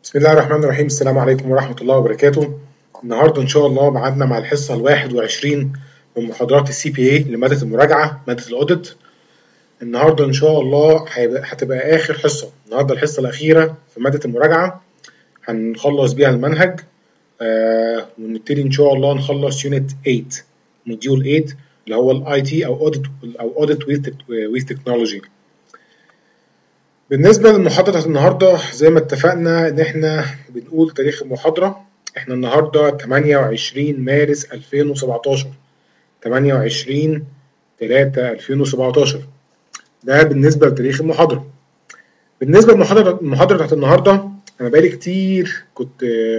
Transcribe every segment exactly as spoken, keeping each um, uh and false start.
بسم الله الرحمن الرحيم. السلام عليكم ورحمة الله وبركاته. النهاردة إن شاء الله ميعادنا مع الحصة الواحد وعشرين من محاضرات السي بي اي لمادة المراجعة، مادة الأوديت. النهاردة إن شاء الله هتبقى آخر حصة، النهاردة الحصة الأخيرة في مادة المراجعة، هنخلص بيها المنهج آه ونبتدي إن شاء الله نخلص يونت ثمانية موديول ثمانية اللي هو الاي تي أو أوديت أو أوديت ويز تكنولوجي. بالنسبة للمحاضرة النهاردة زي ما اتفقنا إن إحنا بنقول تاريخ المحاضرة. إحنا النهاردة ثمانية وعشرين مارس ألفين وسبعتاشر، ثمانية وعشرين تلاتة ألفين وسبعتاشر، ده بالنسبة لتاريخ المحاضرة. بالنسبة للمحاضرة المحاضرة بتاعت النهاردة، أنا بقالي كتير كنت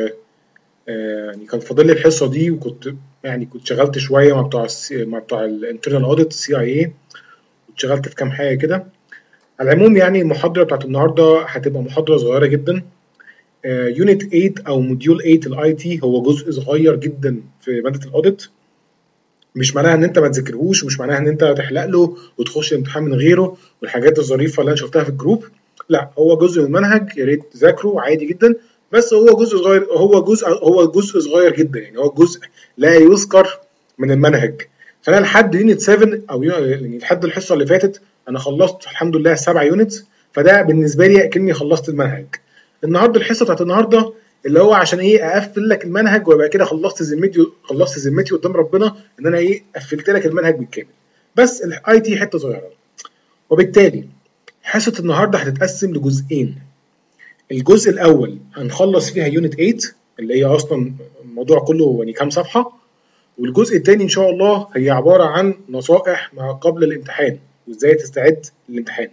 آه يعني كان فاضل لي الحصة دي، وكنت يعني كنت شغلت شوية مع بتوع مع بتوع الانترنال اوديت سي اي اي، واشتغلت في كام حاجة كده. على العموم يعني المحاضرة بتاعت النهاردة هتبقى محاضرة صغيرة جدا. يونت ثمانية أو موديول ثمانية الاي تي هو جزء صغير جدا في مادة الاوديت. مش معناها ان انت ما تذاكرهوش، ومش معناها ان انت تحلق له وتخش الامتحان من غيره والحاجات الظريفة اللي انا شفتها في الجروب. لا، هو جزء من المنهج، يا ريت تذاكره عادي جدا، بس هو جزء صغير، هو جزء هو جزء صغير جدا، يعني هو جزء لا يذكر من المنهج. فانا لحد يونت سبعة او يعني لحد الحصة اللي فاتت انا خلصت الحمد لله سبعة يونتس، فده بالنسبه لي اكني خلصت المنهج. النهارده الحصه بتاعت النهارده اللي هو عشان ايه اقفل لك المنهج ويبقى كده خلصت ذمتي، خلصت ذمتي قدام ربنا ان انا ايه قفلت لك المنهج بالكامل. بس الاي تي حته صغيره، وبالتالي حصه النهارده هتتقسم لجزئين. الجزء الاول هنخلص فيها يونت ثمانية اللي هي اصلا الموضوع كله يعني كام صفحه، والجزء الثاني ان شاء الله هي عباره عن نصائح ما قبل الامتحان وازاي تستعد للامتحان.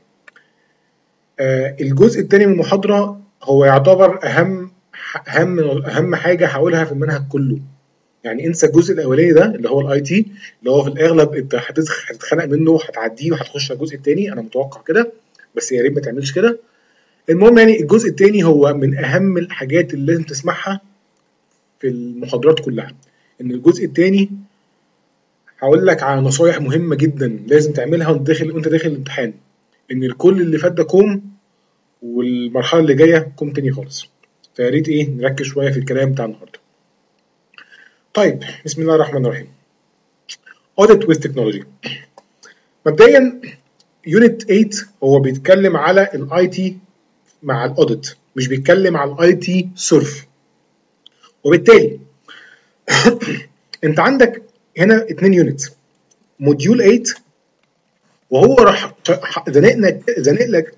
آه الجزء الثاني من المحاضره هو يعتبر اهم اهم اهم حاجه هقولها في المنهج كله. يعني انسى الجزء الاولاني ده اللي هو الاي تي، اللي هو في الاغلب انت هتتخنق منه، هتعديه وهتخش على الجزء الثاني، انا متوقع كده، بس يا ريت ما تعملش كده. المهم يعني الجزء الثاني هو من اهم الحاجات اللي لازم تسمعها في المحاضرات كلها. ان الجزء الثاني هقول لك على نصايح مهمه جدا لازم تعملها وانت داخل وانت داخل الامتحان، ان الكل اللي فات ده كوم والمرحله اللي جايه كوم تاني خالص. فيا ريت ايه نركز شويه في الكلام بتاع النهارده. طيب، بسم الله الرحمن الرحيم. Audit with Technology. مبدئيا يونت ثمانية هو بيتكلم على الاي تي مع الاوديت، مش بيتكلم على الاي تي صرف. وبالتالي انت عندك هنا اتنين يونت، موديول ثمانية وهو راح زنقنا زنق لك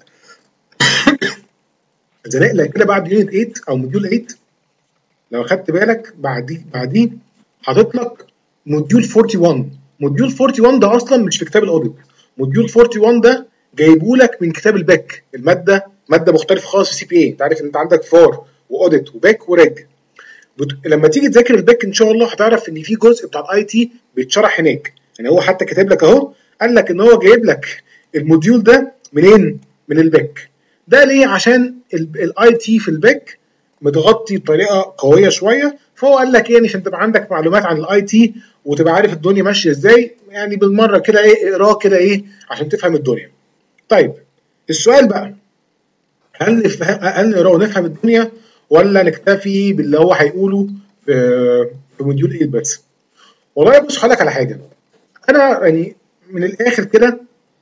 زنق لك كده بعد يونت ثمانية او موديول ثمانية، لو خدت بالك بعديه بعديه حاطط لك موديول واحد وأربعين. موديول واحد وأربعين ده اصلا مش في كتاب الاوديت، موديول واحد وأربعين ده جايبه لك من كتاب الباك، الماده ماده مختلفه خالص في سي بي اي. انت عارف ان انت عندك فار واوديت وباك وريج. لما تيجي تذاكر الباك ان شاء الله هتعرف ان في جزء بتاع الاي تي بيتشرح هناك. يعني هو حتى كاتب لك اهو، قال لك ان هو جايب لك الموديول ده منين؟ من الباك. ده ليه؟ عشان الاي تي في الباك متغطي بطريقه قويه شويه، فهو قال لك يعني عشان تبقى عندك معلومات عن الاي تي وتبقى عارف الدنيا ماشيه ازاي، يعني بالمره كده ايه اقراه كده ايه عشان تفهم الدنيا. طيب السؤال بقى، هل نفهم هل نقراه ونفهم الدنيا ولا نكتفي باللي هو هيقوله في في موديول ثمانية بس؟ والله بص هقول لك على حاجه، انا يعني من الاخر كده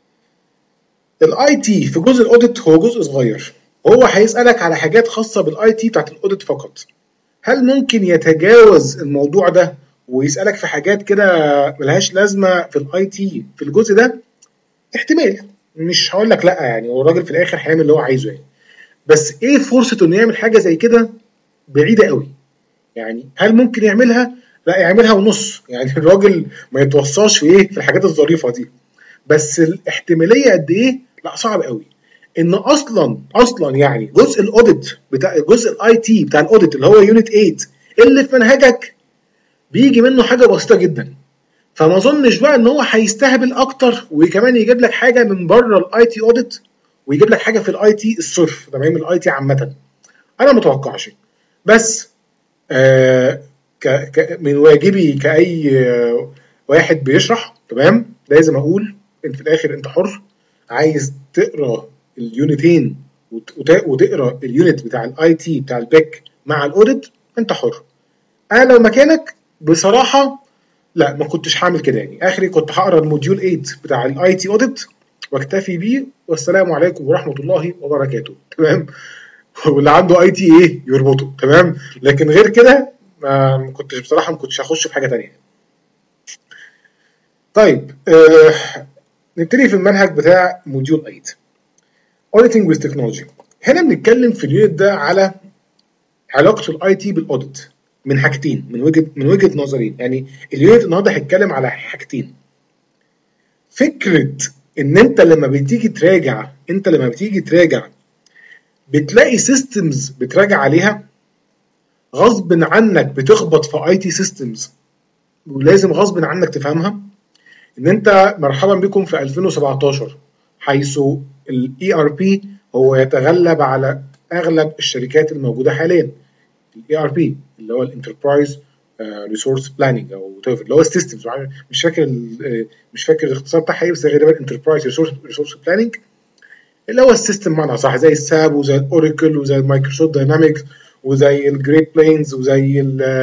الاي تي في جزء الاوديت هو جزء صغير، هو هيسالك على حاجات خاصه بالاي تي بتاعت الاوديت فقط. هل ممكن يتجاوز الموضوع ده ويسالك في حاجات كده ملهاش لازمه في الاي تي في الجزء ده؟ احتمال، مش هقول لك لا، يعني هو الراجل في الاخر هيعمل اللي هو عايزه يعني، بس ايه فرصته انه يعمل حاجه زي كده؟ بعيده قوي. يعني هل ممكن يعملها؟ لا، يعملها ونص، يعني الراجل ما يتوصاش في ايه في الحاجات الظريفه دي، بس الاحتماليه قد ايه؟ لا صعب قوي. ان اصلا اصلا يعني جزء الاوديت بتاع جزء الاي تي بتاع الاوديت اللي هو يونت ثمانية اللي في منهجك بيجي منه حاجه بسيطه جدا، فما اظنش بقى ان هو هيستهبل اكتر وكمان يجيب لك حاجه من بره الاي تي اوديت ويجيب لك حاجه في الاي تي الصرف، تمام، الاي تي عامه. انا متوقعش، بس آه ك ك من واجبي كاي آه واحد بيشرح، تمام، لازم اقول ان في الاخر انت حر، عايز تقرا اليونتين وتقرا اليونت بتاع الاي تي بتاع البيك مع الاوديت، انت حر. انا لو مكانك بصراحه لا ما كنتش هعمل كده، يعني اخري كنت هقرا الموديول ثمانية بتاع الاي تي اوديت واكتفي بيه، والسلام عليكم ورحمه الله وبركاته، تمام. واللي عنده اي تي ايه يربطه، تمام. لكن غير كده ما كنتش بصراحه ما كنتش هخش في حاجه ثانيه. طيب آه نبتدي في المنهج بتاع موديول ثمانية Auditing with Technology. هنا بنتكلم في اليونت ده على علاقه الاي تي بالاوديت من حاجتين، من وجهه من وجهه نظرين. يعني اليونت النهارده هيتكلم على حاجتين. فكره ان انت لما بتيجي تراجع انت لما بتيجي تراجع بتلاقي سيستمز بتراجع عليها غصب عنك، بتخبط في اي تي سيستمز ولازم غصب عنك تفهمها. ان انت مرحبا بكم في ألفين وسبعتاشر، حيث الاي ار بي هو يتغلب على اغلب الشركات الموجوده حاليا. الاي ار بي اللي هو الانتربرايز ريسورس بلاننج او اللي هو السيستمز، مش فاكر مش فاكر الاختصار بتاعها ايه، بس غالبا انتربرايز ريسورس بلاننج، اللي هو السيستم معنى صح، زي الساب وزي الاوراكل وزي المايكروسوفت داينامكس وزي الجريت بلينز وزي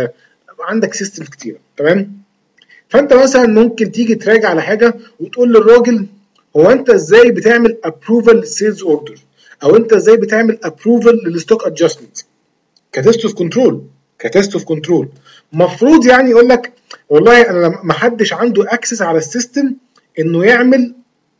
عندك سيستمز كتيره، تمام. فانت مثلا ممكن تيجي تراجع على حاجه وتقول للراجل هو انت ازاي بتعمل ابروفال سيلز اوردر، او انت ازاي بتعمل ابروفال للستوك ادجستمنت كتست اوف كنترول كتست اوف كنترول المفروض يعني يقول لك والله انا ما حدش عنده اكسس على السيستم انه يعمل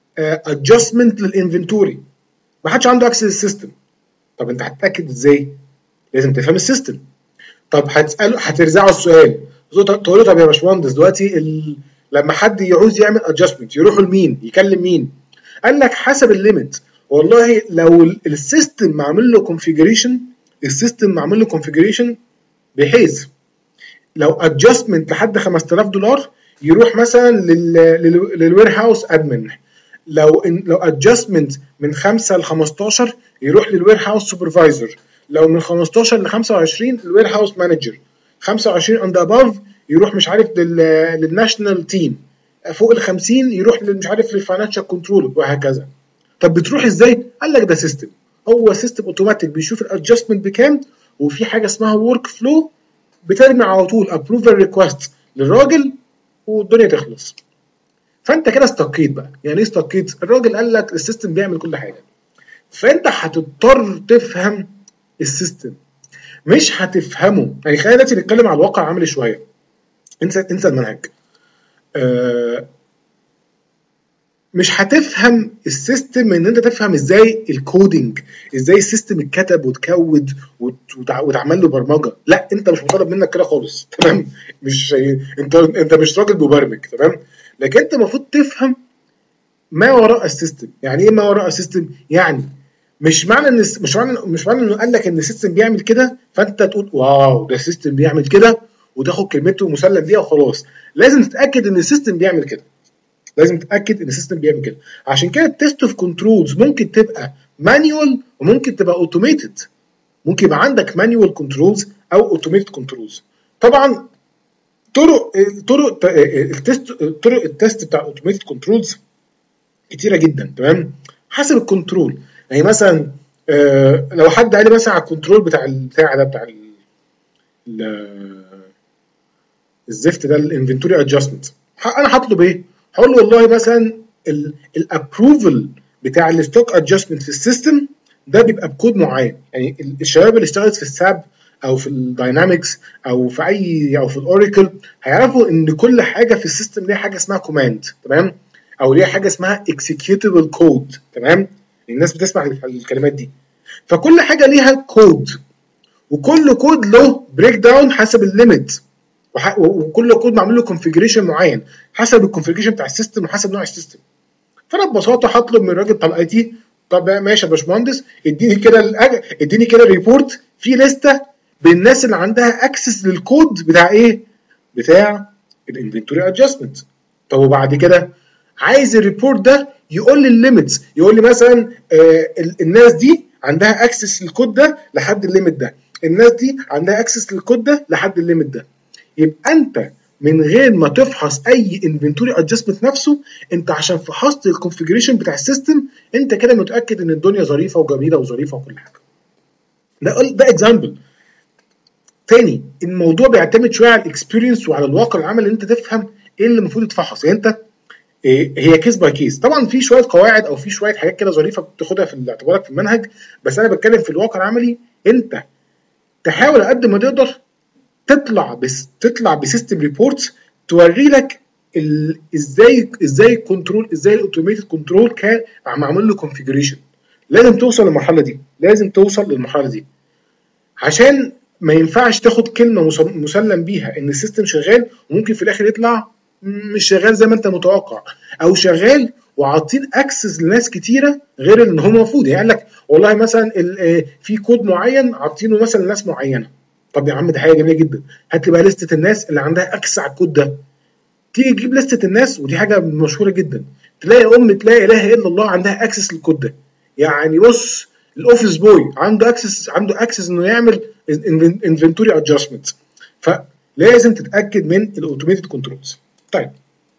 ادجستمنت للانفنتوري، ما حدش عنده اكسس للسيستم. طب انت هتتاكد ازاي؟ لازم تفهم السيستم. طب هتساله هترزعه السؤال، تقول له طب يا باشمهندس دلوقتي ال... لما حد يعوز يعمل ادجستمنت يروح لمين؟ يكلم مين؟ قال لك حسب الليميت. والله لو السيستم معمول له كونفيجريشن السيستم معمول له كونفيجريشن بحيث لو ادجستمنت لحد خمسة آلاف دولار يروح مثلا لل للوير هاوس ادمن، لو إن لو ادجستمنت من خمسة ل خمستاشر يروح للوير هاوس سوبرفايزر، لو من خمستاشر ل خمسة وعشرين الوير هاوس مانجر، خمسة وعشرين اند اباف يروح مش عارف للناشونال تيم، فوق ال خمسين يروح مش عارف للفاينانشال كنترول، وهكذا. طب بتروح ازاي؟ قال لك ده سيستم، هو سيستم اوتوماتيك بيشوف الادجستمنت بكام، وفي حاجه اسمها ورك فلو بترمي على طول ابروفال ريكوست للراجل والدنيا تخلص. فانت كده استقيت بقى. يعني ايه استقيت؟ الراجل قال لك السيستم بيعمل كل حاجه، فانت هتضطر تفهم السيستم، مش هتفهمه. يعني خلينا دلوقتي نتكلم على الواقع عملي شويه. انسى انسى المنهج. آه مش هتفهم السيستم ان انت تفهم ازاي الكودينج، ازاي السيستم اتكتب واتكود واتعمل له برمجه. لا، انت مش مطالب منك كده خالص، تمام. مش انت انت مش راجل مبرمج، تمام. لكن انت المفروض تفهم ما وراء السيستم. يعني ايه ما وراء السيستم؟ يعني مش معنى ان مش معنى مش معنى انه قال لك ان السيستم بيعمل كده فانت تقول واو ده السيستم بيعمل كده وتاخد كلمته مسلم بيها وخلاص. لازم تتاكد ان السيستم بيعمل كده، لازم تتاكد ان السيستم بيعمل كده. عشان كده التست اوف كنترولز ممكن تبقى مانيوال وممكن تبقى اوتوميتد. ممكن يبقى عندك مانيوال كنترولز او اوتوميتد كنترولز. طبعا طرق طرق التست طرق التست بتاع اوتوميتد كنترولز كتيره جدا، تمام، حسب الكنترول. يعني مثلا آه لو حد قال لي مثلا على الكنترول بتاع البتاع ده بتاع الزفت ده الانفنتوري ادجستمنت، انا هطلب ايه؟ هقول له والله مثلا الابروفل بتاع الستوك ادجستمنت في السيستم ده بيبقى بكود معين. يعني الشباب اللي اشتغلت في الساب او في الداينامكس او في اي او في الاوراكل هيعرفوا ان كل حاجه في السيستم ليها حاجه اسمها كوماند، تمام، او ليها حاجه اسمها اكسكيوتبل كود، تمام. الناس بتسمع الكلمات دي. فكل حاجه ليها كود، وكل كود له بريك داون حسب الليميت، وكل كود معمول له كونفيجريشن معين حسب الكونفيجريشن بتاع السيستم وحسب نوع السيستم. فانا ببساطه هطلب من الراجل بتاع الاي تي طب ماشي يا باشمهندس اديني كده اديني كده ريبورت في لسته بالناس اللي عندها اكسس للكود بتاع ايه؟ بتاع الانفنتوري ادجستمنت. طب وبعد كده عايز الريبورت ده يقول لي الليميتس، يقول لي مثلا آه الناس دي عندها اكسس للكود ده لحد الليميت ده، الناس دي عندها اكسس للكود ده لحد الليميت ده. يبقى انت من غير ما تفحص اي انفنتوري ادجستمنت نفسه، انت عشان فحصت الكونفيجريشن بتاع السيستم انت كده متاكد ان الدنيا ظريفه وجميله وظريفه وكل حاجه. ده ده اكزامبل. تاني الموضوع بيعتمد شويه على الاكسبيرينس وعلى الواقع العملي ان انت تفهم ايه اللي المفروض يتفحص. يعني انت إيه هي كيس باي كيس، طبعا في شويه قواعد او في شويه حاجات كده ظريفه بتاخدها في اعتبارك في المنهج، بس انا بتكلم في الواقع العملي. انت تحاول قد ما تقدر تطلع بس تطلع بسيستم ريبورتس توري لك ازاي ازاي الكنترول ازاي الاوتوميتد كنترول كان معمول له كونفيجريشن. لازم توصل للمرحله دي، لازم توصل للمرحله دي عشان ما ينفعش تاخد كلمه مسلم بيها ان السيستم شغال وممكن في الاخر يطلع مش شغال زي ما انت متوقع، او شغال وعاطين اكسس لناس كتيره غير اللي هو المفروض. يعني قال لك والله مثلا في كود معين عاطينه مثلا لناس معينه. طب يا عم ده حاجه جميله جدا، هات لي بقى لسته الناس اللي عندها اكسس على الكود ده. تيجي تجيب لسته الناس، ودي حاجه مشهوره جدا، تلاقي ام لا اله الا الله عندها اكسس للكود ده. يعني بص الاوفيس بوي عنده اكسس عنده اكسس انه يعمل انفنتوري ادجستمنت. فلازم تتاكد من الاوتوميتد كنترولز. طيب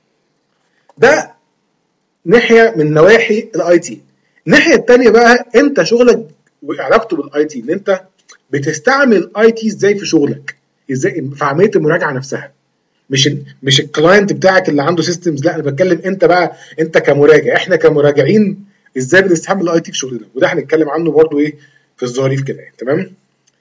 ده ناحيه من نواحي الاي تي. الناحيه الثانيه بقى انت شغلك وعلاقته بالاي تي، ان انت بتستعمل الاي تي ازاي في شغلك، ازاي في عمليه المراجعه نفسها. مش مش الكلاينت بتاعك اللي عنده سيستمز، لا انا بتكلم انت بقى انت كمراجع. احنا كمراجعين ازاي بنستعمل الاي تي في شغلنا، وده هنتكلم عنه برضو ايه في الظريف كده. تمام.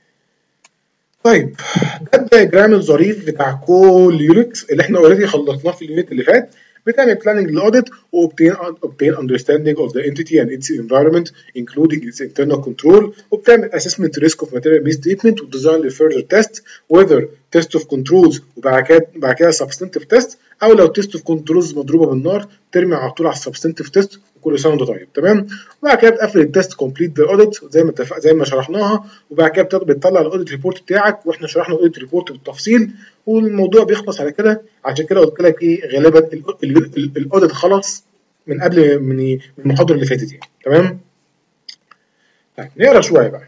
طيب ده الدياجرام الظريف بتاع كل يونت اللي احنا اوريدي خلصناه في اليونت اللي فات. بتعمل planning للاوديت وobtain obtain understanding of the entity and its environment including its internal control، وبتعمل assessment risk of material misstatement وdesign further test whether test of controls، وبعد كده بعد كده substantive test، او لو test of controls مضروبه بالنار ترمي على طول على السبستنتيف تيست وكل سنه وانت طيب. تمام. وبعد كده بتقفل التيست كومبليت ذا اوديت زي ما اتفق زي ما شرحناها، وبعد كده بتطلع الاوديت ريبورت بتاعك، واحنا شرحنا الاوديت ريبورت بالتفصيل والموضوع بيخلص على كده. عشان كده قلت لك ايه غالبا الاوديت خلص من قبل من المحاضره اللي فاتت يعني. تمام. طيب نقرا شويه بقى.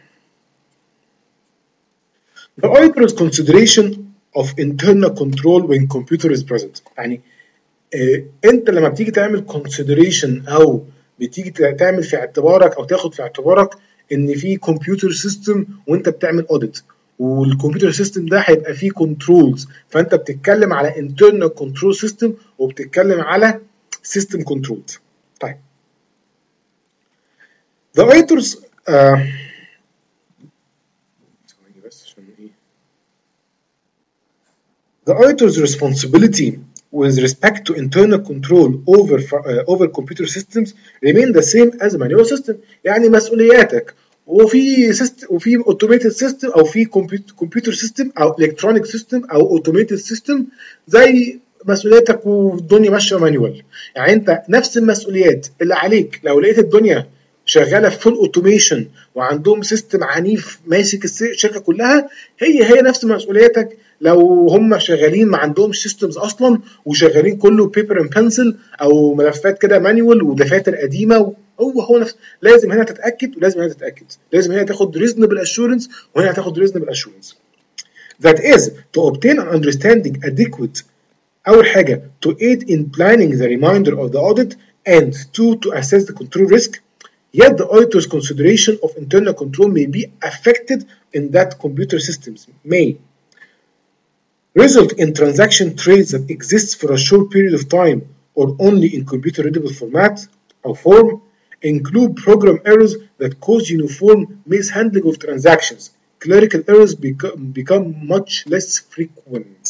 The auditor's consideration of internal control when computer is present. يعني إيه انت لما بتيجي تعمل consideration او بتيجي تعمل في اعتبارك او تاخد في اعتبارك ان في كمبيوتر سيستم وانت بتعمل اوديت، والكمبيوتر سيستم ده هيبقى فيه كنترولز، فانت بتتكلم على internal control system وبتتكلم على system controls. طيب the auditors uh, the auditor's responsibility with respect to internal control over uh, over computer systems remain the same as manual system. يعني مسؤولياتك وفي سيستم وفي اوتوميتد سيستم او في كمبيوتر سيستم او الكترونيك سيستم او اوتوميتد سيستم زي مسؤولياتك والدنيا ماشيه مانيوال. يعني انت نفس المسؤوليات اللي عليك لو لقيت الدنيا شغاله في فول اوتوميشن وعندهم سيستم عنيف ماسك الشركه كلها، هي هي نفس مسؤولياتك لو هم شغالين ما عندهمش سيستمز اصلا وشغالين كله بيبر اند بنسل او ملفات كده مانيوال ودفاتر قديمه. هو هو نفس. لازم هنا تتاكد ولازم هنا تتاكد، لازم هنا تاخد ريزونبل اشورنس وهنا تاخد ريزونبل اشورنس. That is to obtain an understanding adequate. اول حاجه to aid in planning the remainder of the audit and two to assess the control risk. Yet the auditor's consideration of internal control may be affected in that computer systems may result in transaction trails that exist for a short period of time or only in computer readable format or form, include program errors that cause uniform mishandling of transactions. Clerical errors become, become much less frequent.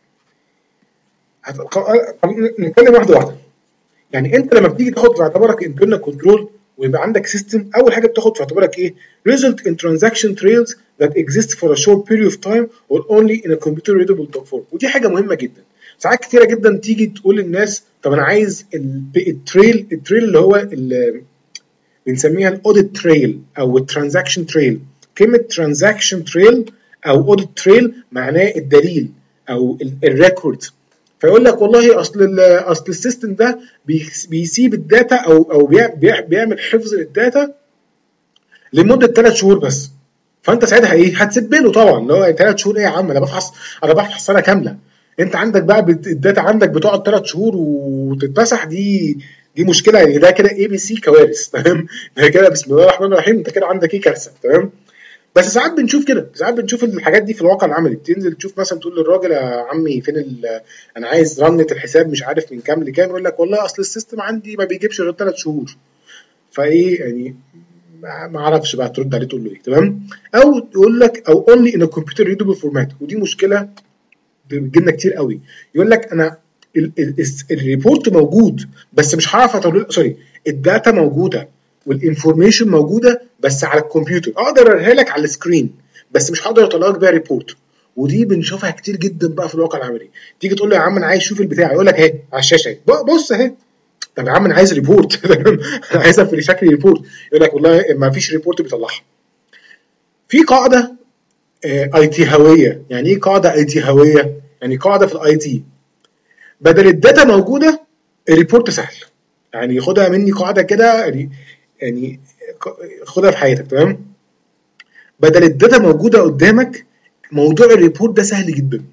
نتكلم واحده واحده. يعني انت لما بتيجي تاخد في اعتبارك internal control ويبقى عندك سيستم، اول حاجه بتاخد في اعتبارك ايه؟ result in transaction trails that exist for a short period of time or only in a computer readable form. ودي حاجه مهمه جدا. ساعات كتيره جدا تيجي تقول للناس طب انا عايز التريل التريل اللي هو اللي بنسميها الاوديت تريل او الترانزاكشن تريل. كلمه ترانزاكشن تريل او اوديت تريل معناه الدليل او الريكورد. فيقول لك والله اصل اصل السيستم ده بيسيب الداتا او او بيعمل حفظ للداتا لمده ثلاث شهور بس. فانت ساعتها ايه؟ هتسيب له طبعا اللي هو ثلاث شهور ايه يا عم، انا بفحص انا بفحص سنه كامله. انت عندك بقى بت... الداتا عندك بتقعد ثلاث شهور وتتمسح، دي دي مشكله يعني. ده كده اي بي سي كوارث، تمام؟ ده كده بسم الله الرحمن الرحيم، انت كده عندك ايه، كارثه، تمام؟ بس ساعات بنشوف كده، ساعات بنشوف الحاجات دي في الواقع العملي. تنزل تشوف مثلا، تقول للراجل يا عمي فين ال... انا عايز رنة الحساب مش عارف من كام لكام، يقول لك والله اصل السيستم عندي ما بيجيبش غير ثلاث شهور. فايه يعني، ما اعرفش بقى ترد عليه تقول له ايه، تمام؟ او يقول لك او اونلي ان كمبيوتر ريدبل فورمات، ودي مشكله بتجيلنا كتير قوي. يقول لك انا ال- ال- الس- الريبورت موجود بس مش هعرف اطلع، سوري، الداتا موجوده والانفورميشن موجوده بس على الكمبيوتر، اقدر اوريها لك على السكرين بس مش هقدر اطلع لك بيها ريبورت. ودي بنشوفها كتير جدا بقى في الواقع العملي. تيجي تقول له يا عم انا عايز اشوف البتاع، يقول لك اهي على الشاشه اهي، بص اهي. طب يا عم انا عايز ريبورت انا عايزها في شكل ريبورت، يقول لك والله ما فيش ريبورت بيطلعها. في قاعده اي تي هويه. يعني ايه قاعده اي تي هويه؟ يعني قاعده في الاي تي، بدل الداتا موجوده الريبورت سهل. يعني خدها مني قاعده كده يعني، يعني خدها في حياتك، تمام؟ بدل الداتا موجوده قدامك، موضوع الريبورت ده سهل جدا.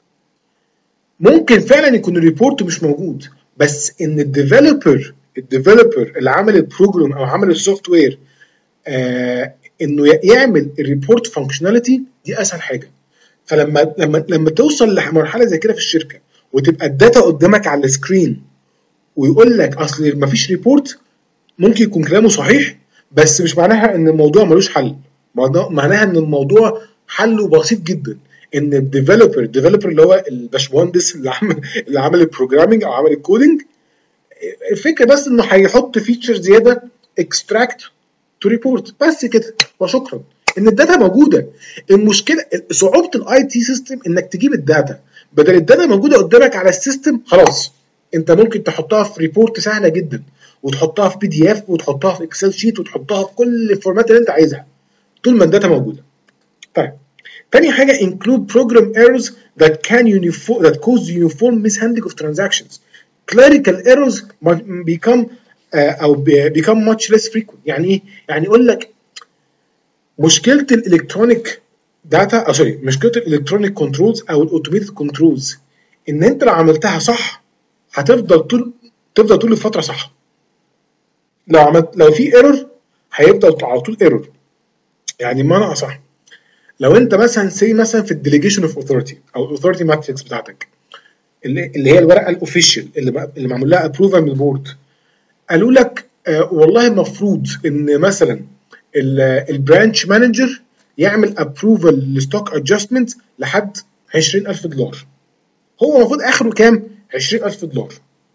ممكن فعلا يكون الريبورت مش موجود، بس ان الديفلوبر الديفلوبر اللي عمل البروجرام او عمل السوفت وير آه انه يعمل الريبورت فانكشناليتي، دي اسهل حاجه. فلما لما لما توصل لمرحله زي كده في الشركه، وتبقى الداتا قدامك على السكرين، ويقول لك اصل ما فيش ريبورت، ممكن يكون كلامه صحيح، بس مش معناها ان الموضوع ملوش حل. معناها ان الموضوع حله بسيط جدا. ان الديفلوبر الديفلوبر اللي هو الباشمهندس اللي عمل اللي عمل البروجرامينج او عمل الكودينج، الفكره بس انه هيحط فيتشر زياده، اكستراكت تو ريبورت، بس كده وشكرا. ان الداتا موجوده. المشكله صعوبه الاي تي سيستم انك تجيب الداتا، بدل الداتا موجوده قدامك على السيستم خلاص، انت ممكن تحطها في ريبورت سهله جدا، وتحطها في بي دي اف، وتحطها في اكسل شيت، وتحطها في كل الفورمات اللي انت عايزها طول ما الداتا موجوده. طيب، تاني حاجه include program errors that can uniform that cause uniform mishandling of transactions. clerical errors become uh, او become much less frequent. يعني ايه؟ يعني يقول لك مشكله الالكترونيك داتا، او سوري، مشكله الالكترونيك كنترولز او الاوتوميتد كنترولز، ان انت لو عملتها صح هتفضل طول تفضل طول الفتره صح. لو عملت لو في ايرور هيفضل على طول ايرور. يعني بمعنى اصح، لو انت مثلا سي مثلا في الديليجيشن اوف اوثورتي او الاوثورتي ماتريكس بتاعتك، اللي, اللي هي الورقه الاوفيشال اللي, اللي معمول لها ابروفال من البورد، قالوا لك آه والله المفروض ان مثلا البرانش مانجر يعمل ابروفال لستوك ادجستمنت لحد عشرين ألف دولار. هو المفروض اخره كام؟ عشرين ألف دولار.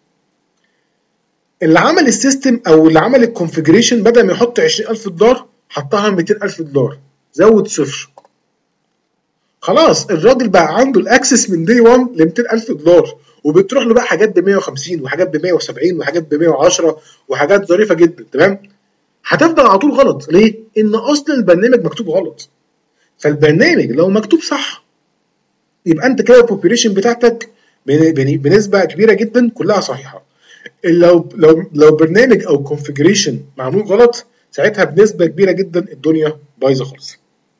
اللي عمل السيستم او اللي عمل الكونفيجريشن بدل ما يحط عشرين ألف دولار حطها مئتين ألف دولار، زود صفر. خلاص الراجل بقى عنده الاكسس من دي واحد ل مئتين ألف دولار، وبتروح له بقى حاجات ب مئة وخمسين وحاجات ب مئة وسبعين وحاجات ب مئة وعشرة وحاجات ظريفه جدا، تمام؟ هتفضل على طول غلط. ليه؟ ان اصلا البرنامج مكتوب غلط. فالبرنامج لو مكتوب صح يبقى انت كده البوبيليشن بتاعتك بنسبه كبيره جدا كلها صحيحه. لو لو لو برنامج او كونفيجريشن معمول غلط، ساعتها بنسبه كبيره جدا الدنيا بايظه خالص.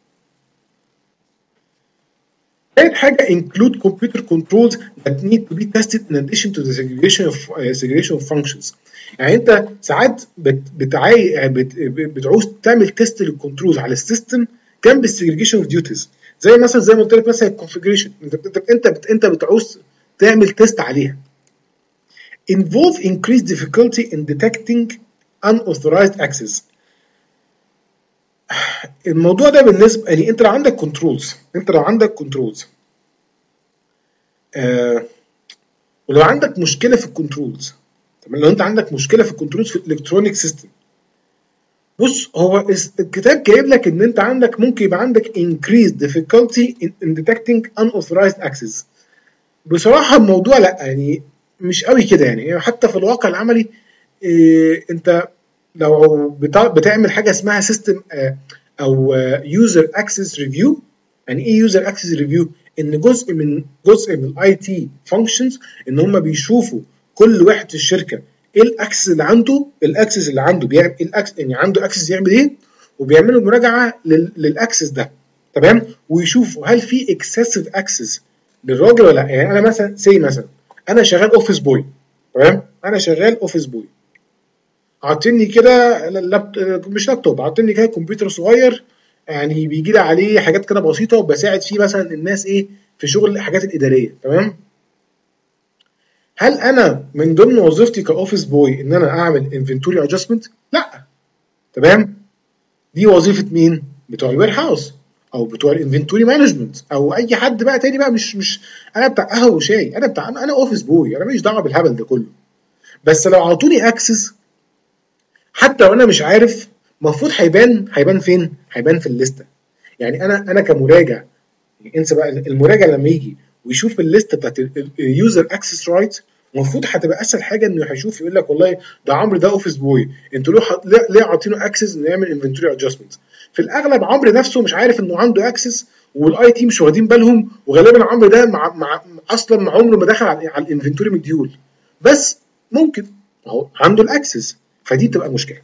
ثالث حاجه include computer controls that need to be tested in addition to the segregation of uh, segregation of functions. يعني انت ساعات بت بتعاي بت بتعوز تعمل تيست للكنترولز على السيستم جنب السيجريجيشن اوف ديوتيز، زي مثلا زي ما قلت لك مثلا الكونفيجريشن، انت انت بت انت بتعوز تعمل تيست عليها. involve increased difficulty in detecting unauthorized access. الموضوع ده بالنسبه يعني انت لو عندك كنترولز انت لو عندك كنترولز آه ولو عندك مشكله في الكنترولز، تمام؟ لو انت عندك مشكله في الكنترولز في الالكترونيك سيستم، بص هو الكتاب جايب لك ان انت عندك ممكن يبقى عندك increased difficulty in, in detecting unauthorized access. بصراحه الموضوع لا يعني مش قوي كده. يعني حتى في الواقع العملي إيه، انت لو بتعمل حاجه اسمها سيستم او يوزر اكسس ريفيو. يعني ايه يوزر اكسس ريفيو؟ ان جزء من جزء من الاي تي فانكشنز ان هم بيشوفوا كل واحد في الشركه ايه الاكسس اللي عنده، الاكسس اللي عنده بيعمل ايه، الاكسس يعني عنده اكسس يعمل ايه، وبيعملوا مراجعه للاكسس ده، تمام؟ ويشوفوا هل في اكسسيف اكسس للراجل ولا لا؟ يعني انا مثلا سي مثلا انا شغال اوفيس بوي، تمام؟ انا شغال اوفيس بوي، عاطيني كده لابت... مش لابتوب، عاطيني كده كمبيوتر صغير، يعني بيجي لي عليه حاجات كده بسيطه وبساعد فيه مثلا الناس ايه في شغل الحاجات الاداريه، تمام؟ هل انا من ضمن وظيفتي كاوفيس بوي ان انا اعمل انفنتوري ادجستمنت؟ لا، تمام؟ دي وظيفه مين؟ بتوع الوير هاوس او بتوع الانفنتوري مانجمنت او اي حد بقى تاني بقى. مش مش انا بتاع قهوه وشاي، انا بتاع انا انا اوفيس بوي، انا ماليش دعوه بالهبل ده كله. بس لو اعطوني اكسس حتى لو انا مش عارف، المفروض هيبان هيبان فين؟ هيبان في الليسته. يعني انا انا كمراجع، انسى بقى المراجع لما يجي ويشوف الليسته بتاعت اليوزر اكسس رايت، المفروض هتبقى اسهل حاجه انه هيشوف يقول لك والله ده عمرو ده اوفيس بوي، انتوا ليه حط- ليه ليه عاطينه اكسس انه يعمل انفنتوري ادجستمنت؟ في الاغلب عمرو نفسه مش عارف انه عنده اكسس، والاي تي مش واخدين بالهم، وغالبا عمرو ده مع, مع اصلا مع عمره ما دخل على, على الانفنتوري مديول، بس ممكن اهو عنده الاكسس، فدي بتبقى مشكله.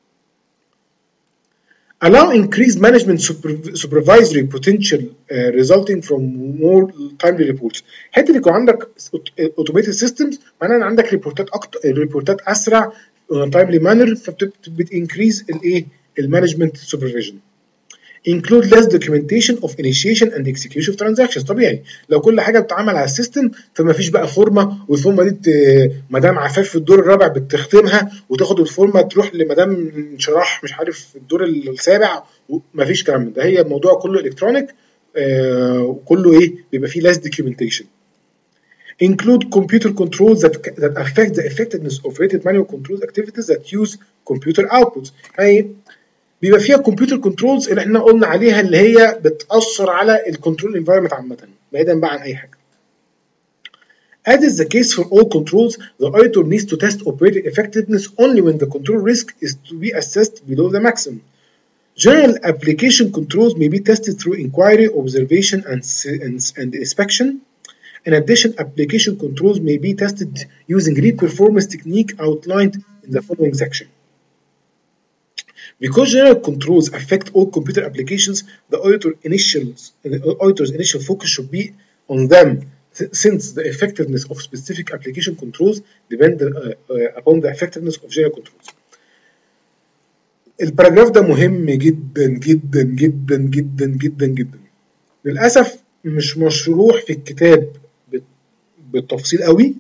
Allow increased management super- supervisory potential uh, resulting from more timely reports. حته يكون عندك automated systems معناها ان عندك ريبورتات اكتر، ريبورتات اسرع on a timely manner، فبتنكريز الايه؟ المانجمنت supervision. include less documentation of initiation and execution of transactions. طبيعي لو كل حاجه بتتعمل على السيستم فما فيش بقى فورمه، والفورمه دي ت- مدام عفاف في الدور الرابع بتختمها وتاخد الفورمه تروح لمدام شراح مش عارف في الدور السابع، ما فيش كلام من ده. هي الموضوع كله الكترونيك، آه وكله ايه؟ بيبقى فيه less documentation. include computer controls that, that affect the effectiveness of rated manual controls activities that use computer outputs. يعني بيبقى فيها كمبيوتر كنترولز اللي احنا قلنا عليها اللي هي بتأثر على الكنترول انفايرمنت عامة، بعيدا بقى عن أي حاجة. As is the case for all controls, the auditor needs to test operating effectiveness only when the control risk is to be assessed below the maximum. General application controls may be tested through inquiry, observation, and, and, and inspection. In addition, application controls may be tested using reperformance technique outlined in the following section. Because general controls affect all computer applications, the auditor initials, the auditor's initial focus should be on them, since the effectiveness of specific application controls depend uh, uh, upon the effectiveness of general controls. الباراجراف ده مهم جدا جدا جدا جدا جدا جدا. للأسف مش مشروح في الكتاب بالتفصيل قوي،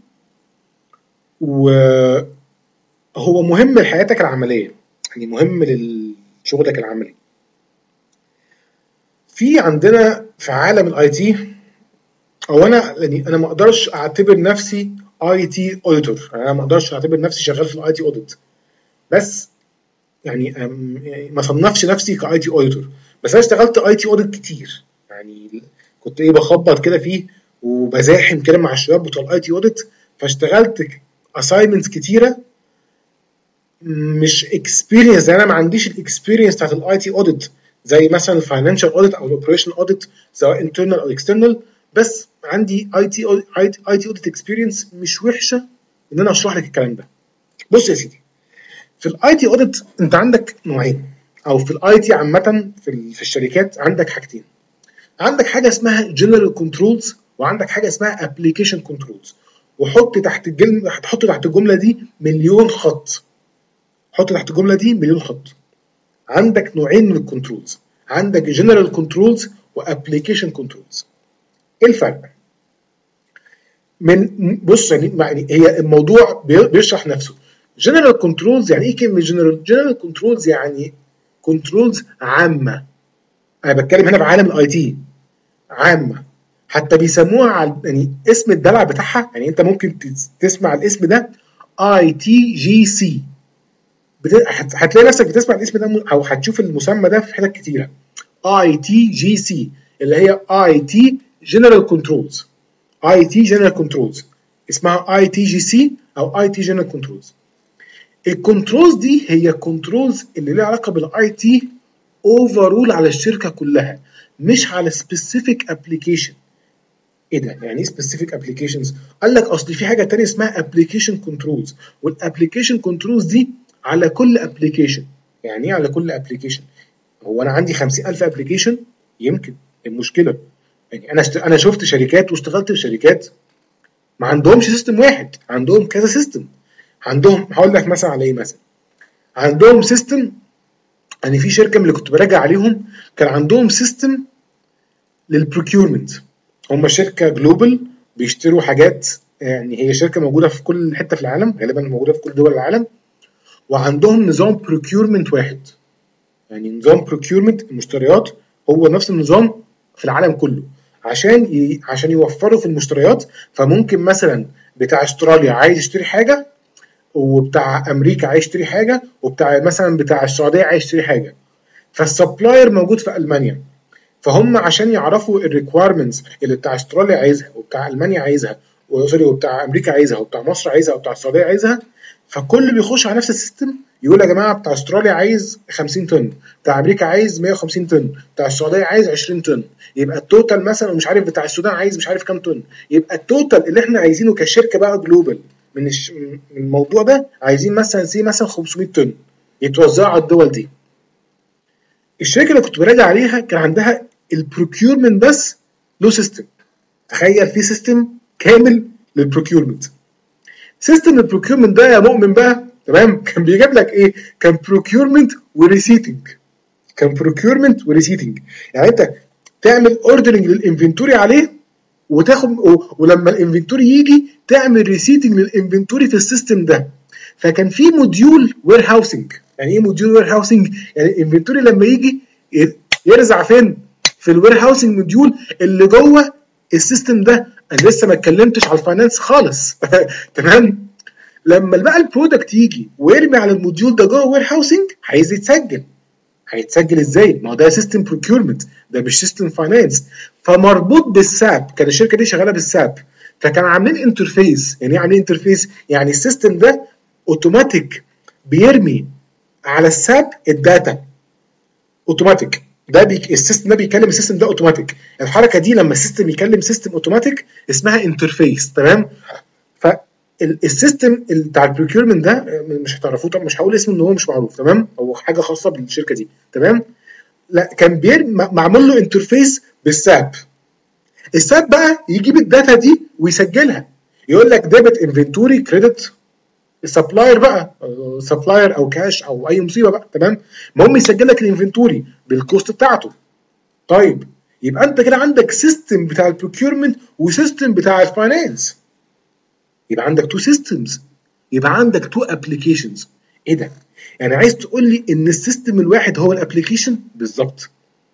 وهو مهم لحياتك العملية، يعني مهم لشغلك العملي. في عندنا في عالم الاي تي، او انا يعني انا ما اقدرش اعتبر نفسي اي تي اوديتور، انا ما اقدرش اعتبر نفسي شغال في الاي تي اوديت، بس يعني يعني ما صنفش نفسي كاي تي اوديتور، بس انا اشتغلت اي تي اوديت كتير، يعني كنت ايه بخبط كده فيه وبزاحم كده مع الشباب بتوع الاي تي اوديت، فاشتغلت اساينمنتس كتيره. مش اكسبيرينس، انا ما عنديش الاكسبيرينس بتاعت الاي تي اوديت زي مثلا الفاينانشال اوديت او الاوبريشن اوديت سواء انترنال او اكسترنال، بس عندي اي تي اي تي اوديت اكسبيرينس مش وحشه ان انا اشرح لك الكلام ده. بص يا سيدي، في الاي تي اوديت انت عندك نوعين، او في الاي تي عامه في, في الشركات عندك حاجتين. عندك حاجه اسمها جنرال كنترولز، وعندك حاجه اسمها ابلكيشن كنترولز. وحط تحت الجمله، هتحط تحت الجمله دي مليون خط، حط تحت الجمله دي مليون خط. عندك نوعين من الكنترولز، عندك جنرال كنترولز وابلكيشن كنترولز. ايه الفرق؟ من بص يعني, يعني هي الموضوع بيشرح نفسه. جنرال كنترولز يعني ايه كلمه جنرال؟ جنرال كنترولز يعني كنترولز عامه. انا بتكلم هنا في عالم الاي تي عامه، حتى بيسموها على يعني اسم الدلع بتاعها، يعني انت ممكن تسمع الاسم ده اي تي جي سي، هتلاقي نفسك بتسمع الاسم ده او هتشوف المسمى ده في حتت كتيره. اي تي جي سي اللي هي اي تي جنرال كنترولز، اي تي جنرال كنترولز اسمها اي تي جي سي او اي تي جنرال كنترولز. الكنترولز دي هي كنترولز اللي ليها علاقه بالاي تي اوفرول على الشركه كلها، مش على سبيسيفيك ابلكيشن. ايه ده؟ يعني ايه سبيسيفيك ابلكيشنز؟ قال لك اصل في حاجه ثانيه اسمها ابلكيشن كنترولز، والابلكيشن كنترولز دي على كل ابلكيشن. يعني ايه على كل ابلكيشن؟ هو انا عندي خمسين ألف ابلكيشن؟ يمكن. المشكله يعني انا انا شفت شركات واشتغلت في شركات ما عندهمش سيستم واحد، عندهم كذا سيستم. عندهم هقول لك مثلا على ايه، مثلا عندهم سيستم، يعني في شركه من اللي كنت براجع عليهم كان عندهم سيستم للبروكيورمنت. هم شركه جلوبال بيشتروا حاجات، يعني هي شركه موجوده في كل حته في العالم، غالبا موجوده في كل دول العالم، وعندهم نظام بروكيورمنت واحد. يعني نظام بروكيورمنت المشتريات هو نفس النظام في العالم كله، عشان ي... عشان يوفروا في المشتريات. فممكن مثلا بتاع استراليا عايز يشتري حاجه، وبتاع امريكا عايز يشتري حاجه، وبتاع مثلا بتاع السعوديه عايز يشتري حاجه، فالسبلاير موجود في المانيا. فهم عشان يعرفوا الريكويرمنتس اللي بتاع استراليا عايزها وبتاع المانيا عايزها سوري وبتاع امريكا عايزها وبتاع مصر عايزها وبتاع السعوديه عايزها، فكل بيخش على نفس السيستم يقول يا جماعه بتاع استراليا عايز خمسين طن، بتاع امريكا عايز مية وخمسين طن، بتاع السعوديه عايز عشرين طن، يبقى التوتال مثلا مش عارف بتاع السودان عايز مش عارف كام طن، يبقى التوتال اللي احنا عايزينه كشركه بقى جلوبال من الش... من الموضوع ده عايزين مثلا سي مثلا خمسمية طن يتوزعوا على الدول دي. الشركه اللي كنت براجع عليها كان عندها البروكيورمنت بس له سيستم. تخيل في سيستم كامل للبروكيورمنت. سيستم البروكيورمنت ده يا مؤمن بقى تمام كان بيجيب لك ايه؟ كان بروكيورمنت وريسيتنج. كان بروكيورمنت وريسيتنج، يعني انت تعمل اوردرنج للانفنتوري عليه وتاخد، ولما الانفنتوري يجي تعمل ريسيتنج للانفنتوري في السيستم ده. فكان في موديول وير هاوسنج. يعني ايه موديول وير هاوسنج؟ يعني الانفنتوري لما يجي يرزع فين؟ في الوير هاوسنج موديول اللي جوه السيستم ده. انا لسه ما اتكلمتش على الفاينانس خالص تمام. لما بقى البرودكت يجي ويرمي على الموديول ده جوه وير هاوسنج عايز يتسجل. هيتسجل ازاي؟ ما هو ده سيستم بروكيورمنت، ده مش سيستم فاينانس، فمربوط بالساب. كان الشركه دي شغاله بالساب، فكان عاملين انترفيس. يعني ايه عاملين انترفيس؟ يعني السيستم ده اوتوماتيك بيرمي على الساب الداتا اوتوماتيك. ده بيك... السيستم ده بيكلم السيستم ده اوتوماتيك. الحركه دي لما السيستم يكلم سيستم اوتوماتيك اسمها انترفيس، تمام. فالسيستم بتاع البروكيورمنت ده مش هتعرفوه طبعا، مش هقول اسمه ان هو مش معروف، تمام، هو حاجه خاصه بالشركه دي، تمام. لا كان بير معمول له انترفيس بالساب. الساب بقى يجيب الداتا دي ويسجلها، يقول لك ديبت انفنتوري كريدت السبلاير بقى، سبلاير او كاش او اي مصيبه بقى، تمام. المهم يسجل لك الانفنتوري بالكوست بتاعته. طيب يبقى انت كده عندك سيستم بتاع البروكيورمنت وسيستم بتاع الفاينانس، يبقى عندك تو سيستمز، يبقى عندك تو ابلكيشنز. ايه ده؟ يعني عايز تقول لي ان السيستم الواحد هو الابلكيشن؟ بالظبط.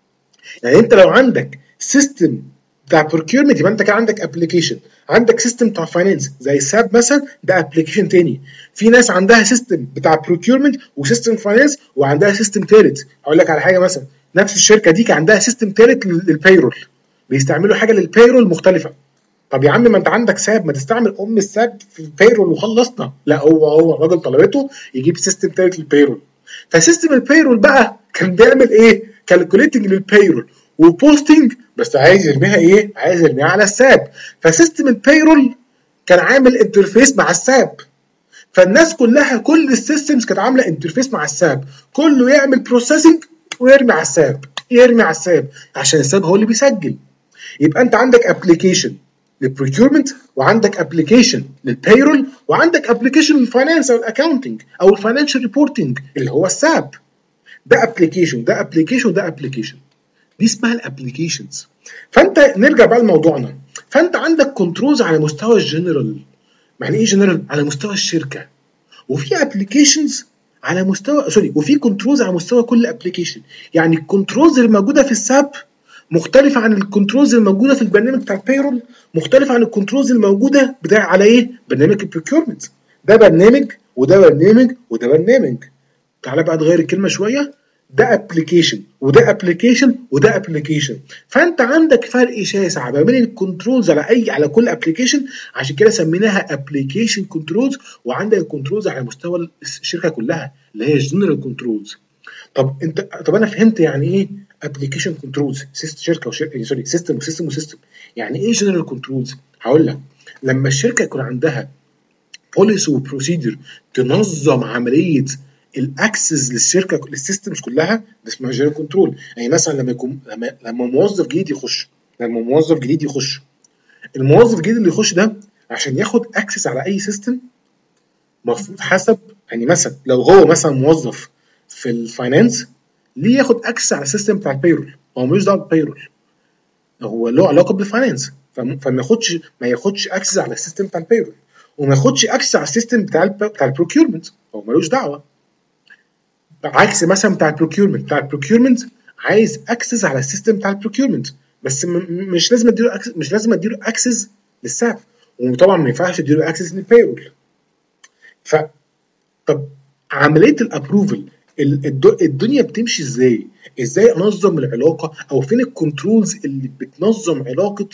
يعني انت لو عندك سيستم بتاع بروكيورمنت يبقى انت كده عندك ابلكيشن. عندك سيستم بتاع فاينانس زي ساب مثلا، ده ابلكيشن تاني. في ناس عندها سيستم بتاع بروكيورمنت وسيستم فاينانس وعندها سيستم ثالث. هقول لك على حاجه، مثلا نفس الشركه دي كان عندها سيستم ثالث للبيرول، بيستعملوا حاجه للبيرول مختلفه. طب يا عم ما انت عندك ساب، ما تستعمل ام الساب في البيرول وخلصنا. لا، هو هو الراجل طلبته يجيب سيستم ثالث للبيرول. فسيستم البيرول بقى كان بيعمل ايه؟ كالكوليتنج للبيرول وبوستنج، بس عايز يرميها ايه؟ عايز يرميها على الساب. فسيستم البيرول كان عامل انترفيس مع الساب. فالناس كلها كل السيستمز كانت عامله انترفيس مع الساب، كله يعمل بروسيسنج ويرمي على الساب، يرمي على الساب، عشان الساب هو اللي بيسجل. يبقى انت عندك ابلكيشن للبروكيورمنت، وعندك ابلكيشن للبيرول، وعندك ابلكيشن للفاينانس او الاكاونتنج او الفاينانشال ريبورتنج اللي هو الساب. ده ابلكيشن ده ابلكيشن ده ابلكيشن، دي اسمها الابلكيشنز. فانت نرجع بقى لموضوعنا. فانت عندك كنترولز على مستوى الجنرال. يعني ايه جنرال؟ على مستوى الشركه. وفي ابلكيشنز على مستوى سوري وفي كنترولز على مستوى كل ابلكيشن. يعني الكنترولز اللي موجوده في الساب مختلفه عن الكنترولز الموجوده في البرنامج بتاع البيرول، مختلفه عن الكنترولز الموجوده بتاع على ايه؟ برنامج البروكيورمنت. ده برنامج وده برنامج وده برنامج. تعالى بقى تغير الكلمه شويه، ده ابلكيشن وده ابلكيشن وده ابلكيشن. فانت عندك فرق شاسع ما بين الكنترولز على اي على كل ابلكيشن، عشان كده سميناها ابلكيشن كنترولز. وعندك الكنترولز على مستوى الشركه كلها اللي هي الجنرال كنترولز. طب انت طب انا فهمت يعني ايه ابلكيشن كنترولز، شركه وشركه سوري سيستم وسيستم وسيستم. يعني ايه جنرال كنترولز؟ هقول لك. لما الشركه يكون عندها بوليسي وبروسيدر تنظم عمليه الاكسس للشركه للسيستمز كلها، ده اسمها جنرال كنترول. يعني مثلا لما يكون لما, لما موظف جديد يخش لما موظف جديد يخش. الموظف الجديد اللي يخش ده عشان ياخد اكسس على اي سيستم المفروض حسب، يعني مثلا لو هو مثلا موظف في الفاينانس ليه ياخد اكسس على السيستم بتاع البيرول؟ هو ملوش دعوه بالبيرول، هو له علاقه بالفاينانس، فما ياخدش ما ياخدش اكسس على السيستم بتاع البيرول، وما ياخدش اكسس على السيستم بتاع ال بتاع البروكيورمنت، هو ملوش دعوه. عكس مثلا بتاع البروكيورمنت، بتاع البروكيورمنت عايز اكسس على السيستم بتاع البروكيورمنت، بس مش لازم اديله اكسس، مش لازم اديله اكسس للساب، وطبعا ما ينفعش اديله اكسس للبيرول. ف طب عمليه الابروفل الدنيا بتمشي ازاي؟ ازاي انظم العلاقه، او فين الكنترولز اللي بتنظم علاقه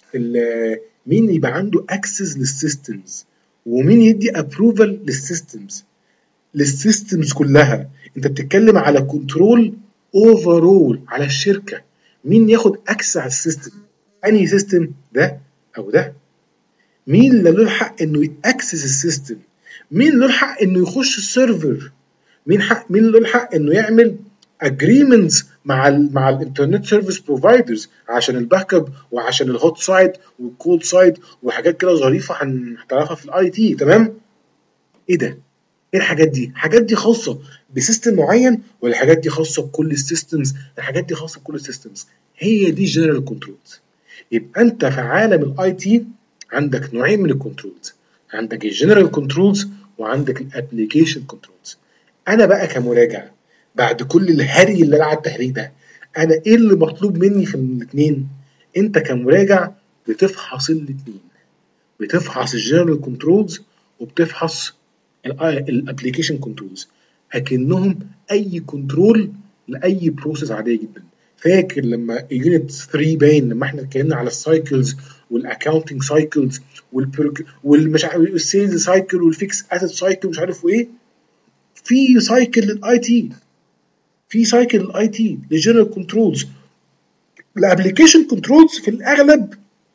مين يبقى عنده اكسس للسيستمز، ومين يدي ابروفل للسيستمز للسيستمز كلها. انت بتتكلم على كنترول اوفرول على الشركه، مين ياخد اكسس على السيستم، انهي سيستم ده او ده، مين اللي له الحق انه ياكسس السيستم، مين له الحق انه يخش السيرفر، مين حق مين له الحق انه يعمل اجريمنتس مع ال مع الانترنت سيرفيس بروفايدرز عشان الباك اب وعشان الهوت سايد والكولد سايد وحاجات كده ظريفه هنعرفها في الاي تي. تمام؟ ايه ده؟ ايه الحاجات دي؟ الحاجات دي خاصه بسيستم معين ولا الحاجات دي خاصه بكل السيستمز؟ الحاجات دي خاصه بكل السيستمز، هي دي جنرال كنترولز. يبقى انت في عالم الاي تي عندك نوعين من الكنترولز، عندك الجنرال كنترولز وعندك الابلكيشن كنترولز. انا بقى كمراجع بعد كل الهري اللي انا قعدت اهريه ده، انا ايه اللي مطلوب مني في الاثنين؟ انت كمراجع بتفحص الاثنين، بتفحص الجنرال كنترولز وبتفحص الابلكيشن كنترولز، اكنهم اي كنترول لاي بروسيس عاديه جدا. فاكر لما يونت ثلاثة باين لما احنا اتكلمنا على السايكلز والاكاونتنج سايكلز والمش عارف السيلز سايكل والفيكس اسيت سايكل مش عارف ايه، في سايكل للاي تي، في سايكل للاي تي للجنرال كنترولز. الابلكيشن كنترولز في الاغلب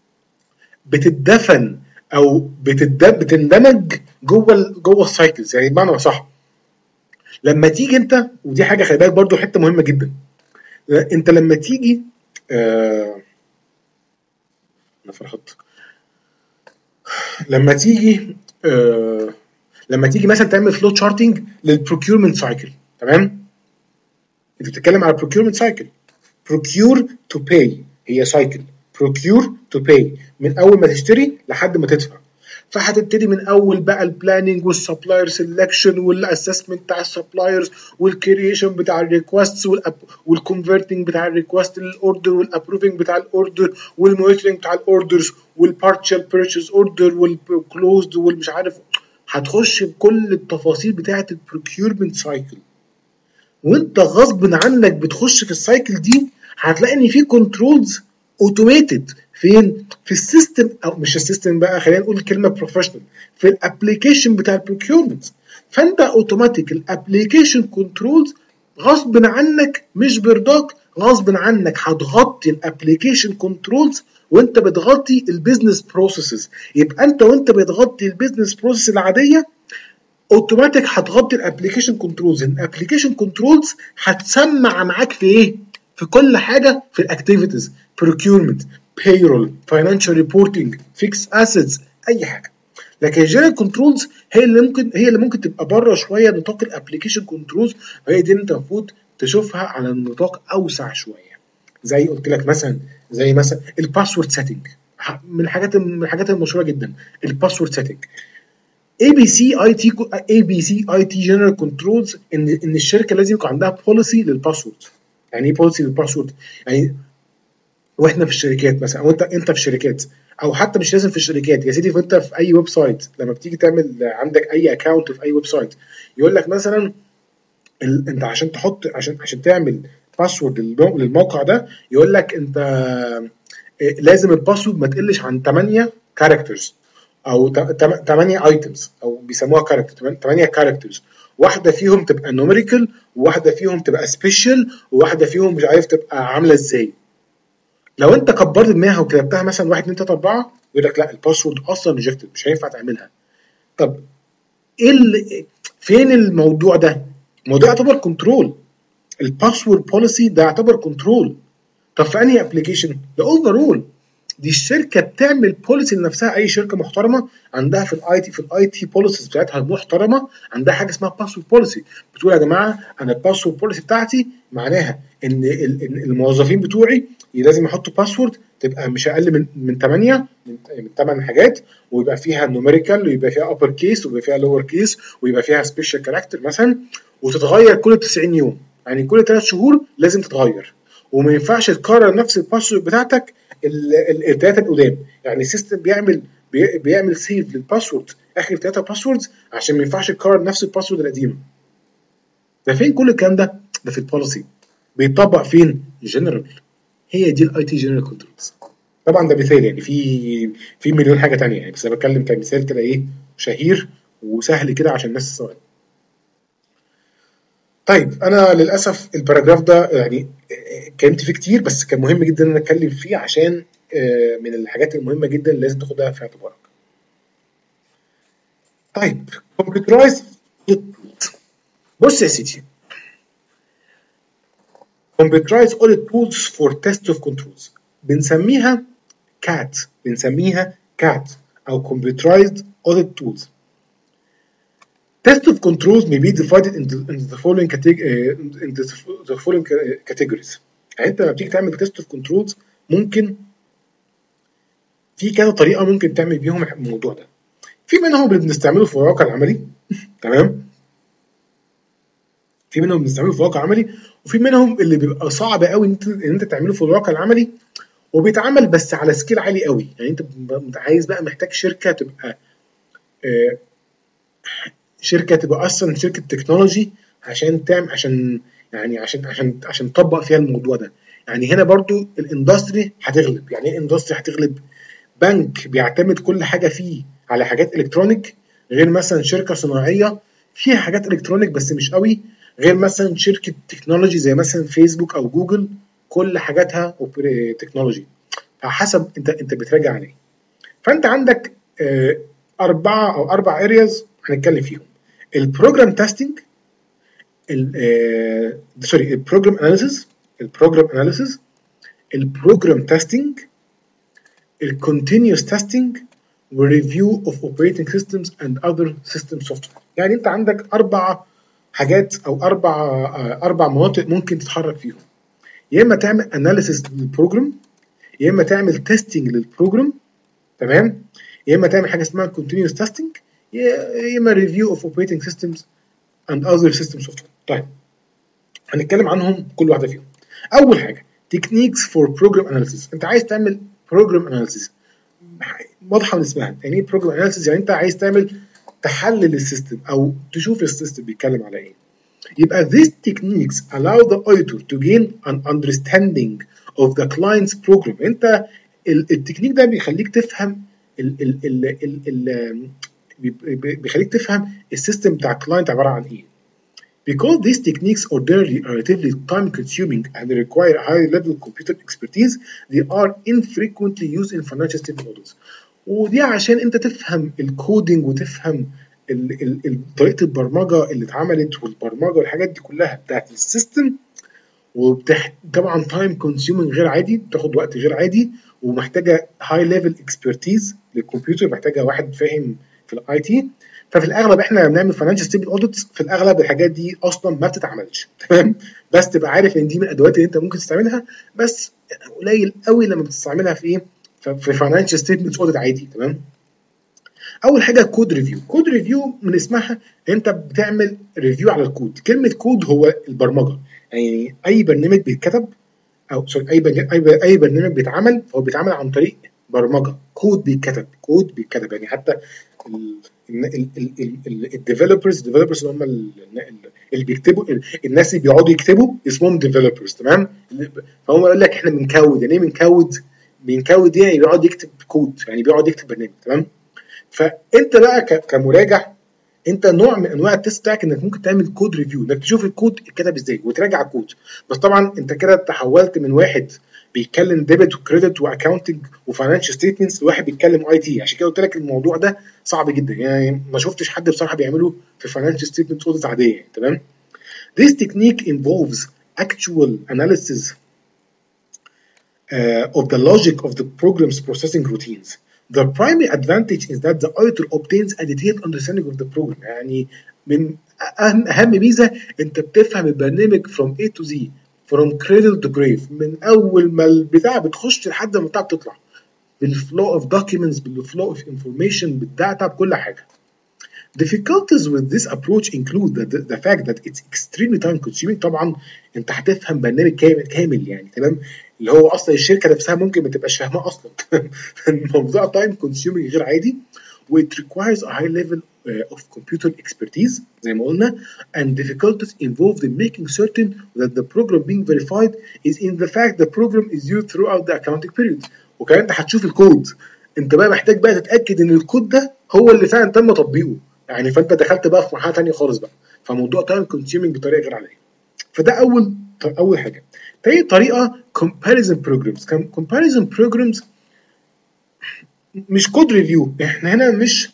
بتدفن او بتندمج جوه جوه السايكلز. يعني بمعنى صح، لما تيجي انت، ودي حاجه خلي بالك برضو حته مهمه جدا، انت لما تيجي آه انا فرحت لما تيجي آه لما تيجي مثلا تعمل فلو تشارتنج للبروكيورمنت سايكل، تمام؟ انت بتتكلم على بروكيورمنت سايكل، بروكيور تو باي هي سايكل، بروكيور تو باي من اول ما تشتري لحد ما تدفع. فهتبتدي من اول بقى البلاننج والسبلاير سيلكشن والاسسمنت بتاع السبلايرز والكرييشن بتاع الريكوستس والكونفرتنج بتاع الريكوست للاوردر والابروفنج بتاع الاوردر والمونيتورنج بتاع الاوردرز والبارشال بيرتشيز اوردر والكلوزد والمش عارف. هتخش بكل التفاصيل بتاعه البروكيورمنت سايكل، وانت غصب عنك بتخش في السايكل دي هتلاقي ان في كنترولز اوتوميتد فين؟ في السيستم، او مش السيستم بقى، خلينا نقول الكلمه بروفيشنال، في الابلكيشن بتاع البروكيورمنت. فانت اوتوماتيك الابلكيشن كنترولز غصب عنك مش برضاك، غصب عنك هتغطي الابلكيشن كنترولز وانت بتغطي البيزنس بروسيسز. يبقى انت وانت بتغطي البيزنس بروسيس العاديه اوتوماتيك هتغطي الابلكيشن كنترولز. الابلكيشن كنترولز هتسمع معاك في ايه؟ في كل حاجه في الاكتيفيتيز، بروكيورمنت، بايرول، فاينانشال ريبورتنج، فيكس اسيتس، اي حاجه. لكن الجنرال كنترولز هي اللي ممكن هي اللي ممكن تبقى بره شويه نطاق الابلكيشن كنترولز، وهي دي انت المفروض تشوفها على النطاق اوسع شويه. زي قلت لك مثلا، زي مثلا الباسورد سيتنج، من الحاجات من الحاجات المشهوره جدا الباسورد سيتنج. اي بي سي اي تي اي بي سي اي تي جنرال كنترولز ان ان الشركه لازم يكون عندها بوليسي للباسورد. يعني ايه بوليسي للباسورد؟ يعني واحنا في الشركات مثلا، او انت انت في شركات، او حتى مش لازم في الشركات يا سيدي، فانت في اي ويب سايت لما بتيجي تعمل عندك اي اكونت في اي ويب سايت يقول لك مثلا ال... انت عشان تحط عشان عشان تعمل باسورد للموقع ده يقول لك انت لازم الباسورد ما تقلش عن ثمانية كاركترز او ثمانية ايتمز، او بيسموها كاركتر، ثمانية كاركترز، واحده فيهم تبقى نوميريكال، وواحده فيهم تبقى سبيشال، وواحده فيهم مش عارف تبقى عامله ازاي. لو انت كبرت دماغك وكتبتها مثلا واحد اتنين تلاته اربعه يقول لك لا الباسورد اصلا ريجكتد مش هينفع تعملها. طب ايه اللي فين الموضوع ده؟ الموضوع يعتبر كنترول، الباسورد بوليسي ده يعتبر كنترول. طب في انهي ابلكيشن؟ ده اوفرول. دي الشركه بتعمل بوليسي لنفسها. اي شركه محترمه عندها في الاي تي في الاي تي بوليسيز بتاعتها المحترمه، عندها حاجه اسمها باسورد بوليسي، بتقول يا جماعه انا الباسورد بوليسي بتاعتي معناها ان الموظفين بتوعي لازم يحطوا باسورد تبقى مش اقل من من ثمانية من ثمان حاجات، ويبقى فيها نوميريكال، ويبقى فيها ابر كيس، ويبقى فيها لور كيس، ويبقى فيها سبيشال كاركتر مثلا، وتتغير كل تسعين يوم، يعني كل ثلاث شهور لازم تتغير، وما ينفعش تكرر نفس الباسورد بتاعتك الثلاثه القدام. يعني السيستم بيعمل بي بيعمل سيف للباسورد اخر ثلاثه باسوردز عشان ما ينفعش تكرر نفس الباسورد القديمه. ده فين كل الكلام ده؟ ده في البوليسي. بيطبق فين؟ جنرال. هي دي الاي تي جنرال كنترولز. طبعا ده مثال، يعني في في مليون حاجه ثانيه يعني، بس انا بتكلم كمثال كده ايه شهير وسهل كده عشان الناس تستوعب. طيب انا للاسف الباراجراف ده يعني اتكلمت فيه كتير، بس كان مهم جدا ان انا اتكلم فيه عشان من الحاجات المهمه جدا اللي لازم تاخدها في اعتبارك. طيب كمبيوترايز. بص يا سيدي، كمبيوترايز اوديت تولز فور تيست اوف كنترولز بنسميها كات، بنسميها كات او computerized audit tools. Test of controls may be divided into, into the following categories. into the following categories. يعني انت لما بتيجي تعمل تيست اوف كنترولز ممكن في كذا طريقه ممكن تعمل بيهم الموضوع ده. في منهم اللي بنستعمله في الواقع العملي، تمام؟ في منهم بنستعمله في الواقع العملي، وفي منهم اللي بيبقى صعب قوي ان انت ان انت تعمله في الواقع العملي، وبيتعمل بس على سكيل عالي قوي. يعني انت عايز بقى محتاج شركه تبقى آه شركه تبقى اصلا شركه تكنولوجي عشان تعمل عشان يعني عشان عشان عشان تطبق فيها الموضوع ده. يعني هنا برضو الاندستري هتغلب. يعني ايه الاندستري هتغلب؟ بنك بيعتمد كل حاجه فيه على حاجات الكترونيك، غير مثلا شركه صناعيه فيها حاجات الكترونيك بس مش قوي، غير مثلا شركه تكنولوجي زي مثلا فيسبوك او جوجل كل حاجاتها تكنولوجي. فحسب انت انت بتراجع عليه. فانت عندك اه اربعه او اربع ارياز هنتكلم فيهم: البروجرام تيستنج، سوري البروجرام اناليسيس، البروجرام اناليسيس، البروجرام تيستنج، الكونتينيوس تيستنج، وريفيو اوف اوبريتنج سيستمز اند اذر سيستم سوفت وير. يعني انت عندك اربع حاجات او اربع آه اربع مناطق ممكن تتحرك فيهم. يا اما تعمل اناليسيس للبروجرام، يا اما تعمل تيستنج للبروجرام، تمام، يا اما تعمل حاجه اسمها continuous testing، يا اما review of operating systems and other system software. طيب هنتكلم عنهم كل واحده فيهم. اول حاجه techniques for program analysis. انت عايز تعمل program analysis، واضحه من اسمها. يعني ايه program analysis؟ يعني انت عايز تعمل تحلل السيستم او تشوف السيستم بيتكلم على ايه. يبقى these techniques allow the auditor to gain an understanding of the client's program. انت التكنيك ده بيخليك تفهم ال ال ال ال ال بيخليك تفهم السيستم بتاع الكلاينت عباره عن ايه. Because these techniques ordinarily are relatively time consuming and require high level computer expertise, they are infrequently used in financial statement audits. ودي عشان انت تفهم الكودينج وتفهم ال ال ال طريقه البرمجه اللي اتعملت والبرمجه والحاجات دي كلها بتاعت السيستم، وبتح... طبعا تايم كونسيومينج غير عادي، بتاخد وقت غير عادي، ومحتاجه هاي ليفل اكسبرتيز للكمبيوتر، محتاجه واحد فاهم في الاي تي. ففي الاغلب احنا لما بنعمل فاينانشال ستيتمنت اوديتس في الاغلب الحاجات دي اصلا ما بتتعملش، تمام؟ بس تبقى عارف ان دي من الادوات اللي انت ممكن تستعملها، بس قليل قوي لما بتستعملها في ايه؟ في فاينانشال ستيتمنت اوديت عادي، تمام؟ اول حاجه كود ريفيو. كود ريفيو من اسمها انت بتعمل ريفيو على الكود. كلمه كود هو البرمجه، يعني اي برنامج بيتكتب او سوري اي برنامج اي برنامج بيتعمل فهو بيتعمل عن طريق برمجه، كود بيتكتب، كود بيتكتب. يعني حتى الديفلوبرز الديفلوبرز اللي هم اللي بيكتبوا، الناس اللي بيقعدوا يكتبوا اسمهم ديفلوبرز، تمام؟ فهم يقول لك احنا بنكود. يعني ايه بنكود؟ بنكود يعني بيقعد يكتب كود، يعني بيقعد يكتب برنامج، تمام؟ فانت بقى كمراجع انت نوع من انواع التست بتاعك انك ممكن تعمل كود ريفيو، انك تشوف الكود اتكتب ازاي وتراجع الكود. بس طبعا انت كده تحولت من واحد بيتكلم ديبت وكريدت واكاونتنج وفاينانشال ستيتمنتس لواحد بيتكلم اي تي. عشان كده قلت لك الموضوع ده صعب جدا، يعني ما شفتش حد بصراحه بيعمله في فاينانشال ستيتمنتس اوديت عاديه يعني، تمام؟ This technique involves actual analysis uh, of the logic of the program's processing routines. The primary advantage is that the auditor obtains a detailed understanding of the program. يعني من أهم أهم ميزة أنت بتفهم البرنامج from A to Z, from cradle to grave، من أول ما البتاع بتخش لحد ما البتاع بتطلع، بالflow of documents، بالflow of information، بالداتا، بكل حاجة. Difficulties with this approach include the, the, the fact that it's extremely time consuming. طبعا انت هتفهم برنامج كامل كامل يعني تمام، اللي هو اصلا الشركه نفسها ممكن ما تبقاش فاهماه اصلا. الموضوع time consuming غير عادي، و it requires a high level uh, of computer expertise زي ما قلنا، and difficulties involved in making certain that the program being verified is in the fact the program is used throughout the accounting period. وكمان انت هتشوف الكود، انت بقى محتاج بقى تتاكد ان الكود ده هو اللي فعلا تم تطبيقه يعني، فانت دخلت بقى في مرحله ثانيه خالص بقى، فموضوع تايم كونسيومينج بطريقه غير عاديه. فده اول اول حاجه. تاني طريقه comparison programs. comparison programs مش كود ريفيو، احنا هنا مش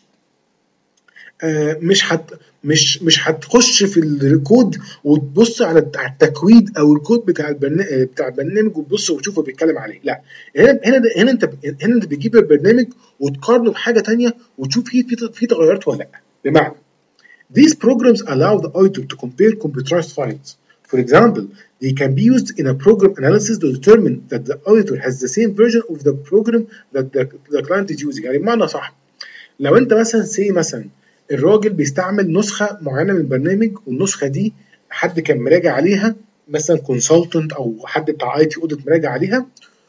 آه مش هت مش مش هتخش في الكود وتبص على التكويد او الكود بتاع البرنامج بتاع البرنامج وتبص وتشوفه بيتكلم عليه، لا، هنا هنا هنا انت هنا انت بتجيب البرنامج وتقارنه بحاجه ثانيه وتشوف فيه في تغيرات ولا لا. بمعنى these programs allow the auditor to compare computerized files. For example, they can be used in a program analysis to determine that the auditor has the same version of the program that the, the client is using. يعني بمعنى صح، لو انت مثلا سي مثلا الراجل بيستعمل نسخه معينه من البرنامج، والنسخه دي حد كان مراجع عليها مثلا كونسلتنت او حد بتاع اي تي اوديت مراجع عليها،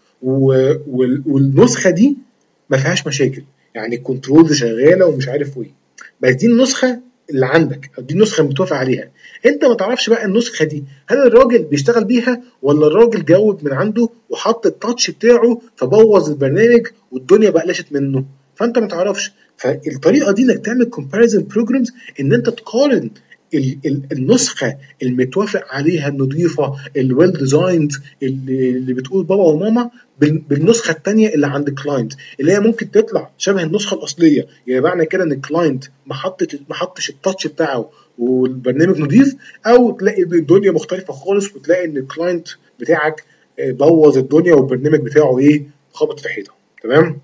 والنسخه دي ما فيهاش مشاكل، يعني الكنترولز شغاله ومش عارف ايه، بس دي النسخه اللي عندك او دي النسخه متوافق عليها، انت ما تعرفش بقى النسخه دي هل الراجل بيشتغل بيها ولا الراجل جاوب من عنده وحط التاتش بتاعه فبوظ البرنامج والدنيا بقلشت منه، فانت ما تعرفش. فالطريقه دي انك تعمل comparison programs ان انت تقارن النسخه المتوافق عليها النظيفه الويل ديزايند اللي بتقول بابا وماما بالنسخه الثانيه اللي عند الكلاينت اللي هي ممكن تطلع شبه النسخه الاصليه، يعني معنى كده ان الكلاينت ما حطش ما حطش التاتش بتاعه والبرنامج نظيف، او تلاقي الدنيا مختلفه خالص وتلاقي ان الكلاينت بتاعك بوظ الدنيا والبرنامج بتاعه ايه خبط في حيطه. تمام.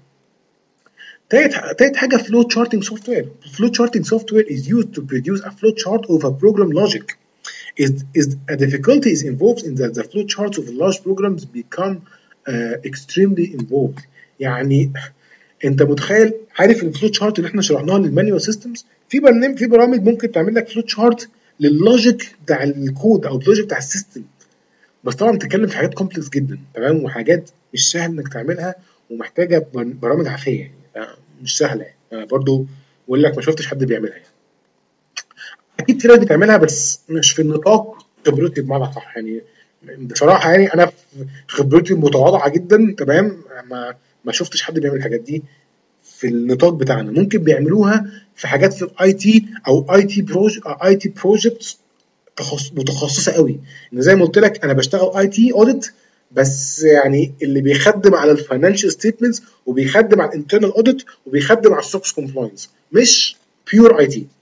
تالت تالت حاجه flow charting software. flow charting software is used to produce a flow chart of a program logic. Is is a difficulty is involved in that the flow charts of large programs become uh, extremely involved. يعني انت متخيل، عارف الفلو تشارت اللي احنا شرحناها للمانيوال سيستمز، في برنامج في برامج ممكن تعمل لك فلو تشارت لللوجيك بتاع الكود او اللوجيك بتاع السيستم، بس طبعا بتتكلم في حاجات كومبلكس جدا تمام، وحاجات مش سهل انك تعملها ومحتاجه برامج عافيه يعني مش سهله يعني، برضو بقول لك ما شفتش حد بيعملها يعني. اكيد في ناس بتعملها بس مش في النطاق خبرتي بمعنى صح يعني، بصراحه يعني انا خبرتي متواضعه جدا تمام، ما ما شفتش حد بيعمل الحاجات دي في النطاق بتاعنا. ممكن بيعملوها في حاجات في الاي تي او اي تي بروج اي تي بروجكتس متخصصه قوي، ان زي ما قلت لك انا بشتغل اي تي اوديت، بس يعني اللي بيخدم على الفاينانشال ستيتمنتس وبيخدم على الانترنال اوديت وبيخدم على السوكس كومبلاينس، مش بيور اي تي.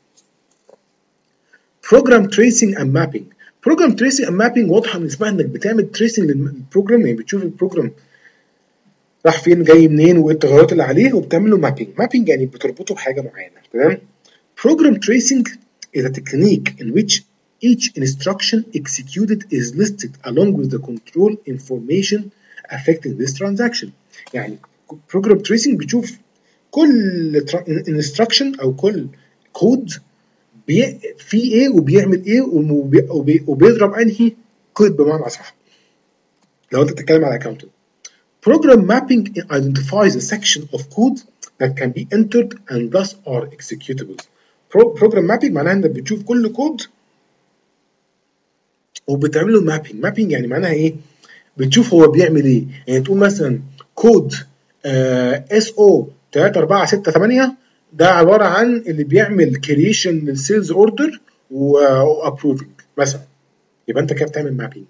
بروجرام تريسنج اند مابينج. بروجرام تريسنج اند مابينج واضحه من اسمها انك بتعمل تريسنج للبروجرام، يعني بتشوف البروجرام راح فين جاي منين وايه التغيرات اللي عليه وبتعمل له مابينج. مابينج يعني بتربطه بحاجه معينه. تمام. Program tracing is a technique in which each instruction executed is listed along with the control information affecting this transaction. يعني program tracing بتشوف كل instruction او كل كود بي فيه ايه وبيعمل ايه وبي وبيضرب انهي كود بمعنى اصح. لو انت بتتكلم على accounting. Program mapping identifies a section of code that can be entered and thus are executable. Program mapping معناها انك بتشوف كل كود وبتعمل له مابينج. مابينج يعني معناها ايه؟ بتشوف هو بيعمل ايه، يعني تقول مثلا كود اس او ثلاثة أربعة ستة ثمانية ده عباره عن اللي بيعمل كرييشن للسيلز اوردر وابروفنج مثلا، يبقى انت كده بتعمل مابينج.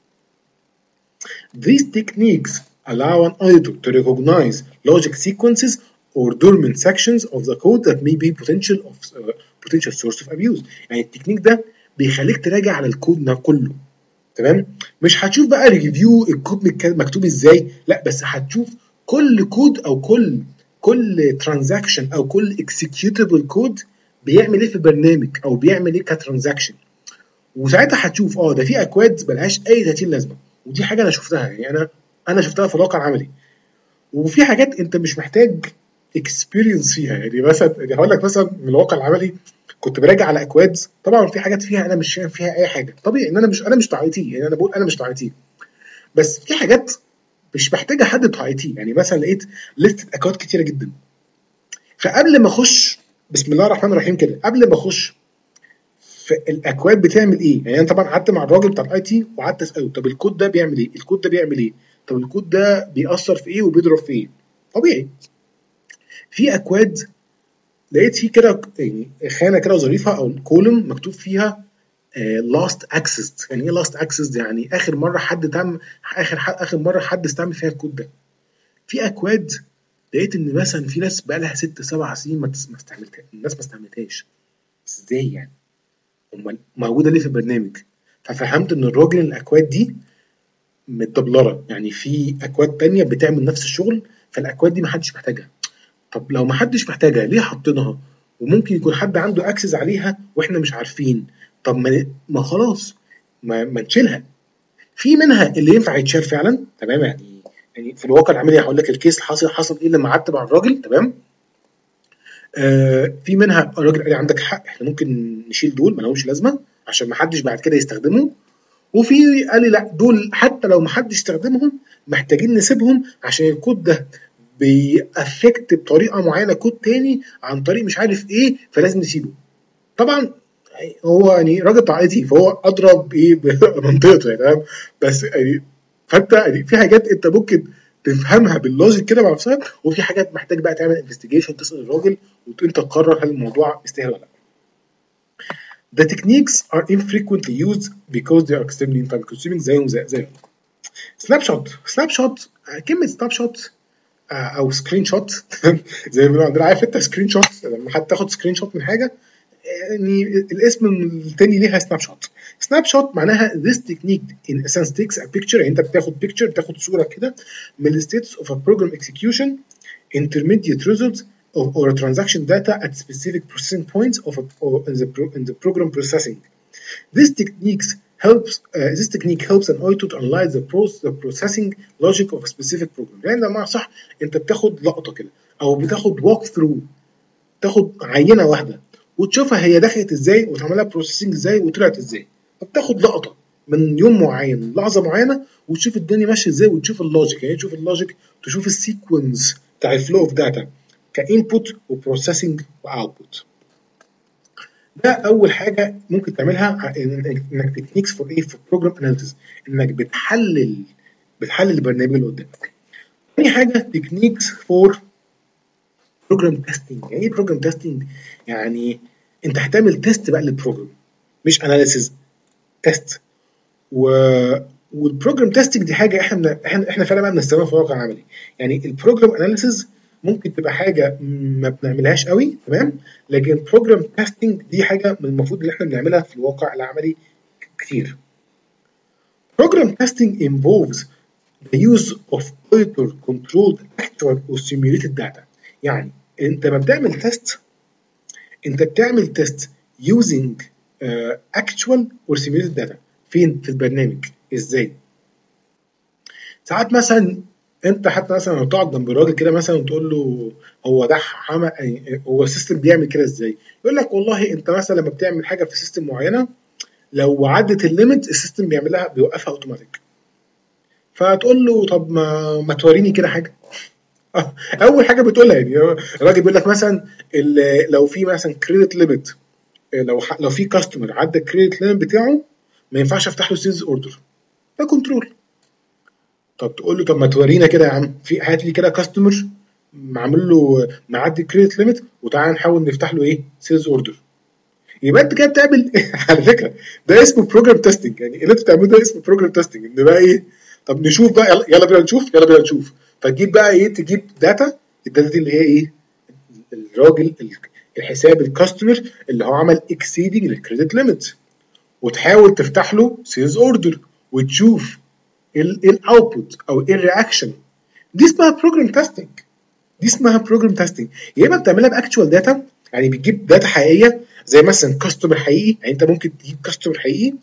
These techniques allow an auditor to recognize logic sequences or dormant sections of the code that may be potential of uh, potential source of abuse. يعني التكنيك ده بيخليك تراجع على الكود ده كله، تمام؟ مش هتشوف بقى ريفيو الكود مكتوب ازاي، لا بس هتشوف كل كود او كل كل ترانزاكشن او كل اكسكيوتبل كود بيعمل ايه في البرنامج او بيعمل ايه كترانزاكشن. وساعتها هتشوف اه ده في اكواد ملهاش اي ثلاثين لازمه، ودي حاجه انا شفتها، يعني انا انا شفتها في الواقع العملي. وفي حاجات انت مش محتاج اكسبيرينس فيها، يعني مثلا يعني هقول لك مثلا من الواقع العملي كنت براجع على اكواد، طبعا في حاجات فيها انا مش فاهم فيها اي حاجه، طبيعي ان انا مش انا مش بتاع اي تي، يعني انا بقول انا مش بتاع اي تي، بس في حاجات مش محتاجه حد بتاع اي تي. يعني مثلا لقيت لستة اكواد كتيره جدا، فقبل ما اخش بسم الله الرحمن الرحيم كده، قبل ما اخش في الاكواد بتعمل ايه، يعني انا طبعا قعدت مع الراجل بتاع الاي تي وقعدت اساله طب الكود ده بيعمل ايه، الكود ده بيعمل ايه، طب الكود ده بيأثر في ايه وبيضرب في ايه. طبيعي في اكواد لقيت فيه كده يعني خانه كده ظريفه او كولوم مكتوب فيها لاست اكسس. يعني ايه لاست اكسس؟ يعني اخر مره حد تم اخر اخر مره حد استعمل فيها الكود ده. في اكواد لقيت ان مثلا في ناس بقى لها ست سبع سنين ما استعملتهاش، الناس ما استعملتهاش ازاي يعني، امال موجوده ليه في البرنامج. ففهمت ان الراجل الاكواد دي متدبلره، يعني في اكواد تانية بتعمل نفس الشغل، فالاكواد دي ما حدش محتاجها. طب لو ما حدش محتاجها ليه حاطينها؟ وممكن يكون حد عنده اكسس عليها واحنا مش عارفين. طب ما, ما خلاص ما, ما نشيلها. في منها اللي ينفع يتشال فعلا، تمام؟ يعني يعني في الواقع العملي هقول لك الكيس حصل حصل ايه لما قعدت مع الراجل، تمام؟ آه في منها الراجل قال لي عندك حق احنا ممكن نشيل دول ما لهمش لازمه عشان ما حدش بعد كده يستخدمهم. وفي قال لي لا دول حتى لو ما حدش يستخدمهم محتاجين نسيبهم عشان الكود ده بيأفكت بطريقه معينه كود تاني عن طريق مش عارف ايه، فلازم نسيبه. طبعا هو يعني راجل بتاع اي تي فهو اضرب بايه بمنطقته، يعني تمام؟ بس يعني فانت يعني في حاجات انت ممكن تفهمها باللوجيك كده مع نفسك، وفي حاجات محتاج بقى تعمل انفستيجيشن تسال الراجل وانت تقرر هل الموضوع يستاهل ولا لا. The techniques are infrequently used because they are extremely time consuming زيهم زي زي سناب شوت. سناب شوت كلمه سناب شوت او سكرين شوت زي ما بيقولوا عندنا، عارف انت سكرين شوت لما حد تاخد سكرين شوت من حاجه، يعني الاسم التاني ليها سناب شوت. سناب شوت معناها this technique in essence takes a picture، يعني انت بتاخد picture بتاخد صوره كده من ال states of a program execution intermediate results of, or a transaction data at specific processing points of a, or in the pro, in the program processing. This techniques helps uh, this technique helps an auditor to analyze the, process, the processing logic of a specific program. يعني ده صح، انت بتاخد لقطه كده او بتاخد walk through، تاخد عينه واحده وتشوفها هي دخلت ازاي وتعملها بروسيسنج ازاي وطلعت ازاي. فبتاخد لقطه من يوم معين لحظه معينه وتشوف الدنيا ماشيه ازاي وتشوف اللوجيك، يعني تشوف اللوجيك تشوف السيكونس بتاع الفلو اوف داتا كانبوت وبروسيسنج واوتبوت. ده اول حاجه ممكن تعملها، انك تكنيكس فور ايه، في بروجرام اناليسيس، انك بتحلل بتحلل البرنامج اللي قدامك. تاني حاجه تكنيكس فور بروجرام تيستنج. يعني ايه بروجرام تيستنج؟ يعني انت هتعمل تيست بقى للبروجرام مش اناليسيز، تيست. و والبروجرام تيستنج دي حاجه احنا احنا احنا فعلا بقى بنستخدمها في الواقع العملي. يعني البروجرام اناليسيز ممكن تبقى حاجه ما بنعملهاش قوي، تمام؟ لكن بروجرام تيستنج دي حاجه من المفروض اللي احنا بنعملها في الواقع العملي كتير. Program testing involves the use of auditor controlled actual or simulated data. يعني انت ما بتعمل تيست، انت بتعمل تيست using uh, actual or simulated data. فين؟ في البرنامج. ازاي؟ ساعات مثلا انت حتى مثلا لو تقعد جنب الراجل كده مثلا وتقول له هو ده عمل هو السيستم بيعمل كده ازاي؟ يقول لك والله انت مثلا لما بتعمل حاجه في سيستم معينه لو عدت الليميت السيستم بيعملها بيوقفها اوتوماتيك. فتقول له طب ما, ما توريني كده حاجه. اول حاجه بتقولها يعني الراجل بيقول لك مثلا لو في مثلا كريدت ليميت، لو لو في كاستمر عدى الكريدت ليميت بتاعه ما ينفعش افتح له سيلز اوردر، ده كنترول. طب تقول له طب ما تورينا كده يا عم، في هات لي كده كاستمر معمول له معدي الكريدت ليميت وتعالى نحاول نفتح له ايه سيلز اوردر. يبقى انت كده بتعمل على فكره ده اسمه بروجرام تيستنج. يعني اللي انت بتعمله ده اسمه بروجرام تيستنج، ان بقى ايه، طب نشوف بقى يلا, يلا بينا نشوف يلا بينا نشوف فتجيب بقى ايه، تجيب داتا، الداتا دي اللي هي ايه، الراجل الحساب الكاستمر اللي هو عمل اكسيدنج للكريدت ليميت، وتحاول تفتح له سيلز اوردر وتشوف الاوتبوت او الرياكشن، دي اسمها بروجرام تيستنج. دي اسمها بروجرام تيستنج. يا اما بتعملها باكتوال داتا، يعني بتجيب داتا حقيقيه زي مثلا كاستمر حقيقي، يعني انت ممكن تجيب كاستمر حقيقي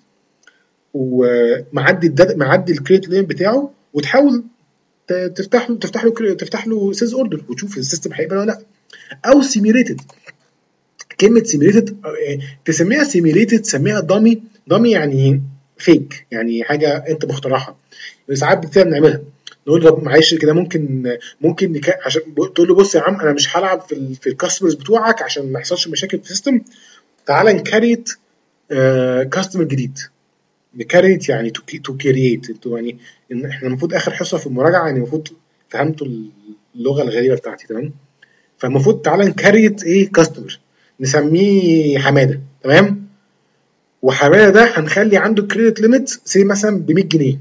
ومعدي الداتا، معدي الكريدت لين بتاعه، وتحاول تفتح له تفتح له تفتح له سيلز اوردر وتشوف السيستم هيقبل ولا لا. او سيميوليتد. كلمه سيميوليتد تسميها سيميوليتد، تسميها دامي. دامي يعني فيك، يعني حاجه انت مخترعها. ساعات كتير بنعملها، نقول له معلش كده ممكن ممكن نك... عشان تقول له بص يا عم انا مش هلعب في ال... في الكاستمرز بتوعك عشان ما يحصلش مشاكل في السيستم، تعالى نكريت كاستمر جديد. نكريت يعني تو كرييت. انتوا يعني ان احنا المفروض اخر حصه في المراجعه، يعني المفروض فهمتوا اللغه الغريبه بتاعتي، تمام؟ فالمفروض تعالى نكريت ايه كاستمر نسميه حماده، تمام؟ وحماده ده هنخلي عنده كريدت ليميت سي مثلا ب مية جنيه.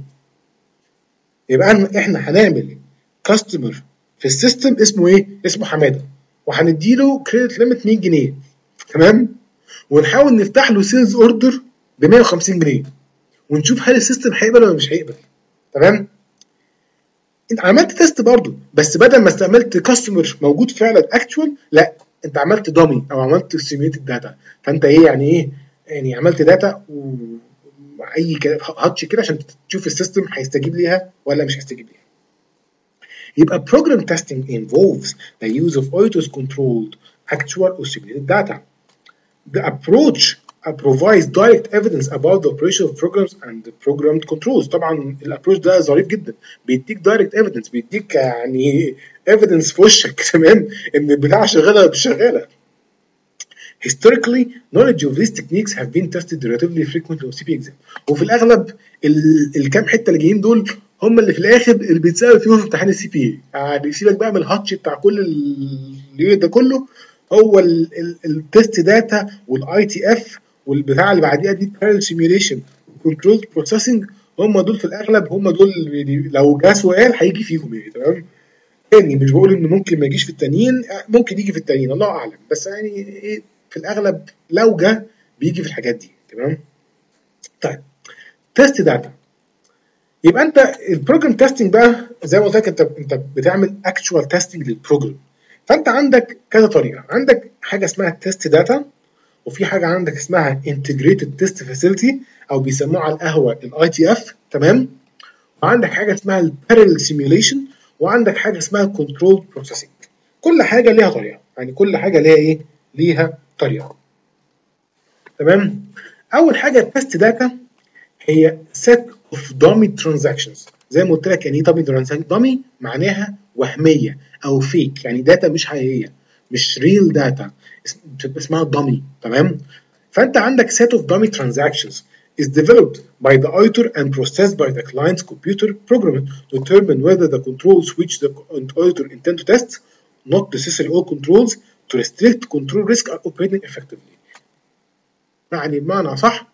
يبقى احنا هنعمل كاستمر في السيستم اسمه ايه؟ اسمه حماده، وهنديله كريدت ليميت مية جنيه، تمام؟ ونحاول نفتح له سيلز اوردر ب مية وخمسين جنيه ونشوف هل السيستم هيقبل ولا مش هيقبل، تمام؟ انت عملت تيست برضو، بس بدل ما استعملت كاستمر موجود فعلا اكتوال، لا انت عملت دامي او عملت سيميوليتد داتا. فانت ايه يعني ايه؟ يعني عملت داتا واي كده هاتش كده عشان تشوف السيستم هيستجيب ليها ولا مش هيستجيب ليها. يبقى program testing involves the use of autos controlled actual or simulated data. The approach provides direct evidence about the operation of programs and the programmed controls. طبعا الابروش ده ظريف جدا، بيديك direct evidence، بيديك يعني evidence في وشك، تمام؟ ان البتاعه شغاله ولا مش شغاله. Historically, knowledge of these techniques have been tested relatively frequently on سي بي exam. وفي الاغلب الكام حته اللي جايين دول هم اللي في الاخر اللي بيتسال فيهم في امتحان السي بي، يعني سيبك بقى من الهاتش بتاع كل اللي ده كله، هو التست داتا والاي تي اف والبتاع اللي بعديها دي بارل سيميوليشن كنترول بروسيسنج، هم دول في الاغلب، هم دول لو جه سؤال هيجي فيهم يعني، تمام؟ تاني مش بقول انه ممكن ما يجيش في التانيين، ممكن يجي في التانيين الله اعلم، بس يعني ايه في الاغلب لو جه بيجي في الحاجات دي، تمام؟ طيب تيست داتا. يبقى انت البروجرام تيستنج بقى زي ما قلت لك، انت انت بتعمل اكتوال تيستنج للبروجرام. فانت عندك كذا طريقه، عندك حاجه اسمها تيست داتا، وفي حاجه عندك اسمها انتجريتد تيست فاسيلتي او بيسموها على القهوه الاي تي اف، تمام؟ وعندك حاجه اسمها البارallel سيميوليشن، وعندك حاجه اسمها كنترول بروسيسنج. كل حاجه ليها طريقه، يعني كل حاجه ليها ايه؟ ليها طريقه، تمام؟ اول حاجه التست داتا هي set of dummy transactions. زي ما قلت لك يعني ايه dummy transaction؟ dummy معناها وهميه او فيك، يعني داتا مش حقيقيه، مش real data، اسمها dummy، تمام؟ فانت عندك set of dummy transactions is developed by the auditor and processed by the client's computer program to determine whether the controls which the auditor intend to test, not necessarily all controls, to restrict control risk are operating effectively. يعني بمعنى صح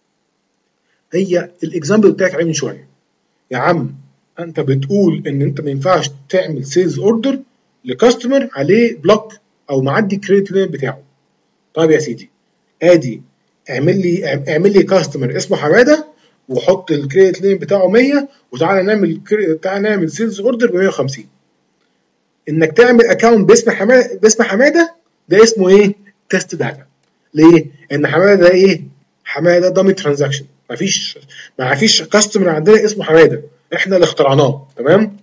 هي الاكزامبل بتاعك عليه من شويه. يا عم انت بتقول ان انت ما ينفعش تعمل سيلز اوردر لكاستمر عليه بلوك او معدي الكريدت ليميت بتاعه. طيب يا سيدي ادي اعمل لي اعمل لي كاستمر اسمه حماده وحط الكريدت ليميت بتاعه مية وتعالى نعمل تعالى نعمل سيلز اوردر ب مية وخمسين. انك تعمل اكونت باسم حماده باسم حماده ده اسمه ايه؟ تيست داتا. ليه؟ ان حماده ده ايه؟ حماده دامي ترانزاكشن، مفيش مفيش كاستمر عندنا اسمه حماده، احنا اللي اخترعناه، تمام؟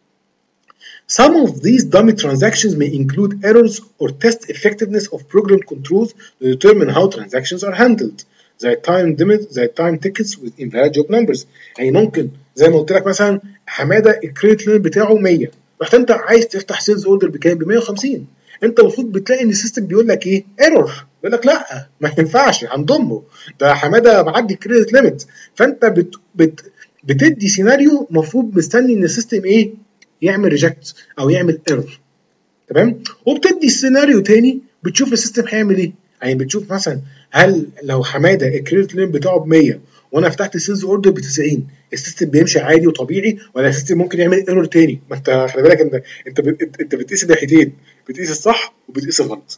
Some of these dummy transactions may include errors or test effectiveness of program controls to determine how transactions are handled. زي time limit زي time tickets with invalid job numbers. يعني ممكن زي ما قلت لك مثلا حماده الكريدت ليميت بتاعه مية، رحت انت عايز تفتح سيلز اوردر بكام؟ ب مية وخمسين. انت المفروض بتلاقي ان السيستم بيقول لك ايه؟ ايرور، بيقول لك لا ما ينفعش هنضمه، ده حماده معدي الكريدت ليميت. فانت بت بت بتدي سيناريو المفروض مستني ان السيستم ايه؟ يعمل ريجكت او يعمل ايرور، تمام؟ وبتدي سيناريو تاني بتشوف السيستم هيعمل ايه. يعني بتشوف مثلا هل لو حماده الكريدت ليميت بتاعه ب مية وانا فتحت السيلز اوردر ب تسعين، السيستم بيمشي عادي وطبيعي ولا السيستم ممكن يعمل ايرور تاني؟ ما انت خلي بالك انت انت انت بتقيس الناحيتين، بتقيس الصح وبتقيس الغلط.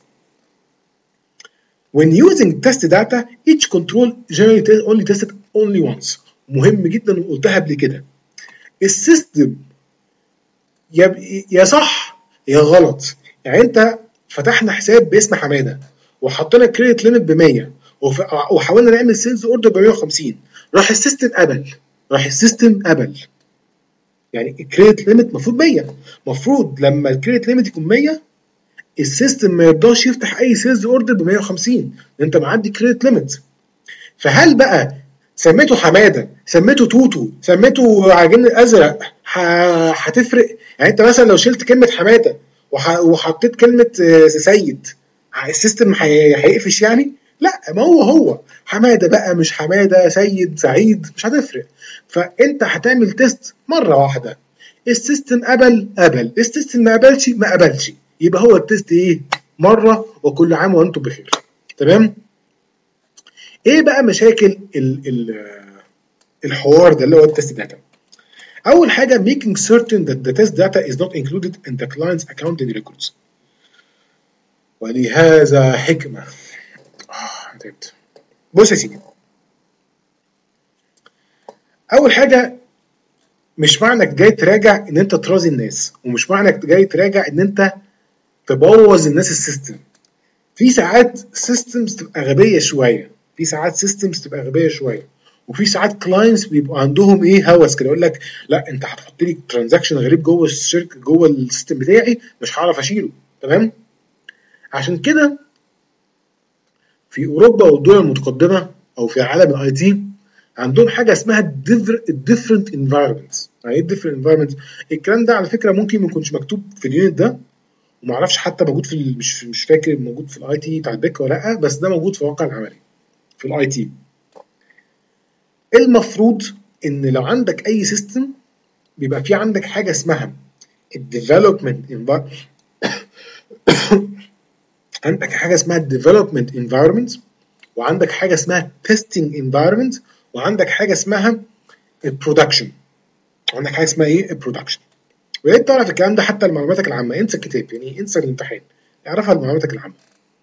When using test data, each control generally only tested only once. مهم جدا وقلتها قبل كده، السيستم يا يا صح يا غلط. يعني انت فتحنا حساب باسم حماده وحطينا كريدت ليميت ب مية وحاولنا نعمل سيلز اوردر ب مية وخمسين، راح السيستم قبل راح السيستم قبل يعني الكريدت ليميت المفروض مية، المفروض لما الكريدت ليميت يكون مية السيستم ما يرضاش يفتح اي سيلز اوردر ب مية وخمسين، انت معدي كريدت ليميت. فهل بقى سميته حماده، سميته توتو، سميته عجين الازرق، هتفرق؟ يعني انت مثلا لو شلت كلمه حماده وحطيت كلمه سيد السيستم هيقفش يعني؟ لا، ما هو هو حماده بقى مش حماده، سيد، سعيد، مش هتفرق. فانت هتعمل تيست مره واحده، السيستم قبل قبل، السيستم ما قبلش ما قبلش، يبقى هو التيست ايه؟ مره، وكل عام وانتم بخير. تمام؟ ايه بقى مشاكل ال ال الحوار ده اللي هو التست داتا؟ اول حاجه making certain that the test data is not included in the client's accounting records. ولهذا حكمه. اه تعبت. بص يا سيدي، اول حاجه مش معنى جاي تراجع ان انت ترازي الناس، ومش معنى جاي تراجع ان انت تبوظ الناس السيستم. في ساعات سيستمز تبقى غبيه شويه، في ساعات سيستمز تبقى غبيه شويه، وفي ساعات كلاينتس بيبقوا عندهم ايه هوس كده، يقول لك لا انت هتحط لي ترانزاكشن غريب جوه الشركه جوه السيستم بتاعي مش هعرف اشيله. تمام؟ عشان كده في اوروبا والدول المتقدمه او في عالم الاي تي عندهم حاجه اسمها الديفرنت انفايرمنتس. يعني ايه الديفرنت انفايرمنتس؟ الكلام ده على فكره ممكن ما يكونش مكتوب في اليونت ده، وما اعرفش حتى موجود في مش مش فاكر موجود في الاي تي بتاع البيك ولا لا، بس ده موجود في الواقع العملي في الاي تي. المفروض ان لو عندك اي سيستم بيبقى في عندك حاجه اسمها الديفلوبمنت عندك حاجه اسمها الديفلوبمنت انفايرمنت، وعندك حاجه اسمها تيستنج انفايرمنت، وعندك حاجه اسمها البرودكشن. عندك حاجه اسمها ايه؟ البرودكشن. ويا ريت تعرف الكلام ده حتى لمعلوماتك العامه، انسى الكتاب يعني انسى الامتحان، اعرفها لمعلوماتك العامه.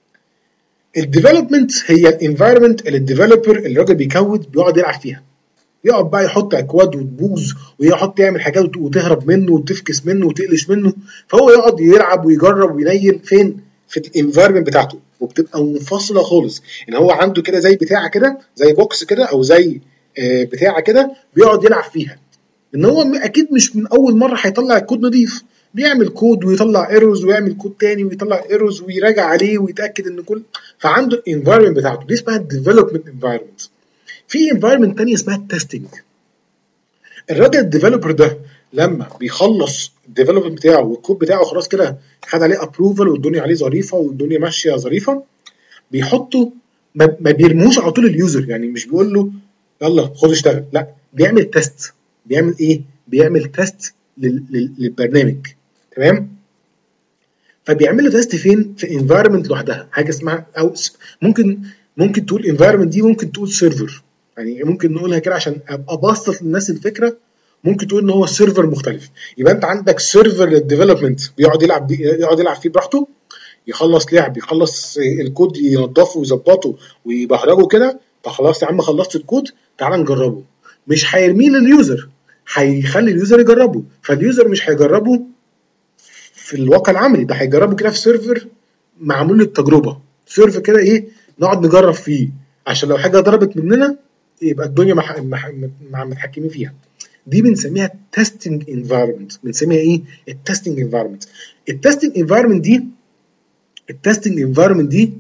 الديفلوبمنت هي الانفايرمنت اللي الديفلوبر الراجل بيكود بيقعد يلعب فيها، يقعد بقى يحط اكواد وتبوظ ويحط يعمل حاجات وتهرب منه وتفكس منه وتقلش منه، فهو يقعد يلعب ويجرب وينيل فين؟ في الانفايرمنت بتاعته، وبتبقى منفصله خالص. ان هو عنده كده زي بتاعه كده، زي بوكس كده او زي بتاعه كده بيقعد يلعب فيها. ان هو اكيد مش من اول مره هيطلع الكود نظيف، بيعمل كود ويطلع ايرورز ويعمل كود تاني ويطلع ايرورز ويراجع عليه ويتاكد ان كل، فعنده الانفايرمنت بتاعته دي اسمها الديفلوبمنت انفايرمنت. في انفايرمنت تانية اسمها التستنج. الراجل الديفلوبر ده لما بيخلص الديفلوبمنت بتاعه والكود بتاعه خلاص كده خد عليه ابروفل والدنيا عليه ظريفه والدنيا ماشيه ظريفه، بيحطه ما بيرموش على طول اليوزر، يعني مش بيقول له يلا خد اشتغل، لا بيعمل تيست. بيعمل ايه؟ بيعمل تيست للبرنامج. تمام؟ فبيعمل له تيست فين؟ في انفايرمنت لوحدها، حاجه اسمها او ممكن ممكن تقول انفايرمنت دي ممكن تقول سيرفر، يعني ممكن نقولها كده عشان ابقى ابسط للناس الفكره. ممكن تقول ان هو سيرفر مختلف. يبقى انت عندك سيرفر للديفلوبمنت بيقعد يلعب يقعد يلعب فيه براحته، يخلص لعب، يخلص الكود ينضفه ويظبطه ويبهرجه كده، فخلاص يا عم خلصت الكود تعال نجربه. مش هيرميه لليوزر، هيخلي اليوزر يجربه، فاليوزر مش هيجربه في الواقع العملي، ده هيجربه كده في سيرفر معمول للتجربه، سيرفر كده ايه نقعد نجرب فيه عشان لو حاجه ضربت مننا يبقى الدنيا مح... مح... مح... متحكمين فيها. دي بنسميها تيستنج انفايرمنت. بنسميها ايه؟ التيستنج انفايرمنت. التيستنج انفايرمنت دي التيستنج انفايرمنت دي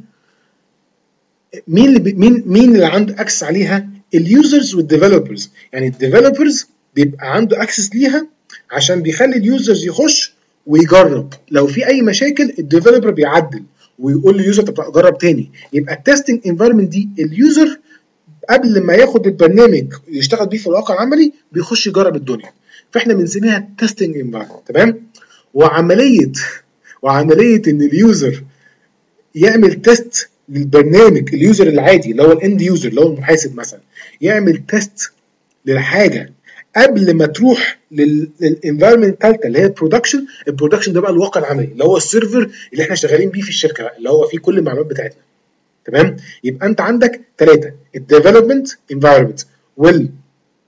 مين اللي بي... مين مين اللي عنده اكسس عليها؟ اليوزرز والديفلوبرز. يعني الديفلوبرز بيبقى عنده اكسس ليها عشان بيخلي اليوزرز يخش ويجرب، لو في اي مشاكل الديفلوبر بيعدل ويقول لليوزر طب جرب تاني. يبقى التستنج انفايرمنت دي اليوزر قبل ما ياخد البرنامج يشتغل بيه في الواقع العملي بيخش يجرب الدنيا، فاحنا بنسميها تستنج انفايرمنت. تمام؟ وعمليه وعمليه ان اليوزر يعمل تيست للبرنامج، اليوزر العادي اللي هو الاند يوزر اللي هو المحاسب مثلا يعمل تيست للحاجه قبل ما تروح للانفايرمنت الثالثه اللي هي البرودكشن. البرودكشن ده بقى الواقع العملي اللي هو السيرفر اللي احنا شغالين بيه في الشركه بقى، اللي هو فيه كل المعلومات بتاعتنا. تمام؟ يبقى انت عندك ثلاثه: الديفلوبمنت انفايرمنت وال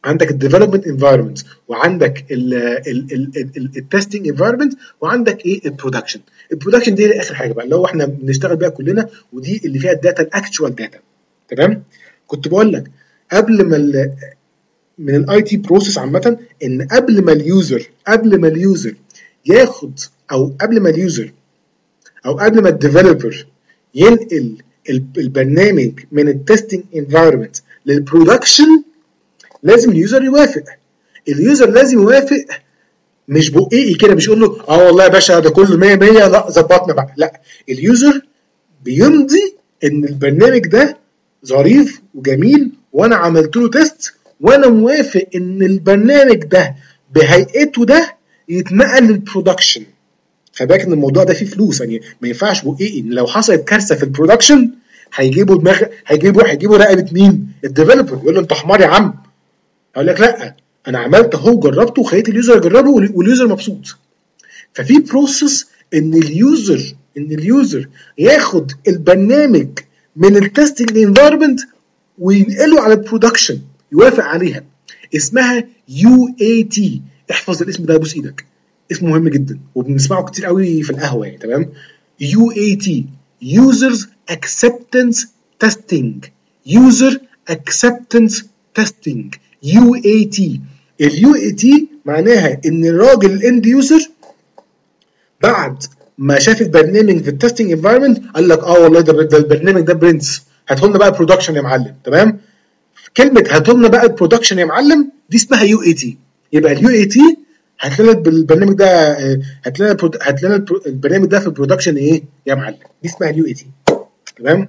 عندك الديفلوبمنت انفايرمنت، وعندك التستنج انفايرمنت، وعندك ايه البرودكشن. البرودكشن دي اخر حاجه بقى اللي هو احنا بنشتغل بيها كلنا، ودي اللي فيها الداتا الاكتشوال داتا. تمام. كنت بقول لك قبل ما من الاي تي بروسيس عامه ان قبل ما اليوزر قبل ما اليوزر ياخد او قبل ما اليوزر او قبل ما الديفلوبر ينقل البرنامج من التستنج انفايرمنت للبرودكشن لازم اليوزر يوافق. اليوزر لازم يوافق، مش بقيقي كده، مش يقول له اه والله يا باشا ده كله مية مية لا ظبطنا بقى، لا، اليوزر بيمضي ان البرنامج ده ظريف وجميل وانا عملت له تيست وانا موافق ان البرنامج ده بهيئته ده يتنقل للبرودكشن. خلي بالك ان الموضوع ده فيه فلوس، يعني ما ينفعش بقيقي ان لو حصلت كارثه في البرودكشن هيجيبوا دماغ هيجيبوا هيجيبوا رقبه مين؟ الديفلوبر، يقول له انت حمار يا عم. اقول لك لا، انا عملت اهو جربته وخليت اليوزر يجربه واليوزر مبسوط. ففي بروسيس ان اليوزر ان اليوزر ياخد البرنامج من التستنج انفايرمنت وينقله على البرودكشن، يوافق عليها، اسمها يو اي تي. احفظ الاسم ده بوس ايدك، اسمه مهم جدا وبنسمعه كتير قوي في القهوه يعني. تمام. يو اي تي Users Acceptance Testing. User Acceptance Testing يو اي تي. اليو اي تي معناها ان الراجل الاند يوزر بعد ما شاف البرنامج في التستنج انفايرمنت قال لك اه والله ده, ده البرنامج ده برنس، هاتوا لنا بقى البرودكشن يا معلم. تمام. كلمه هاتوا لنا بقى البرودكشن يا معلم دي اسمها يو اي تي. يبقى اليو اي تي هات لنا البرنامج ده هات لنا هات لنا البرنامج ده في البرودكشن ايه يا معلم، دي اسمها اليو اي تي. تمام.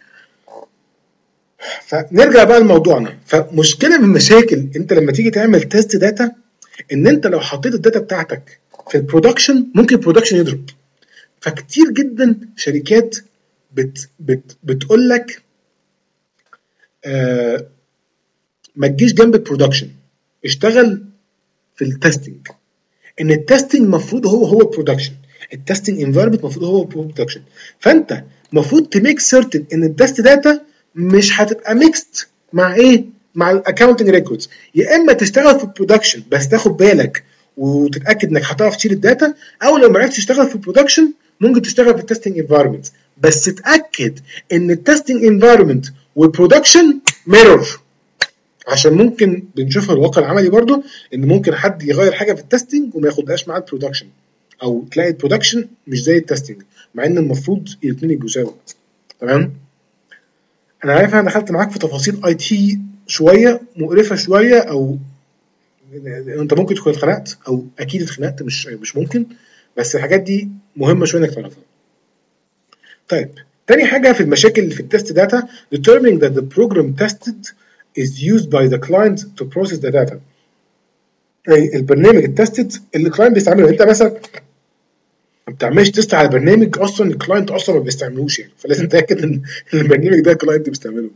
فنرجع بقى لموضوعنا. فمشكله من المشاكل انت لما تيجي تعمل تيست داتا ان انت لو حطيت الداتا بتاعتك في البرودكشن ممكن البرودكشن يضرب. فكتير جدا شركات بت بت بتقول لك آه ما تجيش جنب البرودكشن، اشتغل في التستنج. ان التستنج المفروض هو هو البرودكشن، التستنج انفايرمنت المفروض هو البرودكشن. فانت المفروض تميك سيرتن ان التست داتا مش هتبقى ميكست مع ايه؟ مع الاكونتنج ريكوردز. يا اما تشتغل في البرودكشن بس تاخد بالك وتتاكد انك هتعرف تشيل الداتا، او لو ما عرفتش تشتغل في البرودكشن ممكن تشتغل في التستنج انفايرمنت، بس تتاكد ان التستنج انفايرمنت والبرودكشن ميرور، عشان ممكن بنشوفها الواقع العملي برضو ان ممكن حد يغير حاجه في التستنج وما ياخدهاش مع البرودكشن، او تلاقي البرودكشن مش زي التستنج مع ان المفروض الاثنين يبقوا زي بعض. تمام. انا عارف انا دخلت معاك في تفاصيل اي تي شويه مقرفه شويه، او انت ممكن تكون اتخنقت او اكيد اتخنقت، مش مش ممكن، بس الحاجات دي مهمه شويه انك تعرفها. طيب تاني حاجه في المشاكل اللي في التست داتا determining that the program tested is used by the client to process the data. يعني البرنامج التستد اللي الكلاينت بيستعمله، انت مثلا ما بتعملش تيست على برنامج اصلا الكلاينت اصلا ما بيستعملوش يعني، فلازم تتاكد ان البرنامج ده الكلاينت بيستعمله.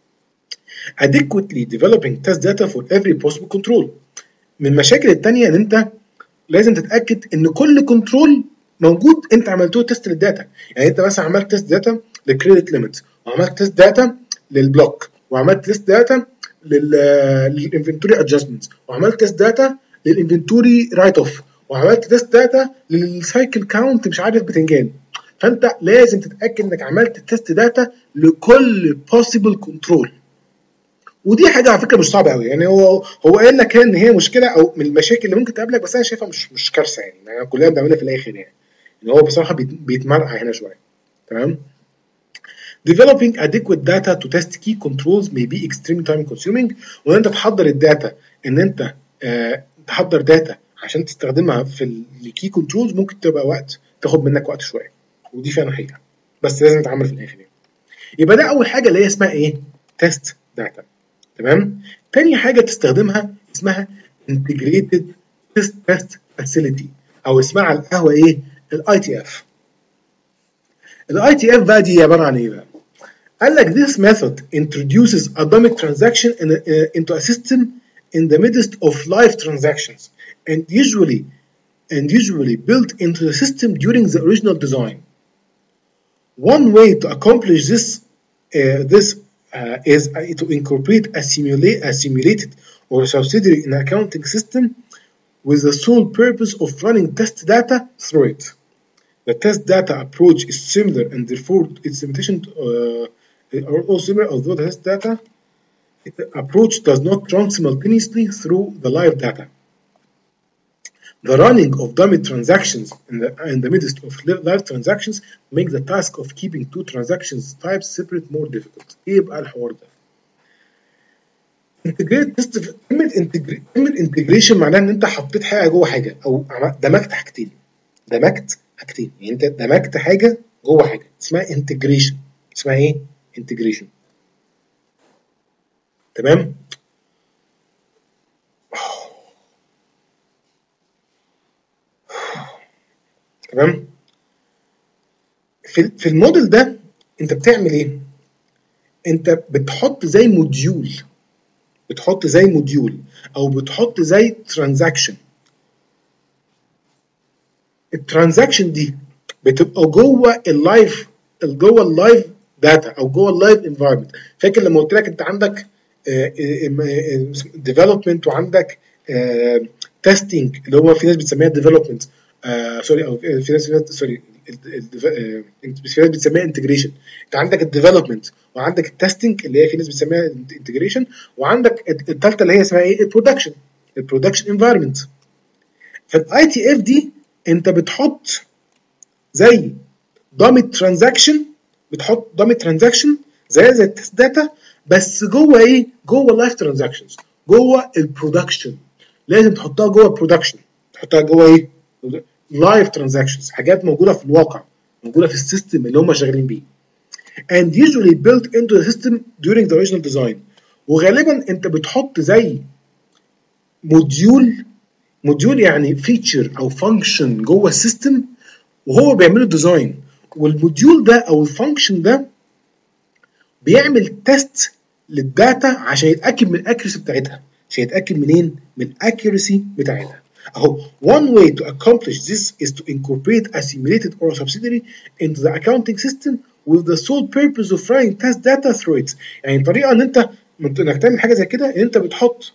adequately developing test data for every possible control. من المشاكل الثانيه ان انت لازم تتاكد ان كل كنترول موجود انت عملته تيست للداتا. يعني انت مثلا عملت تيست داتا للكريدت ليميت، وعملت تيست داتا للبلوك، وعملت تيست داتا للانفنتوري ادجستمنت، وعملت تيست داتا للانفنتوري رايت اوف، وعملت تيست داتا للسايكل كاونت مش عارف بتنجان. فانت لازم تتاكد انك عملت تيست داتا لكل possible كنترول. ودي حاجه على فكره مش صعبه قوي يعني، هو هو قال لك ان هي مشكله او من المشاكل اللي ممكن تقابلك، بس انا شايفها مش مش كارثه يعني, يعني كلنا بنعملها في الاخر يعني. ان هو بصراحه بيتمرقع هنا شويه. تمام. Developing adequate data to test key controls may be extremely time consuming. وان انت تحضر الداتا ان انت آه تحضر داتا عشان تستخدمها في الكي كنترولز ممكن تبقى وقت تاخد منك وقت شويه، ودي فعلا حقيقه، بس لازم تتعمل في الاخر يعني. يبقى ده اول حاجه اللي هي اسمها ايه؟ تيست داتا. تمام. تاني حاجه تستخدمها اسمها integrated test test facility، او اسمها على القهوه ايه؟ الاي تي اف. الاي تي اف بقى دي عباره عن ايه بقى؟ قال لك this method introduces atomic transaction in a, uh, into a system in the midst of live transactions and usually and usually built into the system during the original design. One way to accomplish this uh, this uh, is uh, to incorporate a, simulate, a simulated or subsidiary in an accounting system with the sole purpose of running test data through it. The test data approach is similar and therefore its limitation uh, are all similar, although the test data approach does not run simultaneously through the live data. The running of dummy transactions in the, in the midst of live transactions make the task of keeping two transactions types separate more difficult. ايه بقى الحوار ده؟ انتجريت تيست. كلمة انتجريت كلمة انتجريشن معناها ان انت حطيت حاجة جوه حاجة او دمجت حاجتين. دمجت حاجتين يعني انت دمجت حاجة جوه حاجة اسمها انتجريشن. اسمها ايه؟ انتجريشن. تمام؟ تمام؟ في في الموديل ده انت بتعمل ايه؟ انت بتحط زي موديول بتحط زي موديول او بتحط زي ترانزاكشن. الترانزاكشن دي بتبقى جوه اللايف جوه اللايف داتا او جوه اللايف انفايرمنت. فاكر لما قلت لك انت عندك ديفلوبمنت وعندك تيستنج اللي هو في ناس بتسميها ديفلوبمنت سوري او في ناس سوري في ناس بتسميها انتجريشن. انت عندك الديفلوبمنت وعندك التستنج اللي هي في ناس بتسميها انتجريشن، وعندك الثالثه اللي هي اسمها ايه؟ البرودكشن البرودكشن انفايرمنت. فالاي تي اف دي انت بتحط زي دامي ترانزاكشن بتحط دامي ترانزاكشن زي زي التست داتا بس جوه ايه؟ جوه اللايف ترانزاكشنز جوه البرودكشن. لازم تحطها جوه البرودكشن تحطها جوه ايه؟ لايف ترانزاكشنز، حاجات موجوده في الواقع موجوده في السيستم اللي هم شغالين بيه. and usually built into the system during the original design. وغالبا انت بتحط زي موديول موديول يعني فيتشر او فانكشن جوه السيستم وهو بيعمله ديزاين، والموديول ده او الفانكشن ده بيعمل تيست للداتا عشان يتاكد من الاكيرسي بتاعتها. عشان يتاكد منين؟ من الاكيرسي بتاعتها. اهو one way to accomplish this is to incorporate a simulated or a subsidiary into the accounting system with the sole purpose of running test data through it. يعني طريقه ان انت انك تعمل حاجه زي كده ان انت بتحط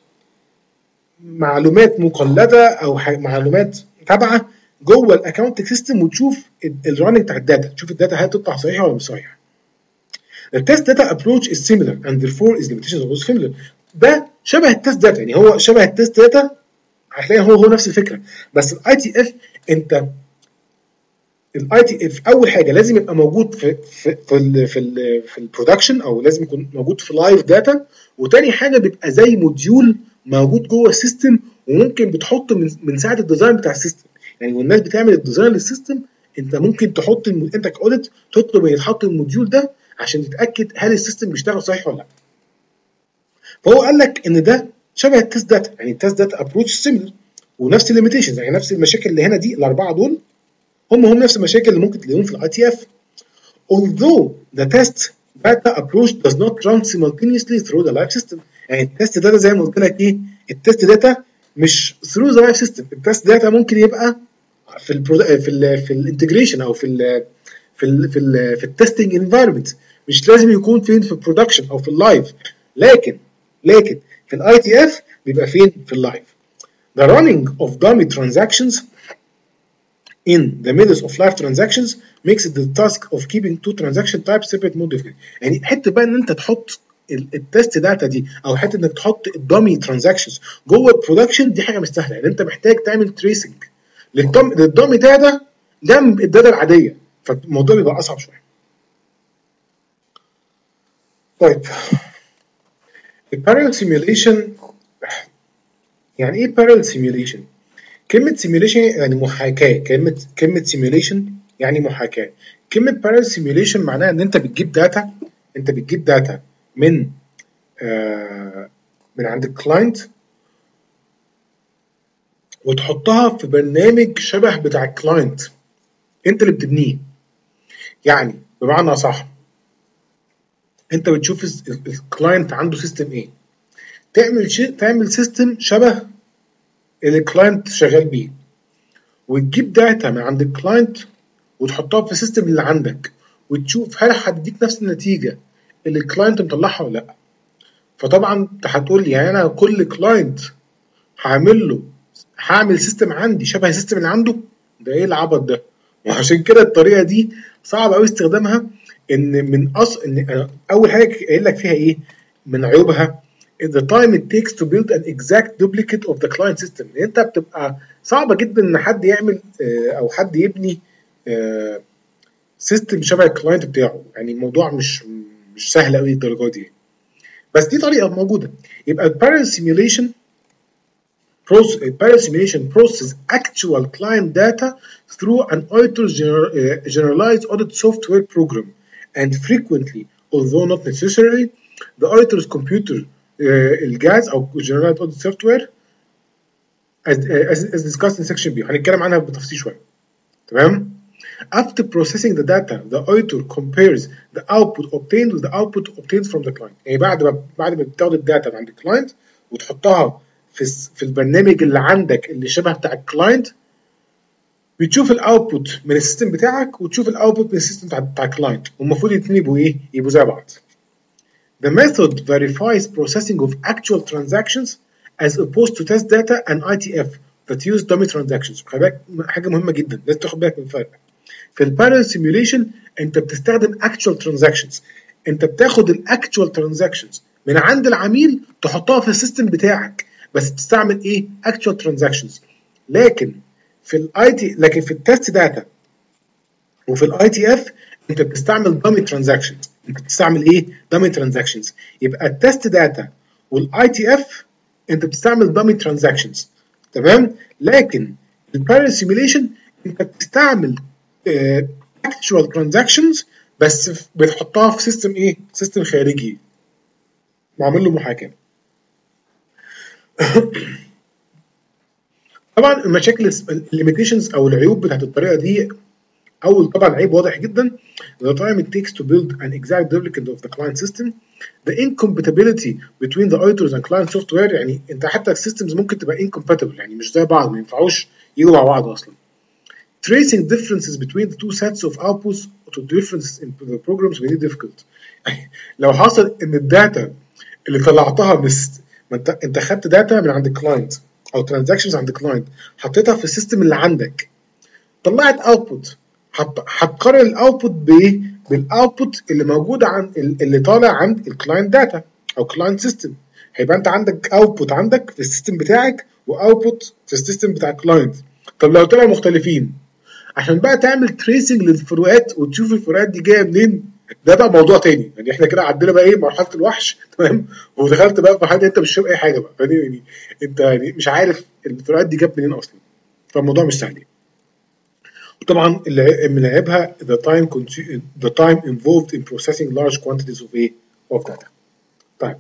معلومات مقلده او معلومات تابعه جوه الاكونتنج سيستم وتشوف الراننج بتاع الداتا، تشوف الداتا هل تطلع صحيحه ولا مش صحيحه. The test data approach is similar and therefore is limitations also similar. ده شبه التست داتا، يعني هو شبه التست داتا، هتلاقي هو هو نفس الفكره. بس الاي تي اف انت الاي تي اف اول حاجه لازم يبقى موجود في في في ال في ال في البرودكشن او لازم يكون موجود في لايف داتا، وتاني حاجه بيبقى زي موديول موجود جوه السيستم وممكن بتحط من من ساعه الديزاين بتاع السيستم. يعني والناس بتعمل الديزاين للسيستم انت ممكن تحط الم... انت كاوديت تطلب ان يتحط الموديول ده عشان تتاكد هل السيستم بيشتغل صحيح ولا لا. فهو قال لك ان ده شبه التست داتا، يعني التست داتا ابروتش سيميلر ونفس الليميتيشنز، يعني نفس المشاكل اللي هنا دي الاربعه دول هم هم نفس المشاكل اللي ممكن تلاقيهم في الاي تي اف. although the test data approach does not run simultaneously through the live system. يعني التست داتا زي ما قلت لك ايه؟ التست داتا مش through the live system. التست داتا ممكن يبقى في ال في ال في الانتجريشن او في ال في ال في ال في التستنج انفايرمنت، مش لازم يكون فين في البرودكشن او في اللايف، لكن لكن في الاي تي اف بيبقى فين؟ في اللايف. The running of dummy transactions in the middle of live transactions makes it the task of keeping two transaction types separate more difficult. يعني حته بقى ان انت تحط التست داتا دي او حته انك تحط الدامي ترانزاكشنز جوه البرودكشن دي حاجه مش سهله، يعني انت محتاج تعمل تريسنج للدامي داتا جنب الداتا العاديه، فالموضوع بيبقى اصعب شويه. طيب البارallel سيميوليشن، يعني ايه بارallel سيميوليشن؟ كلمة سيميوليشن يعني محاكاة، كلمة كلمة سيميوليشن يعني محاكاة. كلمة بارallel سيميوليشن معناها ان انت بتجيب داتا انت بتجيب داتا من آه من عند الكلاينت وتحطها في برنامج شبه بتاع الكلاينت انت اللي بتبنيه. يعني بمعنى صح انت بتشوف الكلاينت عنده سيستم ايه، تعمل شيء تعمل سيستم شبه اللي الكلاينت شغال بيه، وتجيب داتا من عند الكلاينت وتحطها في السيستم اللي عندك وتشوف هل هتديك نفس النتيجه اللي الكلاينت مطلعها ولا لا. فطبعا انت هتقول لي يعني انا كل كلاينت هعمل له هعمل سيستم عندي شبه السيستم اللي عنده؟ ده ايه العبط ده؟ وعشان كده الطريقه دي صعب قوي استخدامها. ان من اصل ان أنا اول حاجه قايل لك فيها ايه من عيوبها؟ the time it takes to build an exact duplicate of the client system. انت بتبقى صعبه جدا ان حد يعمل او حد يبني سيستم شبه الكلاينت بتاعه. يعني الموضوع مش مش سهل قوي الدرجه دي، بس دي طريقه موجوده. يبقى parallel simulation process parallel simulation processes actual client data through an auditor's generalized audit software program, and frequently, although not necessarily, the auditor's computer الجهاز او generalized audit software as, as, as discussed in section B. هنتكلم عنها بتفصيل شويه. تمام؟ After processing the data, the auditor compares the output obtained with the output obtained from the client. يعني بعد ما بعد ما بتاخد الداتا من عند الكلاينت وتحطها في في البرنامج اللي عندك اللي شبه بتاع الكلاينت، بتشوف الاوتبوت من السيستم بتاعك وتشوف الاوتبوت من السيستم بتاع بتاع الكلاينت، والمفروض الاثنين يبقوا ايه؟ يبقوا زي بعض. The method verifies processing of actual transactions as opposed to test data and I T F that use dummy transactions. خلي بالك حاجه مهمه جدا لازم تاخد بالك من الفرق. في البارallel سيميوليشن انت بتستخدم actual transactions. انت بتاخد الاكتوال transactions من عند العميل تحطها في السيستم بتاعك، بس بتستعمل ايه؟ actual transactions. لكن في الاي تي لكن في التست داتا وفي الاي تي اف انت بتستعمل dummy transactions. انت بتستعمل ايه؟ dummy transactions. يبقى التست داتا والاي تي اف انت بتستعمل dummy transactions. تمام؟ لكن البارallel سيميوليشن انت بتستعمل actual transactions بس بتحطها في سيستم ايه؟ سيستم خارجي معمول له محاكاه. طبعا المشاكل الليميتيشنز او العيوب بتاعت الطريقه دي، اول طبعا عيب واضح جدا the time it takes to build an exact duplicate of the client system, the incompatibility between the auditors and client software. يعني انت حتى السيستمز ممكن تبقى incompatible، يعني مش زي بعض، ما ينفعوش يجوا مع بعض اصلا. Tracing differences between the two sets of outputs to differences in the programs very difficult. لو حصل ان الداتا اللي طلعتها من ما انت انت خدت داتا من عند الكلاينت او ترانزاكشنز عند الكلاينت حطيتها في السيستم اللي عندك، طلعت اوتبوت، هتقارن الاوتبوت بايه؟ بالاوتبوت اللي موجود عن اللي طالع عند الكلاينت داتا او كلاينت سيستم. هيبقى انت عندك اوتبوت عندك في السيستم بتاعك واوتبوت في السيستم بتاع الكلاينت. طب لو طلعوا مختلفين، عشان بقى تعمل تريسنج للفروقات وتشوف الفروقات دي جايه منين، ده بقى موضوع تاني. يعني احنا كده عدينا بقى ايه؟ مرحله الوحش. تمام؟ ودخلت بقى في حاجه انت مش فاهم اي حاجه بقى، يعني انت يعني مش عارف الفروقات دي جت منين اصلا، فالموضوع مش سهل. وطبعا من عيبها the time the time involved in processing large quantities of ايه؟ of data. طيب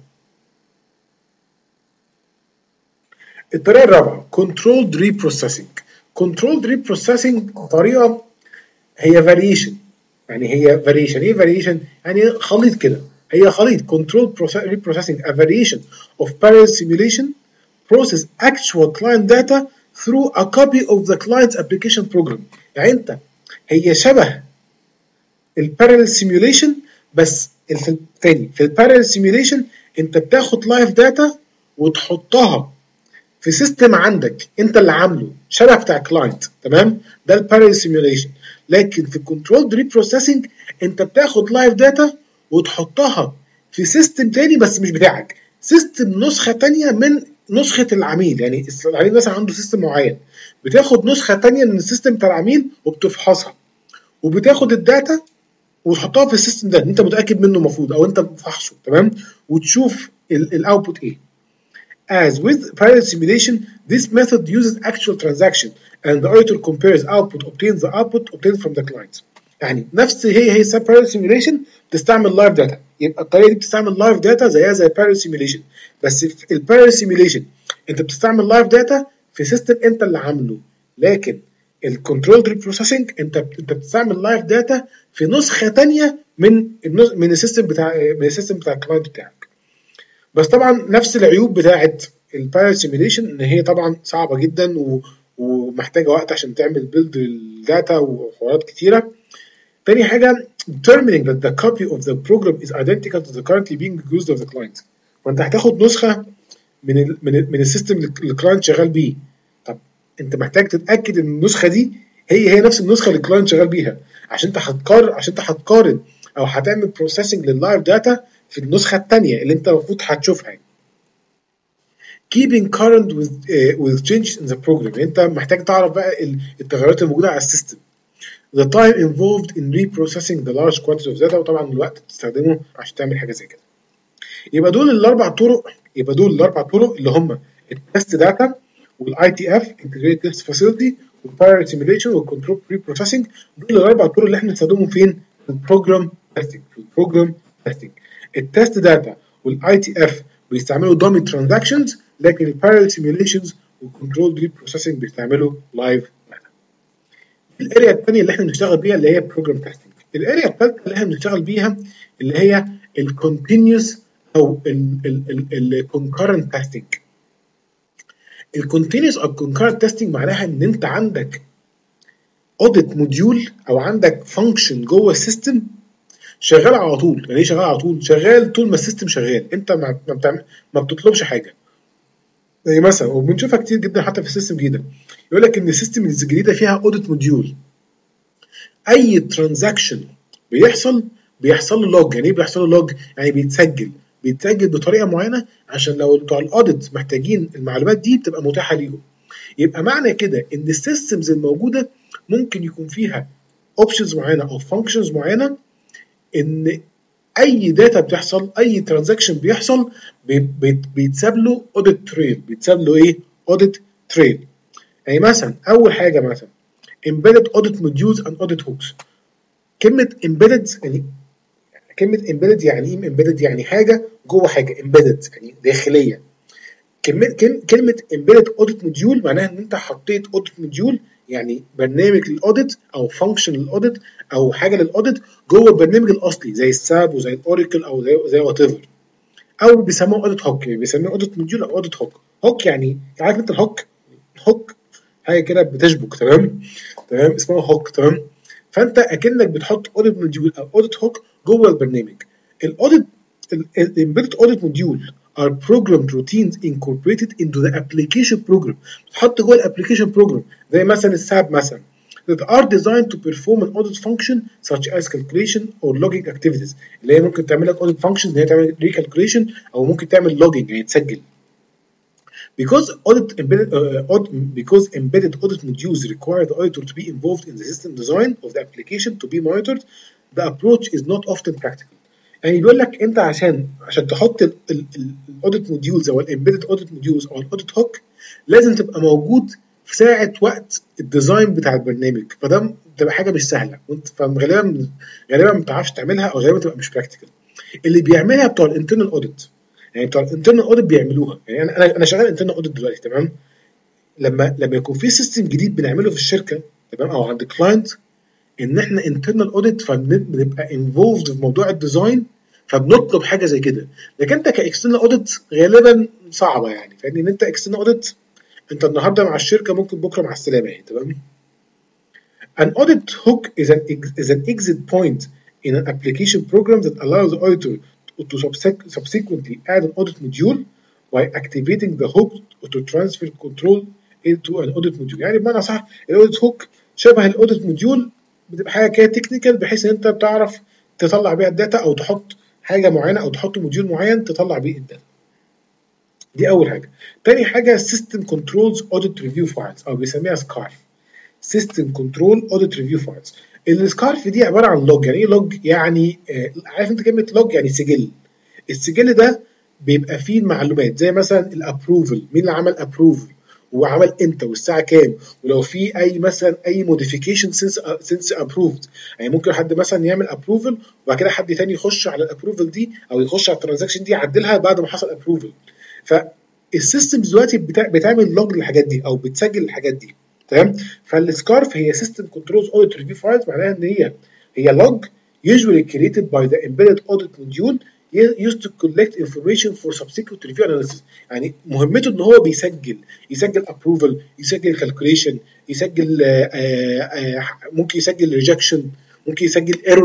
الطريقه الرابعه controlled reprocessing. controlled reprocessing طريقه هي variation. يعني هي variation. ايه variation؟ يعني خليط كده، هي خليط controlled reprocessing a variation of parallel simulation process actual client data through a copy of the client's application program. يعني انت هي شبه البارallel simulation بس الثاني. في البارallel simulation انت بتاخد لايف داتا وتحطها في سيستم عندك انت اللي عامله شبه بتاع كلاينت. تمام؟ ده البارallel simulation. لكن في الكنترول ريبروسيسنج انت بتاخد لايف داتا وتحطها في سيستم تاني بس مش بتاعك، سيستم نسخه تانيه من نسخه العميل. يعني العميل مثلا عنده سيستم معين، بتاخد نسخه تانيه من السيستم بتاع العميل وبتفحصها وبتاخد الداتا وتحطها في السيستم ده انت متاكد منه المفروض او انت فحصه. تمام؟ وتشوف الاوتبوت ايه. As with parallel simulation, this method uses actual transaction and the auditor compares output obtains the output obtained from the client. يعني نفس هي هي parallel simulation بتستعمل live data. يبقى الطريقه دي بتستعمل live data زيها زي parallel simulation، بس في ال parallel simulation انت بتستعمل live data في سيستم انت اللي عامله، لكن ال controlled reprocessing انت انت بتستعمل live data في نسخه ثانيه من من السيستم بتاع من السيستم بتاع الكلاينت بتاعك. بس طبعا نفس العيوب بتاعه البارallel سيميوليشن ان هي طبعا صعبه جدا و... ومحتاجه وقت عشان تعمل بيلد للداتا وحوارات كتيره. تاني حاجه determining that the copy of the program is identical to the currently being used of the client. فانت هتاخد نسخه من ال من ال من السيستم اللي الكلاينت شغال بيه. طب انت محتاج تتاكد ان النسخه دي هي هي نفس النسخه اللي الكلاينت شغال بيها، عشان انت هتقارن عشان انت هتقارن او هتعمل بروسيسنج لللايف داتا في النسخه الثانيه اللي انت المفروض هتشوفها. keeping current with uh, with changes in the program، انت محتاج تعرف بقى التغيرات الموجوده على السيستم. the time involved in reprocessing the large quantity of data، وطبعا الوقت بتستخدمه عشان تعمل حاجه زي كده. يبقى دول الاربع طرق يبقى دول الاربع طرق اللي هم التست داتا والاي تي اف انتجريتد تيست فاسيلتي والبارallel سيميوليشن والكنترول بري بروسيسنج. دول الاربع طرق اللي احنا بنستخدمهم فين؟ في البروجرام تيستنج. في البروجرام تيستنج التست داتا والاي تي اف بيستعملوا دامي ترانزاكشنز، لكن البارallel سيميوليشنز والكنترول بري بروسيسنج بيستعملوا لايف داتا. الاريا الثانيه اللي احنا بنشتغل بيها اللي هي بروجرام تيستنج. الاريا الثالثه اللي احنا بنشتغل بيها اللي هي الكونتينيوس او الكونكرنت تيستنج. الكونتينيوس او الكونكرنت تيستنج معناها ان انت عندك اوديت موديول او عندك فانكشن جوه السيستم شغال على طول. يعني ايه شغال على طول؟ شغال طول ما السيستم شغال، انت ما بتعمل ما بتطلبش حاجه. زي مثلا وبنشوفها كتير جدا حتى في السيستم الجديده، يقول لك ان السيستم الجديده فيها اوديت موديول. اي ترانزاكشن بيحصل بيحصل له لوج. يعني ايه بيحصل له لوج؟ يعني بيتسجل بيتسجل بطريقه معينه عشان لو بتوع الاوديت محتاجين المعلومات دي بتبقى متاحه ليهم. يبقى معنى كده ان السيستمز الموجوده ممكن يكون فيها اوبشنز معينه او فانكشنز معينه، ان اي داتا بتحصل اي ترانزاكشن بيحصل بيتساب له اوديت تريل. بيتساب له ايه؟ اوديت تريل. يعني مثلا اول حاجه مثلا embedded audit modules and audit hooks. كلمه embedded يعني كلمه embedded يعني ايه؟ embedded يعني حاجه جوه حاجه، embedded يعني داخليه. كلمه كلمه embedded audit module معناها ان انت حطيت audit module، يعني برنامج للاوديت او فانكشن للاوديت او حاجه للاوديت جوه البرنامج الاصلي زي الساب وزي الاوراكل او زي زي وات ايفر. او بيسموه اوديت هوك، يعني بيسموه اوديت موديول او اوديت هوك. هوك يعني عارف انت الهوك؟ هوك حاجه كده بتشبك، تمام تمام اسمها هوك، تمام. فانت اكنك بتحط اوديت موديول او اوديت هوك جوه البرنامج. الاوديت الامبيدد اوديت موديول are programmed routines incorporated into the application program. بتحط جوه الابلكيشن بروجرام زي مثلا الساب مثلا that are designed to perform an audit function such as calculation or logging activities. اللي هي ممكن تعمل لك audit function اللي هي تعمل recalculation او ممكن تعمل logging يعني تسجل. Because audit embedded uh, audit, because embedded audit modules require the auditor to be involved in the system design of the application to be monitored, the approach is not often practical. يعني بيقول لك انت عشان عشان تحط الاوديت موديولز او الامبيدد اوديت موديولز او الاوديت هوك لازم تبقى موجود في ساعه وقت الديزاين بتاع البرنامج، فده بتبقى حاجه مش سهله وانت فغالبا غالبا ما بتعرفش تعملها او غالبا تبقى مش براكتيكال. اللي بيعملها بتوع الانترنال اوديت، يعني بتوع الانترنال اوديت بيعملوها. يعني انا انا شغال انترنال اوديت دلوقتي، تمام. لما لما يكون في سيستم جديد بنعمله في الشركه، تمام، او عند كلاينت، ان احنا انترنال اوديت فبنبقى انفولفد في موضوع الديزاين فبنطلب حاجه زي كده. لكن انت كاكسترنال اوديت غالبا صعبه، يعني فاهمني ان انت اكسترنال اوديت انت النهارده مع الشركه ممكن بكره مع السلامه، يعني تمام. An audit hook is an is an exit point in an application program that allows the auditor to subsequently add an audit module by activating the hook to transfer control into an audit module. يعني بمعنى صح الاوديت هوك شبه الاوديت موديول، بتبقى حاجه كده تكنيكال بحيث ان انت بتعرف تطلع بيها الداتا او تحط حاجه معينه او تحط موديول معين تطلع بيه الداتا. دي اول حاجه. تاني حاجه سيستم كنترولز اوديت ريفيو فايلز او بيسميها سكارف. سيستم كنترول اوديت ريفيو فايلز. السكارف دي عباره عن لوج. يعني ايه لوج؟ يعني آه عارف انت كلمه لوج يعني سجل. السجل ده بيبقى فيه المعلومات زي مثلا الابروفل، مين اللي عمل ابروفل وعمل امتى والساعه كام، ولو في اي مثلا اي موديفيكيشن سينس سينس ابروفد. يعني ممكن حد مثلا يعمل ابروفل وبعد كده حد ثاني يخش على الابروفل دي او يخش على الترانزاكشن دي يعدلها بعد ما حصل ابروفل. فالسيستم دلوقتي بتعمل لوج للحاجات دي او بتسجل الحاجات دي، تمام. فالسكارف هي سيستم كنترولز اوديت ريفيو فايلز، معناها ان هي هي لوج usually created by the embedded audit module used to collect information for subsequent review analysis. يعني مهمته ان هو بيسجل يسجل approval، يسجل calculation، يسجل آآ آآ ممكن يسجل rejection، ممكن يسجل errors،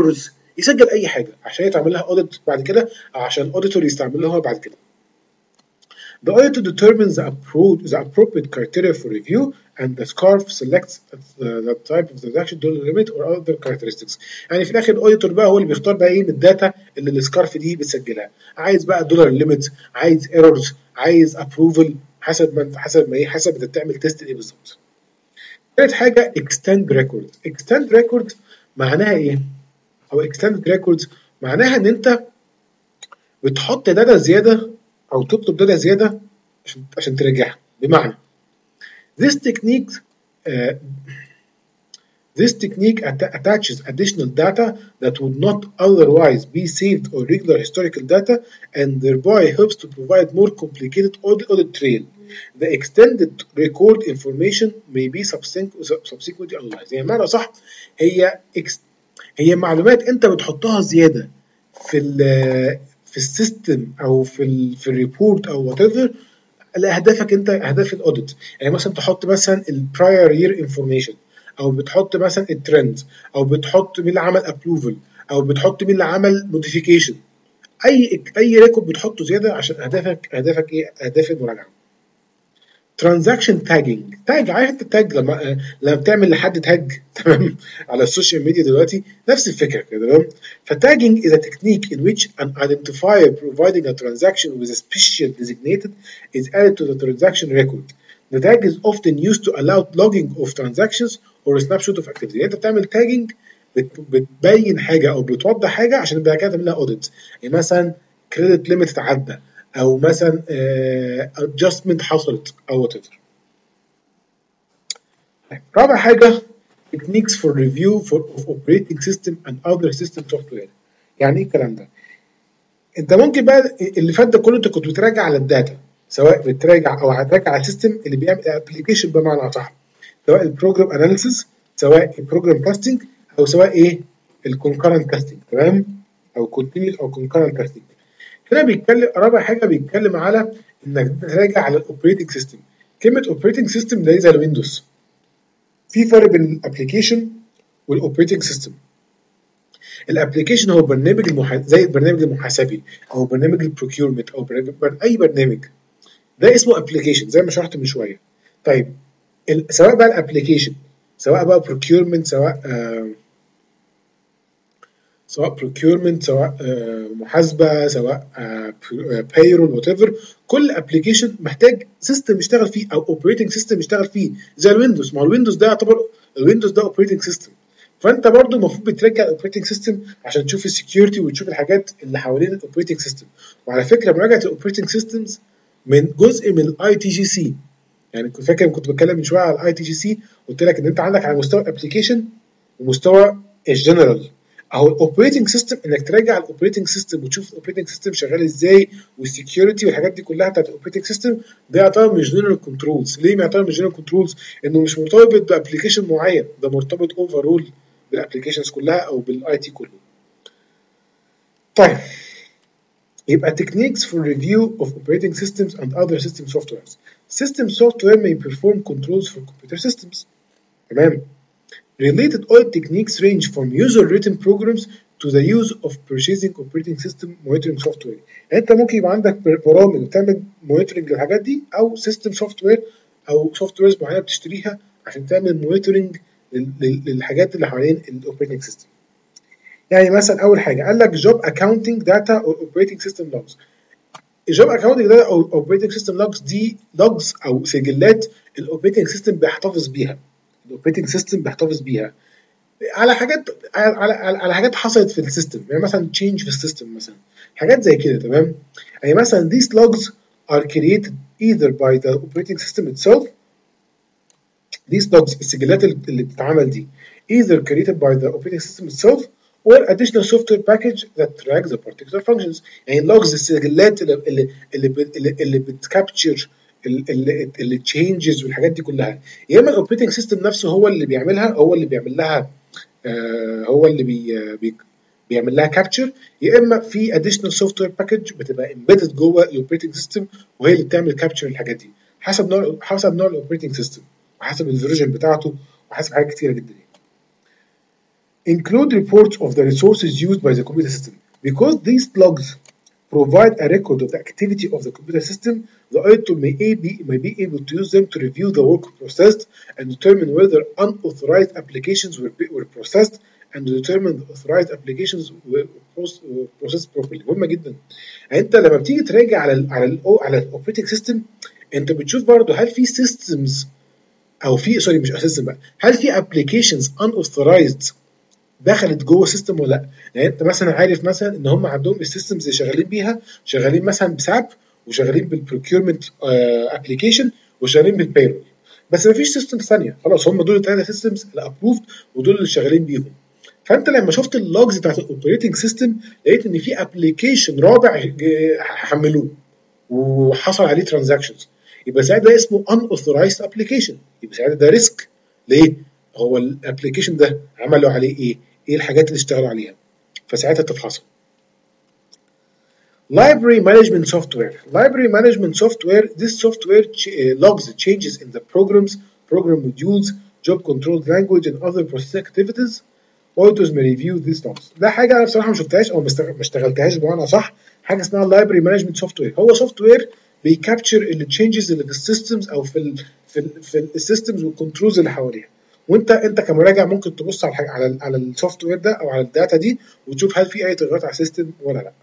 يسجل اي حاجه عشان يتعمل لها اوديت بعد كده، او عشان الاوديتور يستعملها هو بعد كده. The auditor determines the, appro the appropriate criteria for review, and the SCARF selects the, the type of transaction, dollar limit, or other characteristics. يعني في الاخر الاوديتور بقى هو اللي بيختار بقى ايه من الداتا اللي السكارف دي بتسجلها. عايز بقى دولار ليميت، عايز ايرورز، عايز ابروفل، حسب ما حسب ما ايه حسب انت بتعمل تيست ايه بالظبط. ثالث حاجه extend record. extend record معناها ايه؟ او extended records معناها ان انت بتحط داتا زياده او تطلب داتا زياده عشان عشان ترجعها. بمعنى this technique uh, this technique att attaches additional data that would not otherwise be saved or regular historical data, and thereby helps to provide more complicated audit, audit trail. The extended record information may be subsequently analyzed. يعني معنى صح هي هي معلومات انت بتحطها زياده في ال في السيستم او في ال في الريبورت او وات ايفر لاهدافك انت، اهداف الاوديت. يعني مثلا تحط مثلا البراير يير انفورميشن، او بتحط مثلا الترند، او بتحط مين اللي عمل ابروفل، او بتحط مين اللي عمل موديفيكيشن. اي اي ريكورد بتحطه زياده عشان اهدافك اهدافك ايه؟ اهداف المراجعه. ترانزاكشن تاجنج. تاج، عارف انت التاج لما لما بتعمل لحد تاج تمام على السوشيال ميديا دلوقتي نفس الفكره كده تمام. فتاجنج is a technique in which an identifier providing a transaction with a special designated is added to the transaction record. The tag is often used to allow logging of transactions or a snapshot of activity. يعني انت بتعمل تاجنج بتبين حاجه او بتوضح حاجه عشان بعد كده تعمل لها اوديت. يعني مثلا كريدت ليميت اتعدى، او مثلا ادجستمنت حصلت او وات ايفر. رابع حاجه techniques for review for of operating system and other system software. يعني ايه الكلام ده؟ انت ممكن بقى اللي فات ده كله انت كنت بتراجع على الداتا، سواء بتراجع او هتراجع على السيستم اللي بيعمل ابلكيشن بمعنى اصح، سواء البروجرام اناليسيس، سواء البروجرام كاستنج، او سواء ايه الكونكرنت كاستنج تمام، او كونتينيوس او كونكرنت كاستنج. هنا بيتكلم رابع حاجه بيتكلم على انك تراجع على الاوبريتنج سيستم. كلمه اوبريتنج سيستم ده زي الويندوز. في فرق بين الابلكيشن والاوبريتنج سيستم. الابلكيشن هو برنامج المح... زي البرنامج المحاسبي او برنامج البروكيورمنت او برنامج... اي برنامج ده اسمه ابلكيشن زي ما شرحت من شويه. طيب ال... سواء بقى الابلكيشن، سواء بقى بروكيورمنت، سواء آه... سواء procurement، سواء محاسبه، سواء payroll وات ايفر، كل ابلكيشن محتاج سيستم يشتغل فيه او اوبريتنج سيستم يشتغل فيه زي الويندوز. ما هو الويندوز ده يعتبر الويندوز ده اوبريتنج سيستم، فانت برضو المفروض بترجع الاوبريتنج سيستم عشان تشوف السكيورتي وتشوف الحاجات اللي حوالين الاوبريتنج سيستم. وعلى فكره مراجعه الاوبريتنج سيستمز من جزء من الاي تي جي سي. يعني كنت فاكر كنت بتكلم من شويه على الاي تي جي سي، قلت لك ان انت عندك على مستوى الابلكيشن ومستوى الجنرال. اهو الاوبريتنج سيستم انك تراجع الاوبريتنج سيستم وتشوف الاوبريتنج سيستم شغال ازاي والسكيورتي والحاجات دي كلها بتاعت الاوبريتنج سيستم. ده يعتبر مش جنرال كنترولز. ليه ما يعتبر مش جنرال كنترولز؟ انه مش مرتبط بابلكيشن معين، ده مرتبط اوفرول بالابلكيشنز كلها او بالاي تي كله. طيب يبقى techniques for review of operating systems and other system softwares. System software may perform controls for computer systems. تمام. Related audit techniques range from user-written programs to the use of purchasing operating system monitoring software. يعني انت ممكن يبقى عندك برامج بتعمل monitoring للحاجات دي، او system software او softwares معينه بتشتريها عشان تعمل monitoring للحاجات اللي حوالين الاوبريتنج سيستم. يعني مثلا اول حاجه قال لك job accounting data or operating system logs. الجوب اكاونتنج داتا او اوبريتنج سيستم لوجز دي لوجز او سجلات الاوبريتنج سيستم بيحتفظ بيها. الاوبريتنج سيستم بيحتفظ بيها على حاجات على على, على حاجات حصلت في السيستم، يعني مثلا تشينج في السيستم مثلا، حاجات زي كده تمام. يعني مثلا these logs are created either by the operating system itself. these logs السجلات اللي بتتعمل دي either created by the operating system itself or additional software package that tracks the particular functions. يعني اللوجز السجلات اللي اللي اللي, اللي بتكابتشر اللي اللي تشينجز والحاجات دي كلها، يا اما الاوبريتنج سيستم نفسه هو اللي بيعملها، هو اللي بيعمل لها آه هو اللي بي بي بيعمل لها كابتشر، يا اما في additional software package بتبقى embedded جوه الاوبريتنج سيستم وهي اللي بتعمل كابتشر الحاجات دي، حسب نوع حسب نوع الاوبريتنج سيستم وحسب الفيرجن بتاعته وحسب حاجات كتيره جدا. include reports of the resources used by the computer system. Because these logs provide a record of the activity of the computer system, the auditor may be, may be able to use them to review the work processed and determine whether unauthorized applications were, were processed and determine the authorized applications were processed properly. مهمة جدا. يعني انت لما بتيجي تراجع على ال على ال على الاوبريتنج سيستم، انت بتشوف برضه هل في سيستمز او في سوري مش سيستم بقى، هل في ابلكيشنز unauthorized دخلت جوه السيستم ولا لا؟ يعني انت مثلا عارف مثلا ان هم عندهم السيستمز اللي شغالين بيها شغالين مثلا بساب وشغالين بالبروكيورمنت ابلكيشن وشغالين بالبيرول، بس ما فيش سيستمز ثانيه، خلاص هم دول الثلاثه سيستمز الابروفد ودول اللي شغالين بيهم. فانت لما شفت اللوجز بتاعت الاوبريتنج سيستم لقيت ان في ابلكيشن رابع حملوه وحصل عليه ترانزاكشنز، يبقى ساعتها ده اسمه unauthorized application، يبقى ساعتها ده ريسك. ليه؟ هو الابلكيشن ده عملوا عليه ايه؟ ايه الحاجات اللي اشتغلوا عليها؟ فساعتها تفحصها. Library management software. Library management software. This software logs the changes in the programs, program modules, job control language, and other process activities. Auditors may review these logs. ده حاجة أنا بصراحة ما شفتهاش أو ما اشتغلتهاش بمعنى صح. حاجة اسمها Library management software. هو software بيكابتشر التشينجز اللي في السيستمز أو في ال في ال في السيستمز والكنترولز اللي حواليها. وانت انت كمراجع ممكن تبص على على على السوفت وير ده او على الداتا دي وتشوف هل في اي تغيرات على السيستم ولا لا.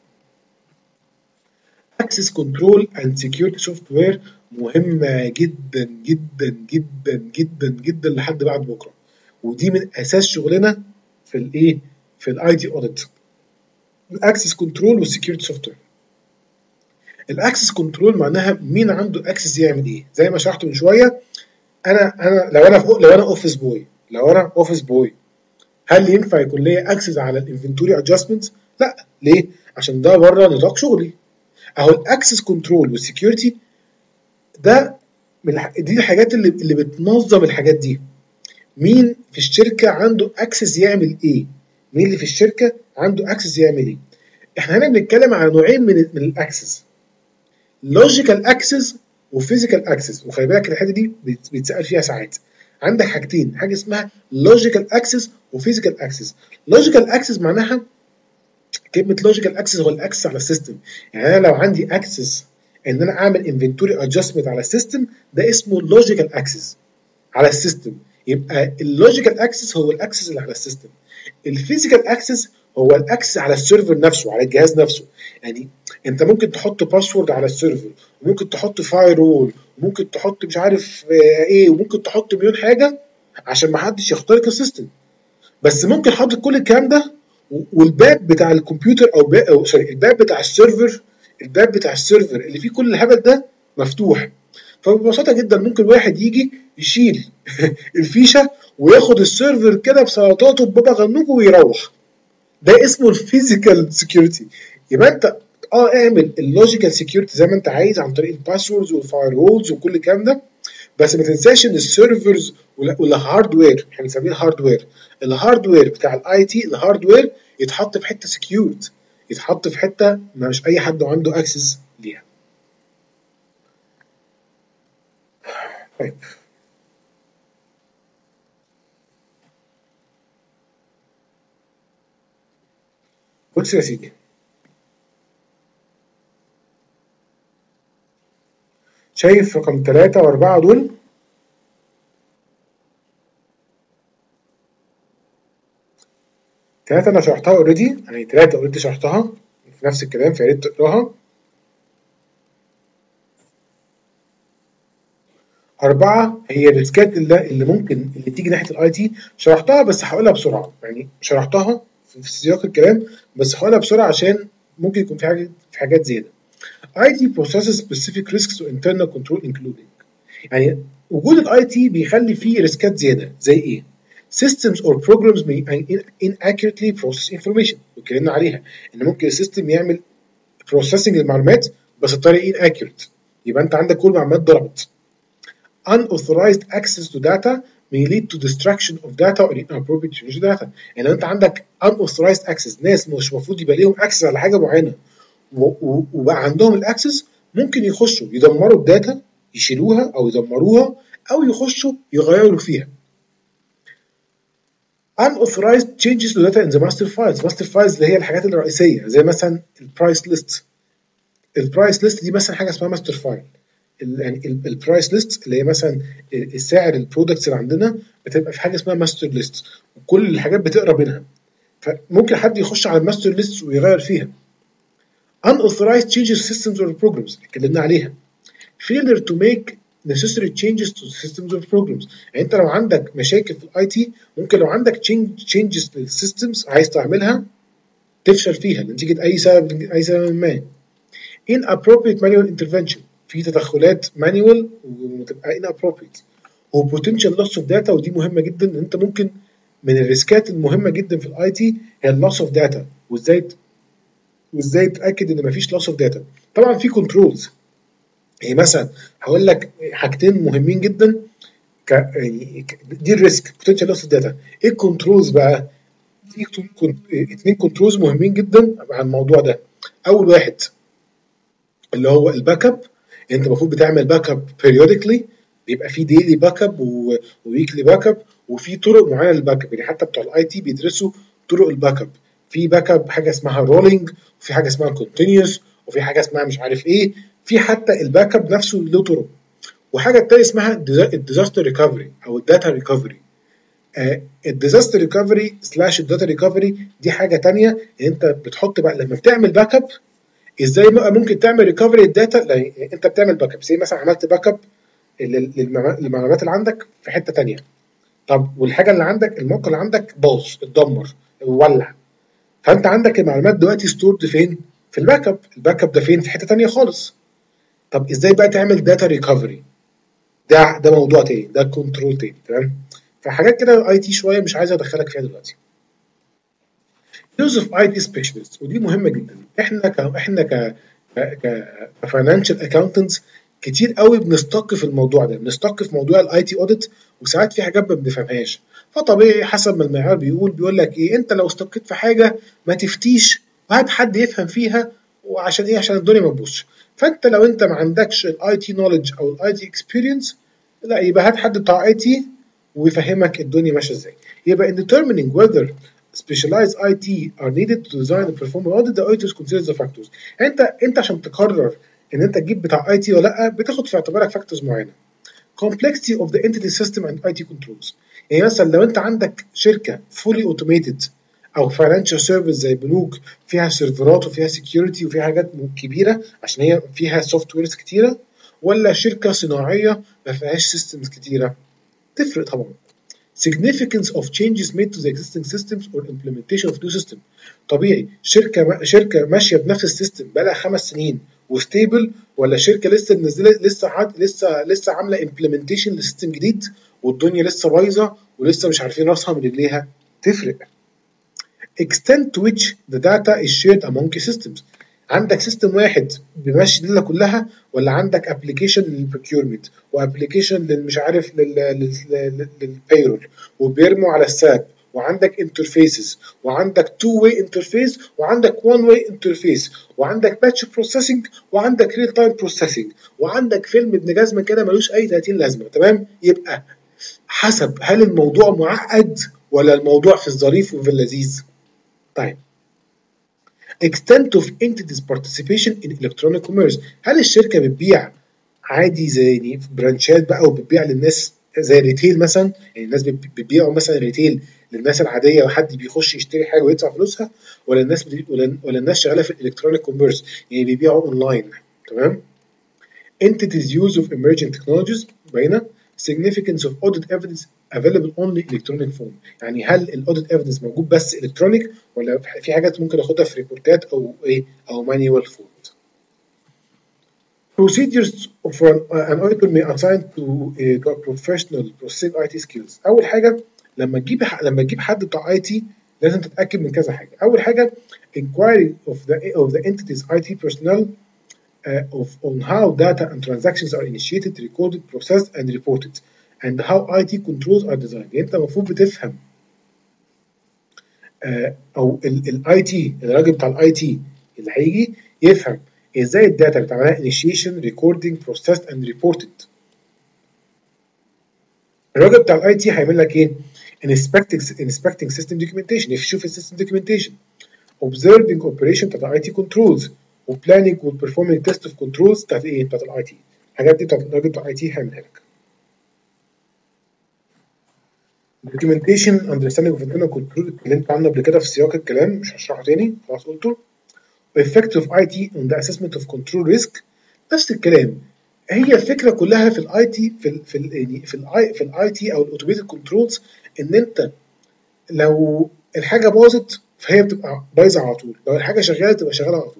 Access control and security software مهمة جدا جدا جدا جدا جدا لحد بعد بكره، ودي من اساس شغلنا في الايه في الاي تي اوديت. الاكسس كنترول والسكيورتي سوفت وير. الاكسس كنترول معناها مين عنده اكسس يعمل ايه، زي ما شرحت من شويه. انا انا لو انا لو انا اوفيس بوي لو انا اوفيس بوي هل ينفع يكون ليا اكسس على الانفنتوري ادجستمنت؟ لا. ليه؟ عشان ده بره نطاق شغلي. اهو الاكسس كنترول والسكيورتي ده من دي الحاجات اللي اللي بتنظم الحاجات دي. مين في الشركه عنده اكسس يعمل ايه؟ مين اللي في الشركه عنده اكسس يعمل ايه؟ احنا هنا بنتكلم على نوعين من من الاكسس، لوجيكال اكسس وفيزيكال اكسس. وخلي بالك الحته دي بيتسال فيها ساعات. عندك حاجتين، حاجه اسمها لوجيكال اكسس وفيزيكال اكسس. لوجيكال اكسس معناها كلمه لوجيكال اكسس هو الاكسس على السيستم. يعني انا لو عندي اكسس ان انا اعمل انفنتوري ادجستمنت على السيستم ده اسمه لوجيكال اكسس على السيستم، يبقى اللوجيكال اكسس هو الاكسس اللي على السيستم. الفيزيكال اكسس هو الاكسس على السيرفر نفسه، على الجهاز نفسه. يعني انت ممكن تحط باسورد على السيرفر، وممكن تحط فاير وول، وممكن تحط مش عارف ايه، وممكن تحط مليون حاجه عشان ما حدش يخترق السيستم. بس ممكن حاطط كل الكلام ده والباب بتاع الكمبيوتر او, أو سوري الباب بتاع السيرفر الباب بتاع السيرفر اللي فيه كل الهبل ده مفتوح. فببساطه جدا ممكن واحد يجي يشيل الفيشه وياخد السيرفر كده بسلطاته ببابا غنوجه ويروح. ده اسمه الفيزيكال سكيورتي. يبقى انت اه اعمل اللوجيكال سكيورتي زي ما انت عايز عن طريق الباسوردز والفاير وولز وكل الكلام ده، بس ما تنساش ان السيرفرز والهاردوير احنا بنسميه الهاردوير الهاردوير بتاع الاي تي الهاردوير يتحط في حته سكيورد، يتحط في حته مش اي حد عنده اكسس ليها. طيب بص يا سيدي، شايف رقم ثلاثة وأربعة دول؟ ثلاثة أنا شرحتها أوريدي، يعني ثلاثة أوريدي شرحتها في نفس الكلام، فيا ريت تقراها. أربعة هي الريسكات اللي, اللي ممكن اللي تيجي ناحية الأي تي، شرحتها بس هقولها بسرعة، يعني شرحتها في سياق الكلام بس هقولها بسرعة عشان ممكن يكون في حاجة في حاجات زيادة. اي تي processes specific risks to internal control including، يعني وجود الاي تي بيخلي فيه ريسكات زيادة زي ايه؟ systems or programs may inaccurately process information، واتكلمنا عليها ان ممكن السيستم يعمل processing للمعلومات بس الطريقة inaccurate، يبقى انت عندك كل المعلومات ضربت. unauthorized access to data may lead to destruction of data or inappropriate use of data. يعني انت عندك unauthorized access، ناس مش المفروض يبقى ليهم access على حاجه معينه وبقى عندهم الاكسس، ممكن يخشوا يدمروا الداتا، يشيلوها او يدمروها او يخشوا يغيروا فيها. unauthorized changes to data in the master files. master files اللي هي الحاجات الرئيسيه زي مثلا البرايس ليست. البرايس ليست دي مثلا حاجه اسمها ماستر فايل. يعني البرايس ليست اللي هي مثلا السعر البرودكتس اللي عندنا بتبقى في حاجه اسمها ماستر ليست، وكل الحاجات بتقرا منها، فممكن حد يخش على الماستر ليست ويغير فيها. unauthorized changes to systems or programs اتكلمنا عليها. failure to make necessary changes to systems or programs. يعني انت لو عندك مشاكل في الاي تي ممكن لو عندك changes للسيستمز عايز تعملها تفشل فيها نتيجه اي سبب اي سبب ما. inappropriate manual intervention، في تدخلات مانيوال وتبقى inappropriate. و potential loss of data، ودي مهمه جدا، ان انت ممكن من الريسكات المهمه جدا في الاي تي هي اللوس اوف داتا، وازاي وازاي تتاكد ان مفيش loss of data. طبعا في كنترولز، يعني مثلا هقول لك حاجتين مهمين جدا ك يعني دي الريسك potential loss of data. ايه الكنترولز بقى؟ في اثنين كنترولز مهمين جدا على الموضوع ده. اول واحد اللي هو الباك اب، انت المفروض بتعمل باك اب periodically، بيبقى في ديلي باك اب وويكلي باك اب، وفي طرق معينه للباك اب. يعني حتى بتوع الاي تي بيدرسوا طرق الباك اب، في باك اب حاجه اسمها رولينج، وفي حاجه اسمها كونتينيوس، وفي حاجه اسمها مش عارف ايه، في حتى الباك اب نفسه له طرق. وحاجه التانيه اسمها الديزاستر ريكفري او الداتا ريكفري. الديزاستر ريكفري سلاش الداتا ريكفري دي حاجه تانيه. انت بتحط بقى لما بتعمل باك اب ازاي بقى ممكن تعمل ريكفري الداتا. يعني انت بتعمل باك اب، زي مثلا عملت باك اب للمعلومات اللي عندك في حته تانيه، طب والحاجه اللي عندك الموقع اللي عندك باظ اتدمر ولع، فانت عندك المعلومات دلوقتي ستورد فين؟ في الباك اب. الباك اب ده فين؟ في حته تانيه خالص. طب ازاي بقى تعمل داتا ريكفري؟ ده ده موضوع تاني، ده كنترول تاني، تمام؟ فحاجات كده الاي تي شويه مش عايز ادخلك فيها دلوقتي. يوز اوف اي تي سبيشالست، ودي مهمه جدا. احنا ك احنا ك ك فاينانشال اكاونتنتس كتير قوي بنستق في الموضوع ده، بنستق في موضوع الاي تي اوديت، وساعات في حاجات ما بنفهمهاش. فطبيعي حسب ما المعيار بيقول بيقول لك ايه، انت لو استقيت في حاجه ما تفتيش وهات حد يفهم فيها، وعشان ايه؟ عشان الدنيا ما تبوظش. فانت لو انت ما عندكش الاي تي نوليدج او الاي تي اكسبيرينس، لا يبقى هات حد بتاع اي تي ويفهمك الدنيا ماشيه ازاي. يبقى in determining whether specialized اي تي are needed to design and perform an audit, the auditors considers the factors. انت انت عشان تقرر ان انت تجيب بتاع اي تي ولا لا بتاخد في اعتبارك فاكتورز معينه. complexity of the entity system and اي تي controls. يعني مثلا لو انت عندك شركه fully automated او financial service زي بنوك فيها سيرفرات وفيها security وفيها حاجات كبيره عشان هي فيها سوفت ويرز كتيره، ولا شركه صناعيه ما فيهاش سيستمز كتيره، تفرق طبعا. significance of changes made to the existing systems or implementation of new system. طبيعي شركه شركه ماشيه بنفس السيستم بقى لها خمس سنين وستيبل، ولا شركه لسه منزله لسه عاد لسه لسه عامله implementation لسيستم جديد والدنيا لسه بايظه ولسه مش عارفين راسها من رجليها، تفرق. extent to which the data is shared among systems. عندك سيستم واحد بيمشي الليله كلها، ولا عندك ابلكيشن للبروكيورمنت وابلكيشن للمش عارف للبيرول وبيرموا على الساب، وعندك انترفيسز، وعندك تو واي انترفيس، وعندك وان واي انترفيس، وعندك باتش بروسيسنج، وعندك ريل تايم بروسيسنج، وعندك فيلم ابن جزمه كده ملوش اي ثلاثين لازمه، تمام؟ يبقى حسب هل الموضوع معقد ولا الموضوع في الظريف وفي اللذيذ. طيب extent of entities participation in electronic commerce. هل الشركة بتبيع عادي زي برانشات بقى وبتبيع للناس زي ريتيل مثلا؟ يعني الناس بتبيعوا مثلا ريتيل للناس العادية وحد بيخش يشتري حاجة ويدفع فلوسها، ولا الناس بي... ولا... ولا الناس شغالة في الالكترونيك كوميرس يعني بيبيعوا اونلاين، تمام؟ entities use of emerging technologies باينة. significance of audit evidence available only electronic form. يعني هل الاوديت ايفيدنس موجود بس الكترونيك، ولا في حاجات ممكن اخدها في ريبورتات او ايه او مانيوال فورم. procedures for an auditor may assign to a, to a professional processing اي تي skills. اول حاجه لما تجيب لما تجيب حد بتاع اي تي لازم تتاكد من كذا حاجه. اول حاجه inquiry of the of the entities اي تي personnel uh, of on how data and transactions are initiated, recorded, processed and reported, and how اي تي controls are designed. يعني انت المفروض بتفهم uh, او الاي تي الراجل بتاع الاي تي اللي هيجي يفهم ازاي الداتا اللي بتعملها initiation, recording, processed and reported. الراجل بتاع الاي تي هيعمل لك ايه؟ inspecting inspecting system documentation يشوف السيستم documentation observing operation بتاعت الاي تي controls وبلاننج والperforming test of controls بتاعت ايه؟ بتاعت الاي تي. الحاجات دي بتاعت الراجل بتاع الاي تي هيعملها لك. documentation understanding of internal control اتكلمت عنه قبل كده في سياق الكلام مش هشرحه تاني خلاص قلته. effect of اي تي on the assessment of control risk نفس الكلام. هي الفكره كلها في الاي تي في ال في ال يعني في الاي في الاي تي او الاوتوميتد كنترولز ان انت لو الحاجه باظت فهي بتبقى بايظه على طول، لو الحاجه شغاله تبقى شغاله على طول.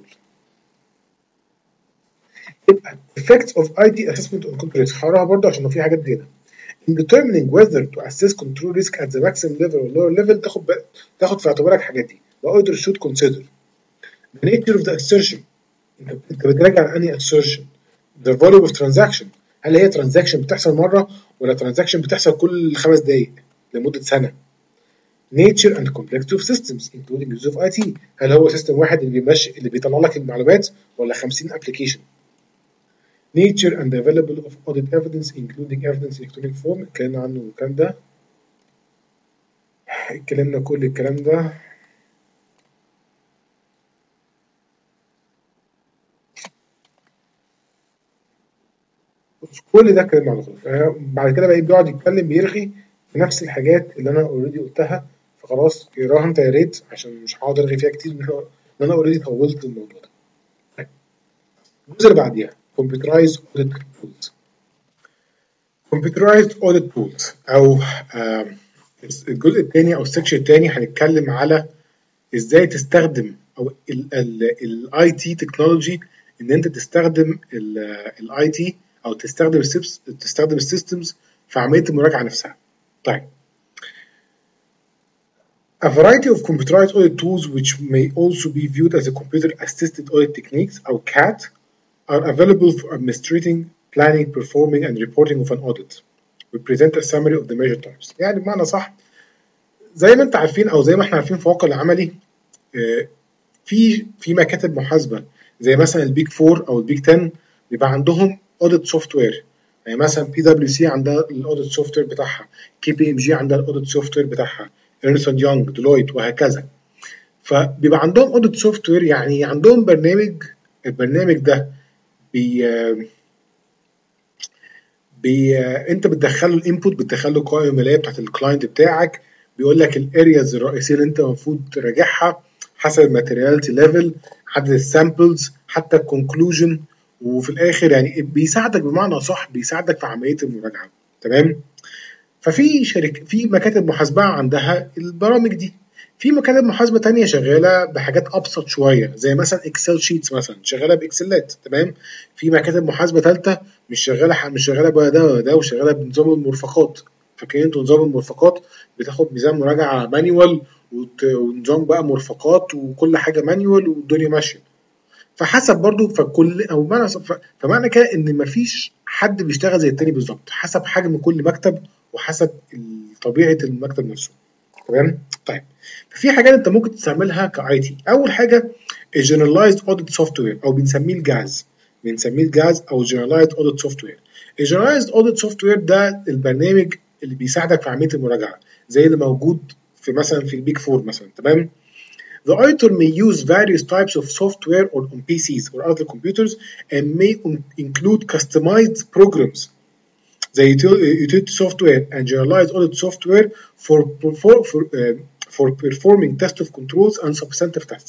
يبقى effects of اي تي assessment on control risk هقراها برضه عشان لو في حاجات جديده. in determining whether to assess control risk at the maximum level or lower level تاخد تاخد في اعتبارك الحاجات دي. the auditor should consider the nature of the assertion. انت انت بتراجع عن انهي assertion. the volume of transaction هل هي transaction بتحصل مره ولا transaction بتحصل كل خمس دقائق لمده سنه. nature and complexity of systems including use of اي تي هل هو سيستم واحد اللي بيمشي اللي بيطلع لك المعلومات ولا خمسين application. nature and available of audit evidence including evidence electronic form اتكلمنا عنه الكلام ده اتكلمنا كل الكلام ده. كل ده اتكلمنا عنه خلاص. بعد كده بقى بيقعد يتكلم بيرغي في نفس الحاجات اللي انا اوريدي قلتها فخلاص اقراها انت يا ريت عشان مش هقعد ارغي فيها كتير ان انا اوريدي طولت الموضوع ده. طيب الجزء اللي بعديها computerized audit tools. computerized audit tools او آه الجزء الثاني او السكشن الثاني هنتكلم على ازاي تستخدم او الاي تي تكنولوجي ان انت تستخدم الاي تي او تستخدم تستخدم السيستمز في عمليه المراجعه نفسها. طيب a variety of computerized audit tools which may also be viewed as a computer assisted audit techniques or C A T are available for administrating, planning, performing and reporting of an audit. We present a summary of the major types. يعني بمعنى صح زي ما انت عارفين او زي ما احنا عارفين في الواقع العملي في في مكاتب محاسبه زي مثلا البيج فور او البيج عشرة بيبقى عندهم اوديت سوفت وير. يعني مثلا بي دبليو سي عندها الاوديت سوفت وير بتاعها، كي بي ام جي عندها الاوديت سوفت وير بتاعها، ايرنست اند يونج، ديلويت وهكذا. فبيبقى عندهم اوديت سوفت وير يعني عندهم برنامج. البرنامج ده بي بي انت بتدخله الانبوت بتدخله القوائم الماليه بتاعت الكلاينت بتاعك بيقول لك الارياز الرئيسيه اللي انت المفروض تراجعها حسب الماتيرياليتي ليفل عدد السامبلز حتى الكونكلوجن وفي الاخر يعني بيساعدك بمعنى صح بيساعدك في عمليه المراجعه. تمام. ففي شركه في مكاتب محاسبه عندها البرامج دي. في مكاتب محاسبه تانية شغاله بحاجات ابسط شويه زي مثلا اكسل شيتس مثلا شغاله باكسلات. تمام. في مكاتب محاسبه ثالثه مش شغاله مش شغاله بقى ده ولا ده وشغاله بنظام المرفقات. فاكرين انتوا نظام المرفقات بتاخد ميزان مراجعه مانيوال ونظام بقى مرفقات وكل حاجه مانيوال والدنيا ماشيه. فحسب برضو فكل او معنى فمعنى كده ان مفيش حد بيشتغل زي التاني بالظبط حسب حجم كل مكتب وحسب طبيعه المكتب نفسه. تمام. طيب في حاجات انت ممكن تستعملها كاي تي. اول حاجه الجنرالايزد اوديت سوفت وير او بنسميه الجاز بنسميه الجاز او الجنرالايزد اوديت سوفت وير. الجنرالايزد اوديت سوفت وير ده البرنامج اللي بيساعدك في عمليه المراجعه زي اللي موجود في مثلا في البيج فور مثلا. تمام. The auditor may use various types of software or on P Cs or other computers and may include customized programs the utility software and generalized audit software for, for, for, uh, for performing test of controls and substantive tests.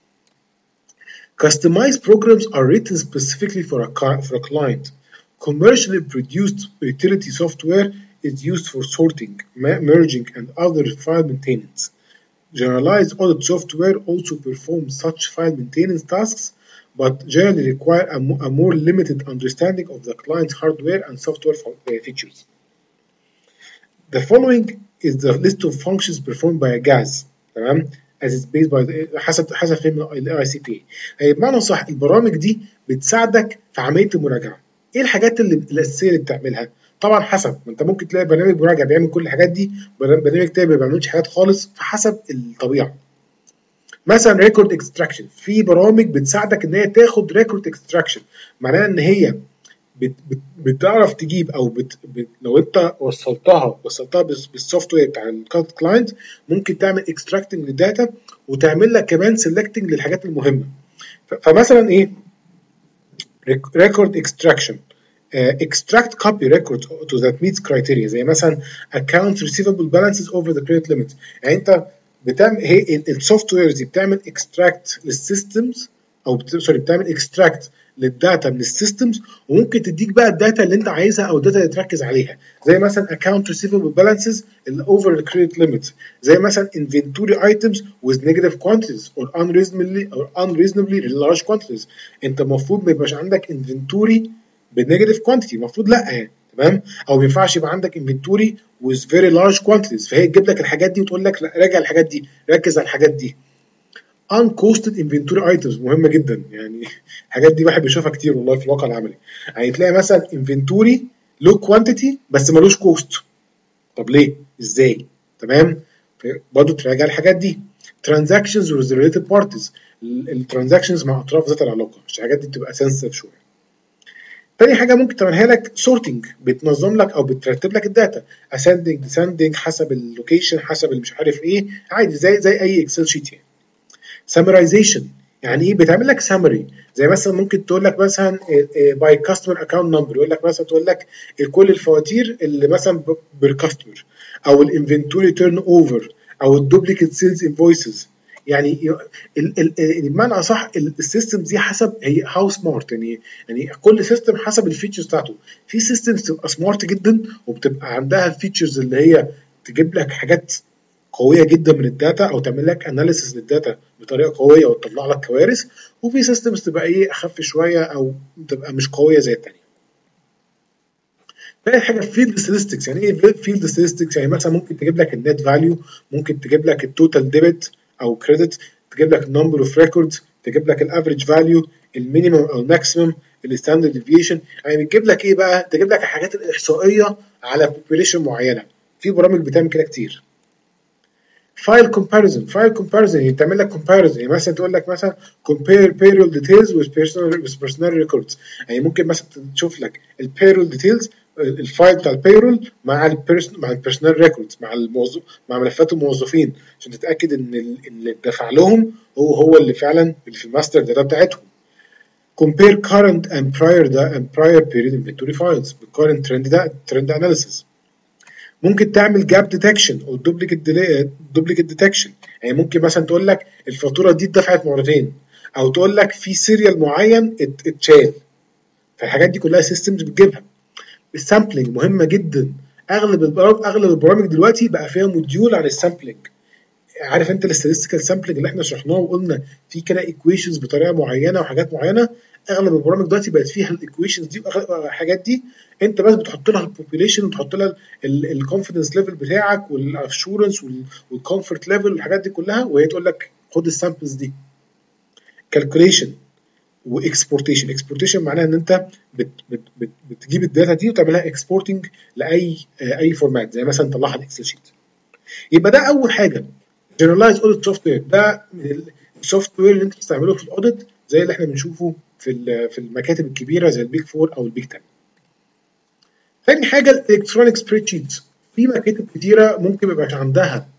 Customized programs are written specifically for a, for a client. Commercially produced utility software is used for sorting, merging, and other file maintenance. Generalized audit software also performs such file maintenance tasks, but generally require a, mo a more limited understanding of the client's hardware and software features. The following is the list of functions performed by a G A S, تمام؟ as is based by the, حسب حسب فهم ال I C P A. هي بمعنى صح البرامج دي بتساعدك في عملية المراجعة. إيه الحاجات اللي الأساسية اللي بتعملها؟ طبعا حسب ما انت ممكن تلاقي برنامج مراجعه بيعمل كل الحاجات دي برنامج تاني ما بيعملش حاجات خالص فحسب الطبيعه. مثلا ريكورد اكستراكشن في برامج بتساعدك ان هي تاخد ريكورد اكستراكشن معناها ان هي بت بت بتعرف تجيب او بت بت لو انت وصلتها وصلتها بالسوفت وير بتاع الكلاينت ممكن تعمل اكستراكتنج للداتا وتعمل لك كمان سيلكتنج للحاجات المهمه. فمثلا ايه record extraction uh, extract copy records to that meets criteria زي مثلا account receivable balances over the credit limit. يعني انت بتعمل هي السوفت وير دي بتعمل extract للسيستمز او سوري بتعمل extract للداتا من السيستمز وممكن تديك بقى الداتا اللي انت عايزها او الداتا اللي تركز عليها زي مثلا account receivable balances اللي over the credit limit زي مثلا inventory items with negative quantities or unreasonably or unreasonably large quantities. انت المفروض ما يبقاش عندك inventory بالنيجاتيف كوانتيتي المفروض لا يعني تمام او ما ينفعش يبقى عندك انفنتوري with very large quantities فهي تجيب لك الحاجات دي وتقول لك لا راجع الحاجات دي ركز على الحاجات دي. uncosted inventory items مهمه جدا يعني الحاجات دي واحد بيشوفها كتير والله في الواقع العملي. يعني تلاقي مثلا inventory low quantity بس ملوش كوست. طب ليه؟ ازاي؟ تمام؟ برضه تراجع الحاجات دي. transactions with related parties الترانزاكشنز مع اطراف ذات العلاقه عشان الحاجات دي بتبقى sensitive شويه. تاني حاجه ممكن تعملها لك sorting بتنظم لك او بترتب لك الداتا ascending descending حسب اللوكيشن حسب اللي مش عارف ايه عادي زي زي اي اكسل شيت يعني. summarization يعني ايه بتعمل لك summary زي مثلا ممكن تقول لك مثلا by customer account number يقول لك مثلا تقول لك كل الفواتير اللي مثلا بالكاستمر او الانفنتوري تيرن اوفر او الدوبليكيت سيلز انفويسز. يعني بمعنى اصح السيستم دي حسب هي هاو سمارت يعني يعني كل سيستم حسب الفيتشرز بتاعته. في سيستمز بتبقى سمارت جدا وبتبقى عندها الفيتشرز اللي هي تجيب لك حاجات قويه جدا من الداتا او تعمل لك اناليسيس للداتا بطريقه قويه وتطلع لك كوارث وفي سيستمز تبقى ايه اخف شويه او تبقى مش قويه زي الثانيه. تاني حاجه فيلد ستاتستكس. يعني ايه فيلد ستاتستكس؟ يعني مثلا ممكن تجيب لك النت فاليو ممكن تجيب لك التوتال ديبت او كريدت تجيب لك النمبر اوف ريكوردز تجيب لك الافريج فاليو المينيمم او الماكسيمم الستاندرد ديفيشن. يعني بتجيب لك ايه بقى؟ تجيب لك الحاجات الاحصائيه على بوبيليشن معينه. في برامج بتعمل كده كتير. فايل كومباريزون فايل كومباريزون يعني تعمل لك كومباريزون يعني مثلا تقول لك مثلا compare payroll details with personal with personal records. يعني ممكن مثلا تشوف لك البيرول ديتيلز الفايل بتاع البيرول مع البيرسون مع البيرسونال ريكوردز مع الموظف مع ملفات الموظفين عشان تتاكد ان اللي اتدفع لهم هو هو اللي فعلا اللي في الماستر داتا بتاعتهم. compare current and prior and prior period inventory files بالcurrent trend ده trend analysis. ممكن تعمل جاب ديتكشن او دوبليكيت دوبليكيت ديتكشن. يعني ممكن مثلا تقول لك الفاتوره دي اتدفعت مرتين او تقول لك في سيريال معين اتشال. فالحاجات دي كلها سيستمز بتجيبها. السامبلنج مهمه جدا. اغلب البرامج اغلب البرامج دلوقتي بقى فيها موديول عن السامبلنج. عارف انت الاستاتستيكال سامبلنج اللي احنا شرحناه وقلنا في كده ايكويشنز بطريقه معينه وحاجات معينه. اغلب البرامج دلوقتي بقت فيها الايكويشنز دي والحاجات دي انت بس بتحط لها البوبيليشن وتحط لها الكونفيدنس ليفل بتاعك والاشورنس والكومفورت ليفل والحاجات دي كلها وهي تقول لك خد السامبلز دي. كالكوليشن واكسبورتيشن. اكسبورتيشن معناها ان انت بت بت بت بتجيب الداتا دي وتعملها اكسبورتنج لاي اي فورمات زي مثلا تطلعها الاكسل شيت. يبقى ده اول حاجه جنرالايز اوديت سوفت وير. ده السوفت وير اللي انت بتستعمله في الاوديت زي اللي احنا بنشوفه في في المكاتب الكبيره زي البيج فور او البيج تن. ثاني حاجه الالكترونيك سبريد شيتس. في مكاتب كتيره ممكن ما يبقاش عندها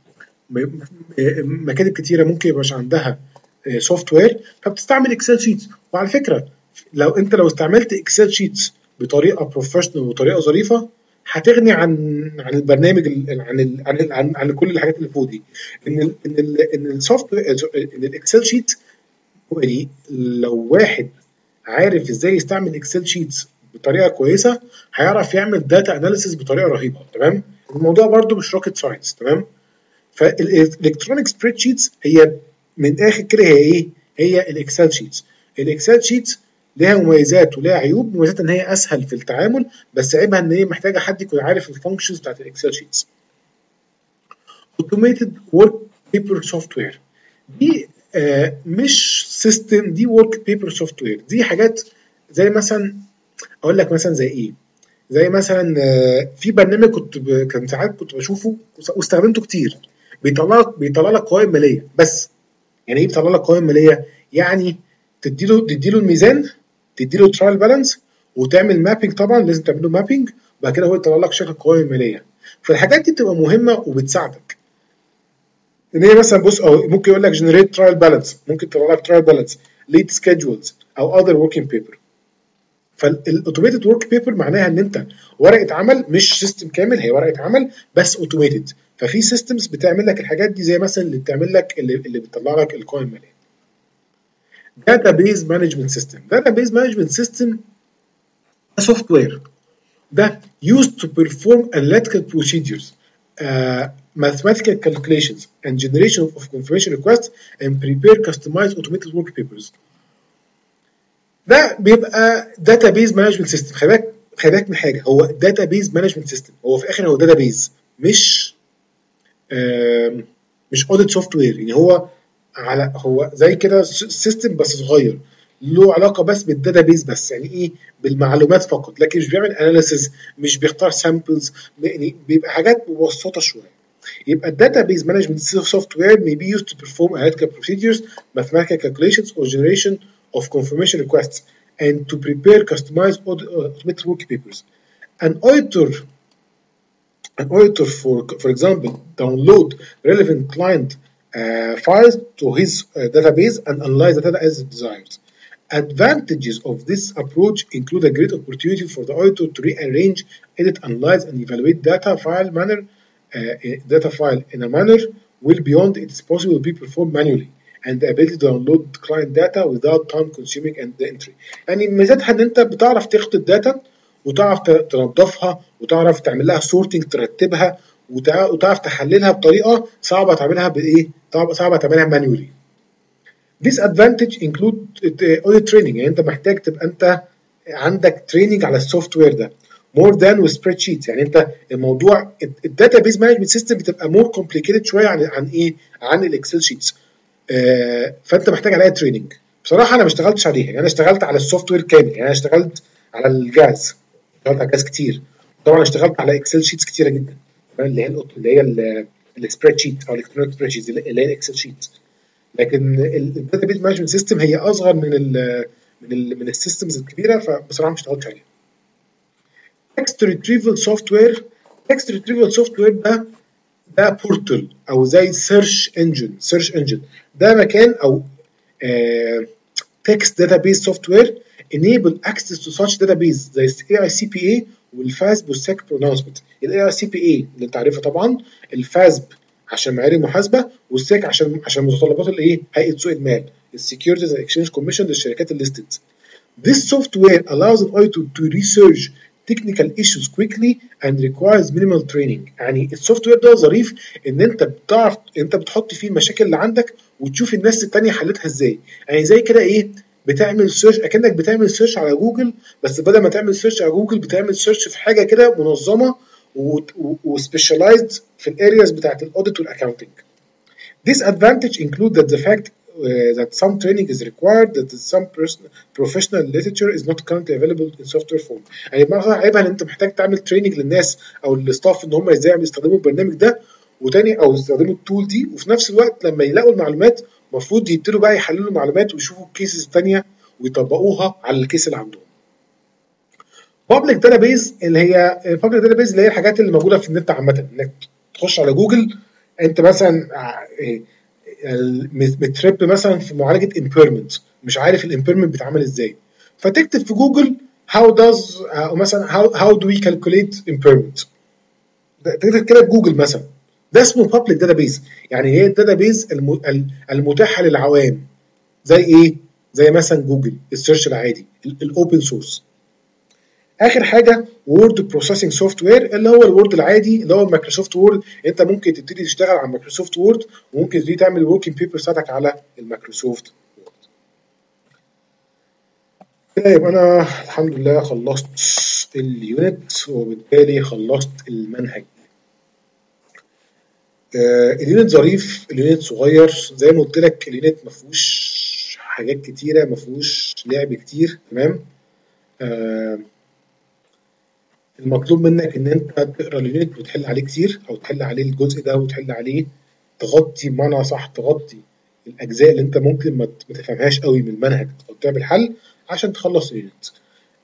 مكاتب كتيره ممكن ما يبقاش عندها سوفت وير فبتستعمل اكسل شيتس. وعلى فكره لو انت لو استعملت اكسل شيتس بطريقه بروفيشنال وطريقه ظريفه هتغني عن عن البرنامج عن ال عن ال عن, عن كل الحاجات اللي فوق دي. ان ال ان ال ان السوفت ان الاكسل شيت يعني لو واحد عارف ازاي يستعمل اكسل شيتس بطريقه كويسه هيعرف يعمل داتا اناليسيس بطريقه رهيبه. تمام. الموضوع برده مش روكيت ساينس. تمام. فالالكترونيك سبريد شيتس هي من اخر كده هي ايه؟ هي الاكسل شيتس. الاكسل شيتس ليها مميزات وليها عيوب. مميزاتها ان هي اسهل في التعامل بس عيبها ان هي محتاجه حد يكون عارف الفانكشنز بتاعت الاكسل شيتس. اوتوميتد ورك بيبر سوفت وير دي آه مش سيستم، دي ورك بيبر سوفت وير. دي حاجات زي مثلا اقول لك مثلا زي ايه؟ زي مثلا آه في برنامج كنت كان ساعات كنت بشوفه واستخدمته كتير بيطلع لك بيطلع لك قوائم ماليه. بس يعني ايه بيطلع لك قوائم ماليه؟ يعني تديله تديله الميزان تديله ترايل بالانس وتعمل مابينج، طبعا لازم تعمل له مابينج، وبعد كده هو يطلع لك شكل القوائم الماليه. فالحاجات دي بتبقى مهمه وبتساعدك ان هي مثلا بص، او ممكن يقول لك جنريت ترايل بالانس، ممكن تطلع لك ترايل بالانس، ليد سكيدجولز او اذر وركينج بيبر. فالاوتوميتد ورك بيبر معناها ان انت ورقه عمل مش سيستم كامل، هي ورقه عمل بس اوتوميتد. ففي سيستمز بتعمل لك الحاجات دي، زي مثلا اللي بتعمل لك اللي, اللي بتطلع لك القوائم الماليه. داتابيز مانجمنت سيستم. داتابيز مانجمنت سيستم ده سوفت وير، ده used to perform analytical procedures, uh, mathematical calculations and generation of confirmation requests and prepare customized automated work papers. ده بيبقى database management system. خلي بالك خلي بالك من حاجه، هو database management system، هو في الاخر هو database مش آه مش audit software. يعني هو على هو زي كده سيستم بس صغير، له علاقه بس بالداتابيز بس، يعني ايه، بالمعلومات فقط، لكن مش بيعمل اناليسيز، مش بيختار سامبلز، يعني بيبقى حاجات مبسطه شويه. يبقى الداتابيز مانجمنت سوفت وير may be used to perform analytical procedures, mathematical calculations or generation of confirmation requests and to prepare customized automated work papers. An auditor an auditor for for example download relevant client uh, files to his uh, database and analyze the data as desired. Advantages of this approach include a great opportunity for the auditor to rearrange, edit, analyze, and evaluate data file manner uh, data file in a manner well beyond it is possible to be performed manually, and the ability to download client data without time consuming and the entry. يعني ميزتها ان انت بتعرف تاخد الداتا وتعرف تنظفها وتعرف تعمل لها سورتنج، ترتبها وتعرف تحللها بطريقه صعبه تعملها بايه؟ صعبه تعملها مانيولي. Disadvantage include audit training، يعني انت محتاج تبقى انت عندك تريننج على السوفت وير ده more than with spreadsheets. يعني انت الموضوع الداتابيز مانجمنت سيستم بتبقى more complicated شويه عن عن ايه؟ عن الاكسل شيتس. آه فانت محتاج عليها تريننج. بصراحه انا ما اشتغلتش عليها، يعني انا اشتغلت على السوفت وير كامل، يعني انا اشتغلت على الجاز، اشتغلت على جاز كتير، طبعا اشتغلت على اكسل شيتس كتيره جدا، اللي هي اللي هي السبريد شيت او الالكترونيك سبريد شيت اللي هي الاكسل شيتس. لكن الداتابيز مانجمنت سيستم هي اصغر من ال من ال من السيستمز الكبيره، فبصراحه ما اشتغلتش عليها. تكست ريتريفل سوفت وير. تكست ريتريفل سوفت وير ده ده بورتال او زي سيرش انجن سيرش انجن ده مكان او تكست داتابيز سوفت وير enable access to such database زي ال إيه آي سي بي إيه والفاسب والسيك برونونسمنت. ال إيه آي سي بي إيه اللي انت عارفها طبعا، الفاسب عشان معايير المحاسبه، والسيك عشان عشان متطلبات الايه؟ هيئه سوق المال، السكيورتيز اند اكسشينج كوميشن للشركات الليستد. This software allows an auditor to research technical issues quickly and requires minimal training. يعني السوفت وير ده ظريف ان انت بتعرف انت بتحط فيه المشاكل اللي عندك وتشوف الناس الثانيه حلتها ازاي. يعني زي كده ايه، بتعمل سيرش اكنك بتعمل سيرش على جوجل، بس بدل ما تعمل سيرش على جوجل بتعمل سيرش في حاجه كده منظمه وسبيشاليزد في الارياز بتاعت الاوديت والاكاونتنج. Disadvantage include that the fact Uh, that some training is required, that some person, professional literature is not currently available in software form. يعني بمعنى عيبها ان انت محتاج تعمل تريننج للناس او للستاف ان هم ازاي يستخدموا البرنامج ده، وتاني او يستخدموا التول دي، وفي نفس الوقت لما يلاقوا المعلومات المفروض يبتدوا بقى يحللوا المعلومات ويشوفوا الكيسز الثانيه ويطبقوها على الكيس اللي عندهم. Public database اللي هي public database اللي هي الحاجات اللي موجوده في النت عامه، انك تخش على جوجل انت مثلا مترب مثلا في معالجه امبيرمنت، مش عارف الامبيرمنت بيتعمل ازاي، فتكتب في جوجل how does او مثلا how how do we calculate impairment، تكتب كده في جوجل مثلا، ده اسمه public database. يعني هي الداتابيز المتاحه للعوام، زي ايه؟ زي مثلا جوجل السيرش العادي الاوبن سورس. اخر حاجه وورد بروسيسنج سوفت وير، اللي هو الوورد العادي اللي هو مايكروسوفت وورد. انت ممكن تبتدي تشتغل على مايكروسوفت وورد، وممكن تبتدي تعمل وركينج بيبر بتاعتك على المايكروسوفت وورد. كده يبقى انا الحمد لله خلصت اليونت، وبالتالي خلصت المنهج. آه اليونت ظريف، اليونت صغير زي ما قلت لك، اليونت ما فيهوش حاجات كتيره، ما فيهوش لعب كتير، تمام. آه المطلوب منك ان انت تقرا اليونت وتحل عليه كتير، او تحل عليه الجزء ده وتحل عليه، تغطي بمعنى صح، تغطي الاجزاء اللي انت ممكن ما تفهمهاش قوي من المنهج او تعمل حل عشان تخلص اليونت.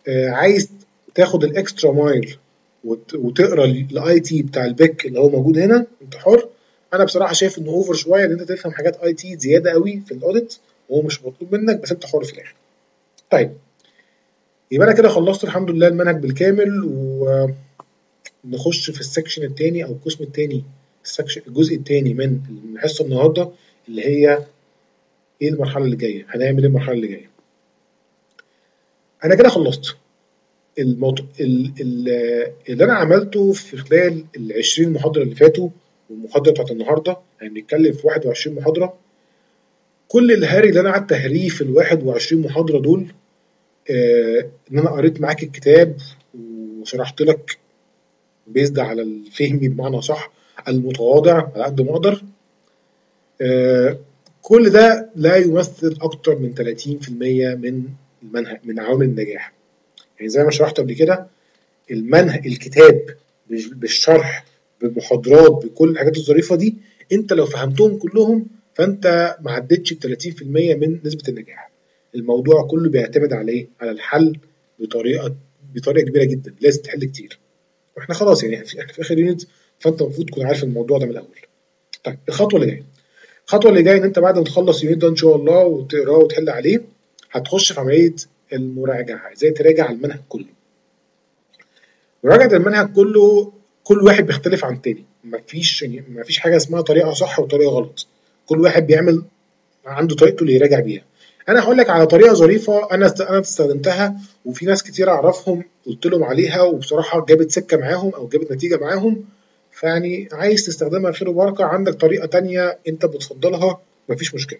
آه عايز تاخد الاكسترا مايل وتقرا الاي تي بتاع البيك اللي هو موجود هنا، انت حر. انا بصراحه شايف انه اوفر شويه ان انت تفهم حاجات اي تي زياده قوي في الاوديت، وهو مش مطلوب منك، بس انت حر في الاخر. طيب يبقى انا كده خلصت الحمد لله المنهج بالكامل، ونخش في السكشن الثاني او القسم الثاني، السكشن الجزء الثاني من الحصه النهارده، اللي هي ايه المرحله اللي جايه، هنعمل ايه المرحله اللي جايه. انا كده خلصت الموضوع اللي انا عملته في خلال ال عشرين محاضره اللي فاتوا والمحاضره بتاعت النهارده، يعني بنتكلم في واحد وعشرين محاضره. كل الهري اللي انا قعدت اهريه في ال واحد وعشرين محاضره دول، آه ان انا قريت معاك الكتاب وشرحت لك بيزد على الفهم بمعنى صح المتواضع على قد ما اقدر. آه كل ده لا يمثل اكتر من ثلاثين في المية من المنهج، من عوامل النجاح. يعني زي ما شرحت قبل كده، المنهج الكتاب بالشرح بالمحاضرات بكل الحاجات الظريفه دي، انت لو فهمتهم كلهم فانت ما عدتش ال ثلاثين في المية من نسبه النجاح. الموضوع كله بيعتمد على ايه؟ على الحل بطريقه بطريقه كبيره جدا، لازم تحل كتير. واحنا خلاص يعني احنا في اخر يونت، فانت المفروض تكون عارف الموضوع ده من الاول. طيب الخطوه اللي جايه، الخطوه اللي جايه ان انت بعد ما تخلص اليونت ده ان شاء الله وتقراه وتحل عليه، هتخش في عمليه المراجعه، ازاي تراجع المنهج كله. مراجعه المنهج كله كل واحد بيختلف عن التاني، مفيش يعني مفيش حاجه اسمها طريقه صح وطريقه غلط، كل واحد بيعمل عنده طريقته اللي يراجع بيها. انا هقول لك على طريقه ظريفه انا انا استخدمتها، وفي ناس كتير اعرفهم قلت لهم عليها وبصراحه جابت سكه معاهم او جابت نتيجه معاهم، فيعني عايز تستخدمها خير وبركه. عندك طريقه تانية انت بتفضلها مفيش مشكله.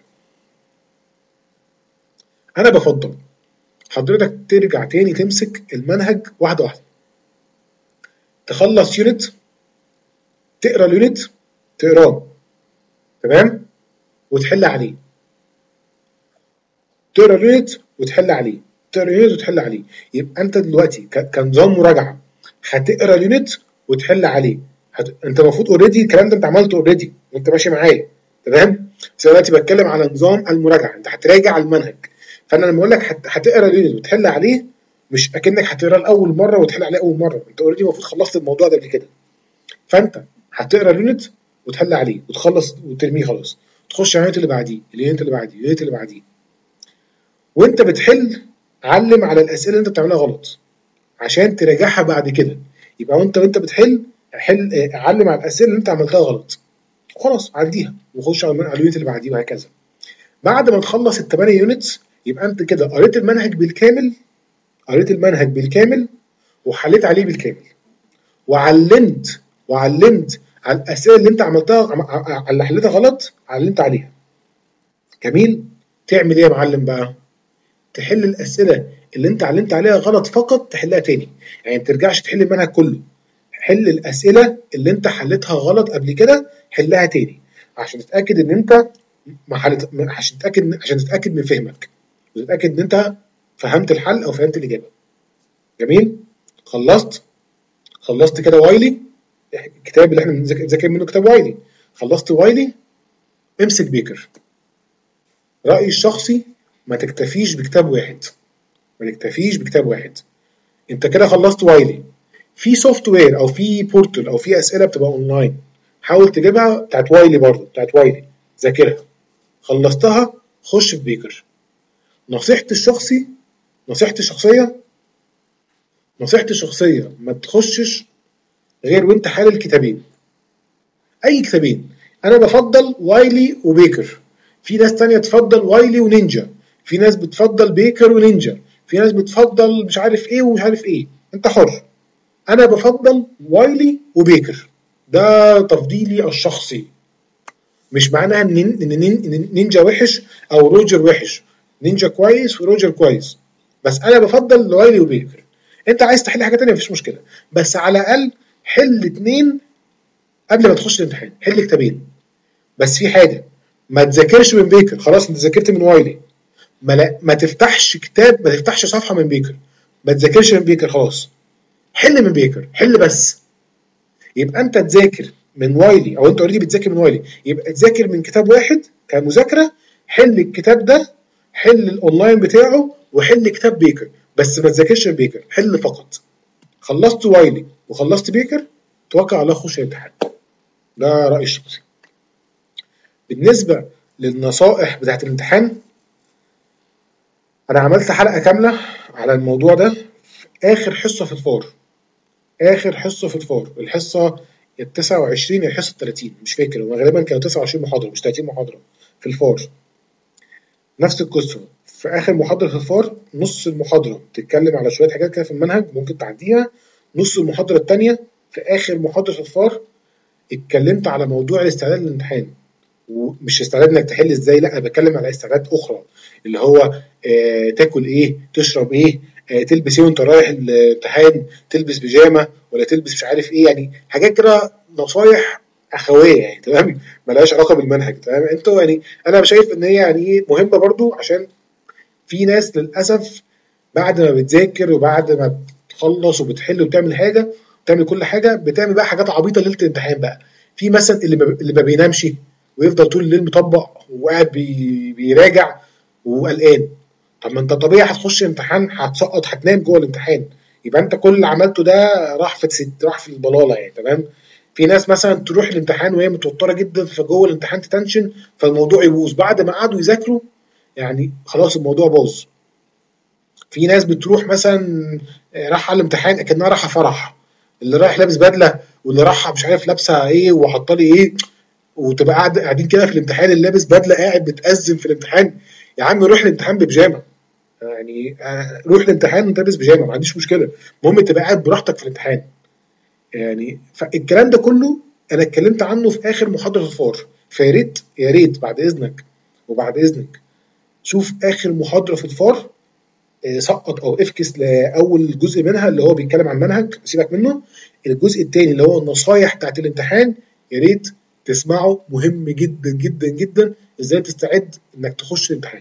انا بفضل حضرتك ترجع تاني تمسك المنهج واحده واحده، تخلص يونت، تقرا اليونت، تقراه تمام وتحل عليه، تقرا اليونت وتحل عليه، تقرا اليونت وتحل عليه. يبقى انت دلوقتي كنظام مراجعه هتقرا اليونت وتحل عليه. هت... انت المفروض اوريدي الكلام ده انت عملته اوريدي وانت ماشي معايا تمام، بس دلوقتي بتكلم على نظام المراجعه، انت هتراجع المنهج. فانا لما اقول لك هت... هتقرا اليونت وتحل عليه، مش اكنك هتقرا لاول مره وتحل عليه اول مره، انت اوريدي المفروض خلصت الموضوع ده قبل كده. فانت هتقرا اليونت وتحل عليه وتخلص وترميه خلاص، تخش على اليونت اللي بعديه، اليونت اللي بعديه، اليونت اللي بعديه. وانت بتحل علم على الاسئله اللي انت بتعملها غلط عشان تراجعها بعد كده. يبقى وانت وانت بتحل حل علم على الاسئله اللي انت عملتها غلط، خلاص عديها وخش على اليونت اللي بعديه وهكذا. بعد ما تخلص الثمانيه يونتس يبقى انت كده قريت المنهج بالكامل، قريت المنهج بالكامل وحليت عليه بالكامل، وعلمت وعلمت على الاسئله اللي انت عملتها على اللي حليتها غلط، علمت عليها. جميل. تعمل ايه يا معلم بقى؟ تحل الاسئله اللي انت علمت عليها غلط فقط تحلها تاني، يعني ما ترجعش تحل المنهج كله. حل الاسئله اللي انت حلتها غلط قبل كده حلها تاني عشان تتاكد ان انت ما حلت، عشان تتاكد عشان تتاكد من فهمك وتتاكد ان انت فهمت الحل او فهمت الاجابه. جميل. خلصت خلصت كده وايلي، الكتاب اللي احنا بنذاكر منه كتاب وايلي. خلصت وايلي، امسك بيكر. رايي الشخصي ما تكتفيش بكتاب واحد، ما تكتفيش بكتاب واحد. انت كده خلصت وايلي، في سوفت وير او في بورتال او في اسئله بتبقى اونلاين، حاول تجيبها بتاعت وايلي برضه، بتاعت وايلي ذاكرها. خلصتها، خش في بيكر. نصيحتي الشخصي نصيحتي الشخصيه نصيحتي الشخصيه ما تخشش غير وانت حالل كتابين، اي كتابين. انا بفضل وايلي وبيكر، في ناس تانية تفضل وايلي ونينجا، في ناس بتفضل بيكر ونينجا، في ناس بتفضل مش عارف ايه ومش عارف ايه، انت حر. انا بفضل وايلي وبيكر، ده تفضيلي الشخصي. مش معناها ان ان نينجا وحش او روجر وحش، نينجا كويس وروجر كويس، بس انا بفضل وايلي وبيكر. انت عايز تحل حاجه تانية مفيش مشكله، بس على الاقل حل اتنين قبل ما تخش الامتحان، حل كتابين. بس في حاجه، ما تذاكرش من بيكر، خلاص انت ذاكرت من وايلي، ما, لا ما تفتحش كتاب، ما تفتحش صفحه من بيكر، ما تذاكرش من بيكر خلاص، حل من بيكر، حل بس. يبقى انت تذاكر من وايلي او انت اوريدي بتذاكر من وايلي، يبقى تذاكر من كتاب واحد كمذاكره، حل الكتاب ده، حل الاونلاين بتاعه، وحل كتاب بيكر، بس ما تذاكرش في بيكر، حل فقط. خلصت وايلي وخلصت بيكر، توكل على الله خش الامتحان. ده رأيي الشخصي. بالنسبة للنصائح بتاعت الامتحان، أنا عملت حلقة كاملة على الموضوع ده في آخر حصة في الفار. آخر حصة في الفار، الحصة التسعة وعشرين يا الحصة التلاتين، مش فاكر، هو غالبا كانوا تسعة وعشرين محاضرة مش تلاتين محاضرة في الفار. نفس القصة في آخر محاضرة في الفار، نص المحاضرة بتتكلم على شوية حاجات كده في المنهج ممكن تعديها، نص المحاضرة التانية في آخر محاضرة في الفار اتكلمت على موضوع الاستعداد للامتحان. ومش استعداد انك تحل ازاي، لا انا بتكلم على استعدادات اخرى، اللي هو آه تاكل ايه، تشرب ايه، آه تلبس ايه وانت رايح الامتحان، تلبس بيجامه ولا تلبس مش عارف ايه، يعني حاجات كده نصايح اخويه يعني، تمام، ملهاش علاقه بالمنهج، تمام. انتوا يعني انا شايف ان هي يعني ايه مهمه برضو، عشان في ناس للاسف بعد ما بتذاكر وبعد ما بتخلص وبتحل وبتعمل حاجه، بتعمل كل حاجه، بتعمل بقى حاجات عبيطه ليله الامتحان بقى. في مثلا اللي ما اللي ما بينامش ويفضل طول الليل مطبق وقاعد بي بيراجع وقلقان. طب ما انت طبيعي هتخش امتحان هتسقط، هتنام جوه الامتحان، يبقى انت كل اللي عملته ده راح في ست راح في البلاله يعني، تمام. في ناس مثلا تروح الامتحان وهي متوتره جدا، فجوه الامتحان تتنشن، فالموضوع يبوظ بعد ما قعدوا يذاكروا، يعني خلاص الموضوع باظ. في ناس بتروح مثلا رايحه على الامتحان اكنها رايحه فرح، اللي رايح لابس بدله واللي رايحه مش عارف لابسه ايه وحاطه لي ايه، وتبقى قاعد قاعدين كده في الامتحان، اللي لابس بدله قاعد بتأزم في الامتحان. يا عم روح الامتحان ببيجامه، يعني آه، روح الامتحان وانت لابس بيجامه، ما عنديش مشكله، المهم تبقى قاعد براحتك في الامتحان. يعني فالكلام ده كله انا اتكلمت عنه في اخر محاضره الفار، فيا ريت يا ريت بعد اذنك وبعد اذنك شوف اخر محاضره في الفار، آه، سقط او افكس لاول جزء منها اللي هو بيتكلم عن المنهج، سيبك منه. الجزء الثاني اللي هو النصايح بتاعت الامتحان، يا ريت تسمعه، مهم جدا جدا جدا ازاي تستعد انك تخش الامتحان.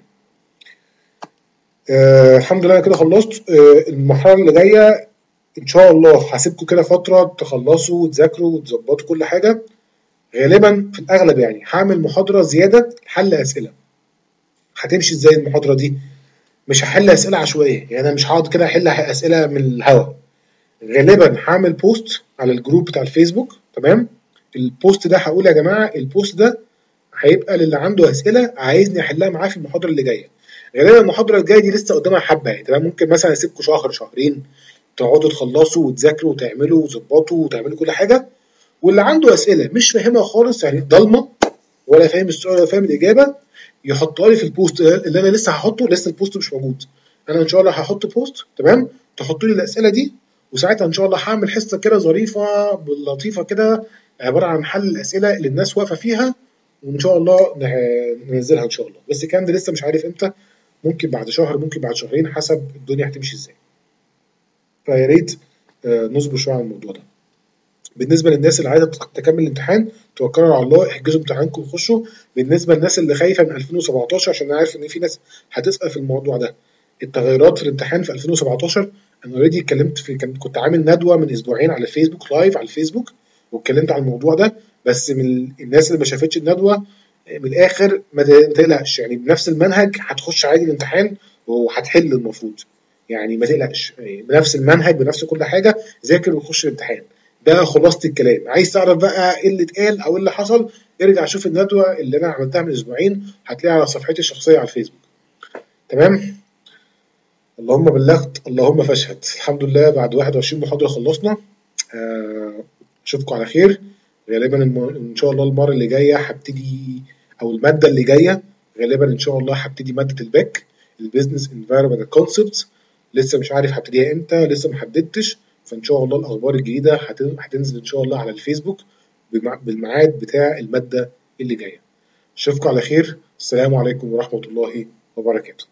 آه الحمد لله انا كده خلصت. آه المرحله اللي جايه ان شاء الله هسيبكم كده فتره تخلصوا وتذاكروا وتظبطوا كل حاجه. غالبا في الاغلب يعني هعمل محاضره زياده حل اسئله. هتمشي ازاي المحاضره دي؟ مش هحل اسئله عشوائيه، يعني انا مش هقعد كده احل اسئله من الهوا. غالبا هعمل بوست على الجروب بتاع الفيسبوك، تمام. البوست ده هقول يا جماعه البوست ده هيبقى للي عنده اسئله عايزني احلها معاه في المحاضره اللي جايه. غالبا المحاضره الجايه دي لسه قدامها حبه يعني، تمام. ممكن مثلا اسيبكم شهر شهرين تقعدوا تخلصوا وتذاكروا وتعملوا وتظبطوا وتعملوا كل حاجه. واللي عنده اسئله مش فاهمها خالص، يعني ضلمه ولا فاهم السؤال ولا فاهم الاجابه، يحطها لي في البوست اللي انا لسه هحطه، لسه البوست مش موجود. انا ان شاء الله هحط بوست، تمام، تحطوا لي الاسئله دي، وساعتها ان شاء الله هعمل حصه كده ظريفه لطيفه كده، عباره عن حل الاسئله اللي الناس واقفه فيها، وان شاء الله ننزلها ان شاء الله. بس الكلام ده لسه مش عارف امتى، ممكن بعد شهر ممكن بعد شهرين، حسب الدنيا هتمشي ازاي. فيا ريت آه، نصبر شويه على الموضوع ده. بالنسبه للناس اللي عايزه تكمل الامتحان، توكلوا على الله، احجزوا امتحانكم وخشوا. بالنسبه للناس اللي خايفه من ألفين وسبعتاشر، عشان انا عارف ان في ناس هتسال في الموضوع ده، التغيرات في الامتحان في ألفين وسبعتاشر، انا اوريدي اتكلمت في كنت عامل ندوه من اسبوعين على الفيسبوك، لايف على الفيسبوك، واتكلمت عن الموضوع ده. بس من الناس اللي ما شافتش الندوه، من الاخر ما تقلقش، يعني بنفس المنهج هتخش عادي الامتحان وهتحل المفروض، يعني ما تقلقش، بنفس المنهج بنفس كل حاجه، ذاكر وخش الامتحان. ده خلاصة الكلام. عايز تعرف بقى ايه اللي اتقال او ايه اللي حصل، ارجع شوف الندوه اللي انا عملتها من اسبوعين، هتلاقيها على صفحتي الشخصيه على الفيسبوك، تمام. اللهم بلغت اللهم فاشهد. الحمد لله بعد واحد وعشرين محاضره خلصنا. آه، اشوفكم على خير. غالبا الم- ان شاء الله المره اللي جايه هبتدي، او الماده اللي جايه غالبا ان شاء الله هبتدي ماده الباك، البيزنس انفايرمنت كونسبتس. لسه مش عارف هبتديها امتى، لسه ما حددتش. فان شاء الله الاخبار الجديده هتن- هتنزل ان شاء الله على الفيسبوك بمع- بالميعاد بتاع الماده اللي جايه. اشوفكم على خير. السلام عليكم ورحمه الله وبركاته.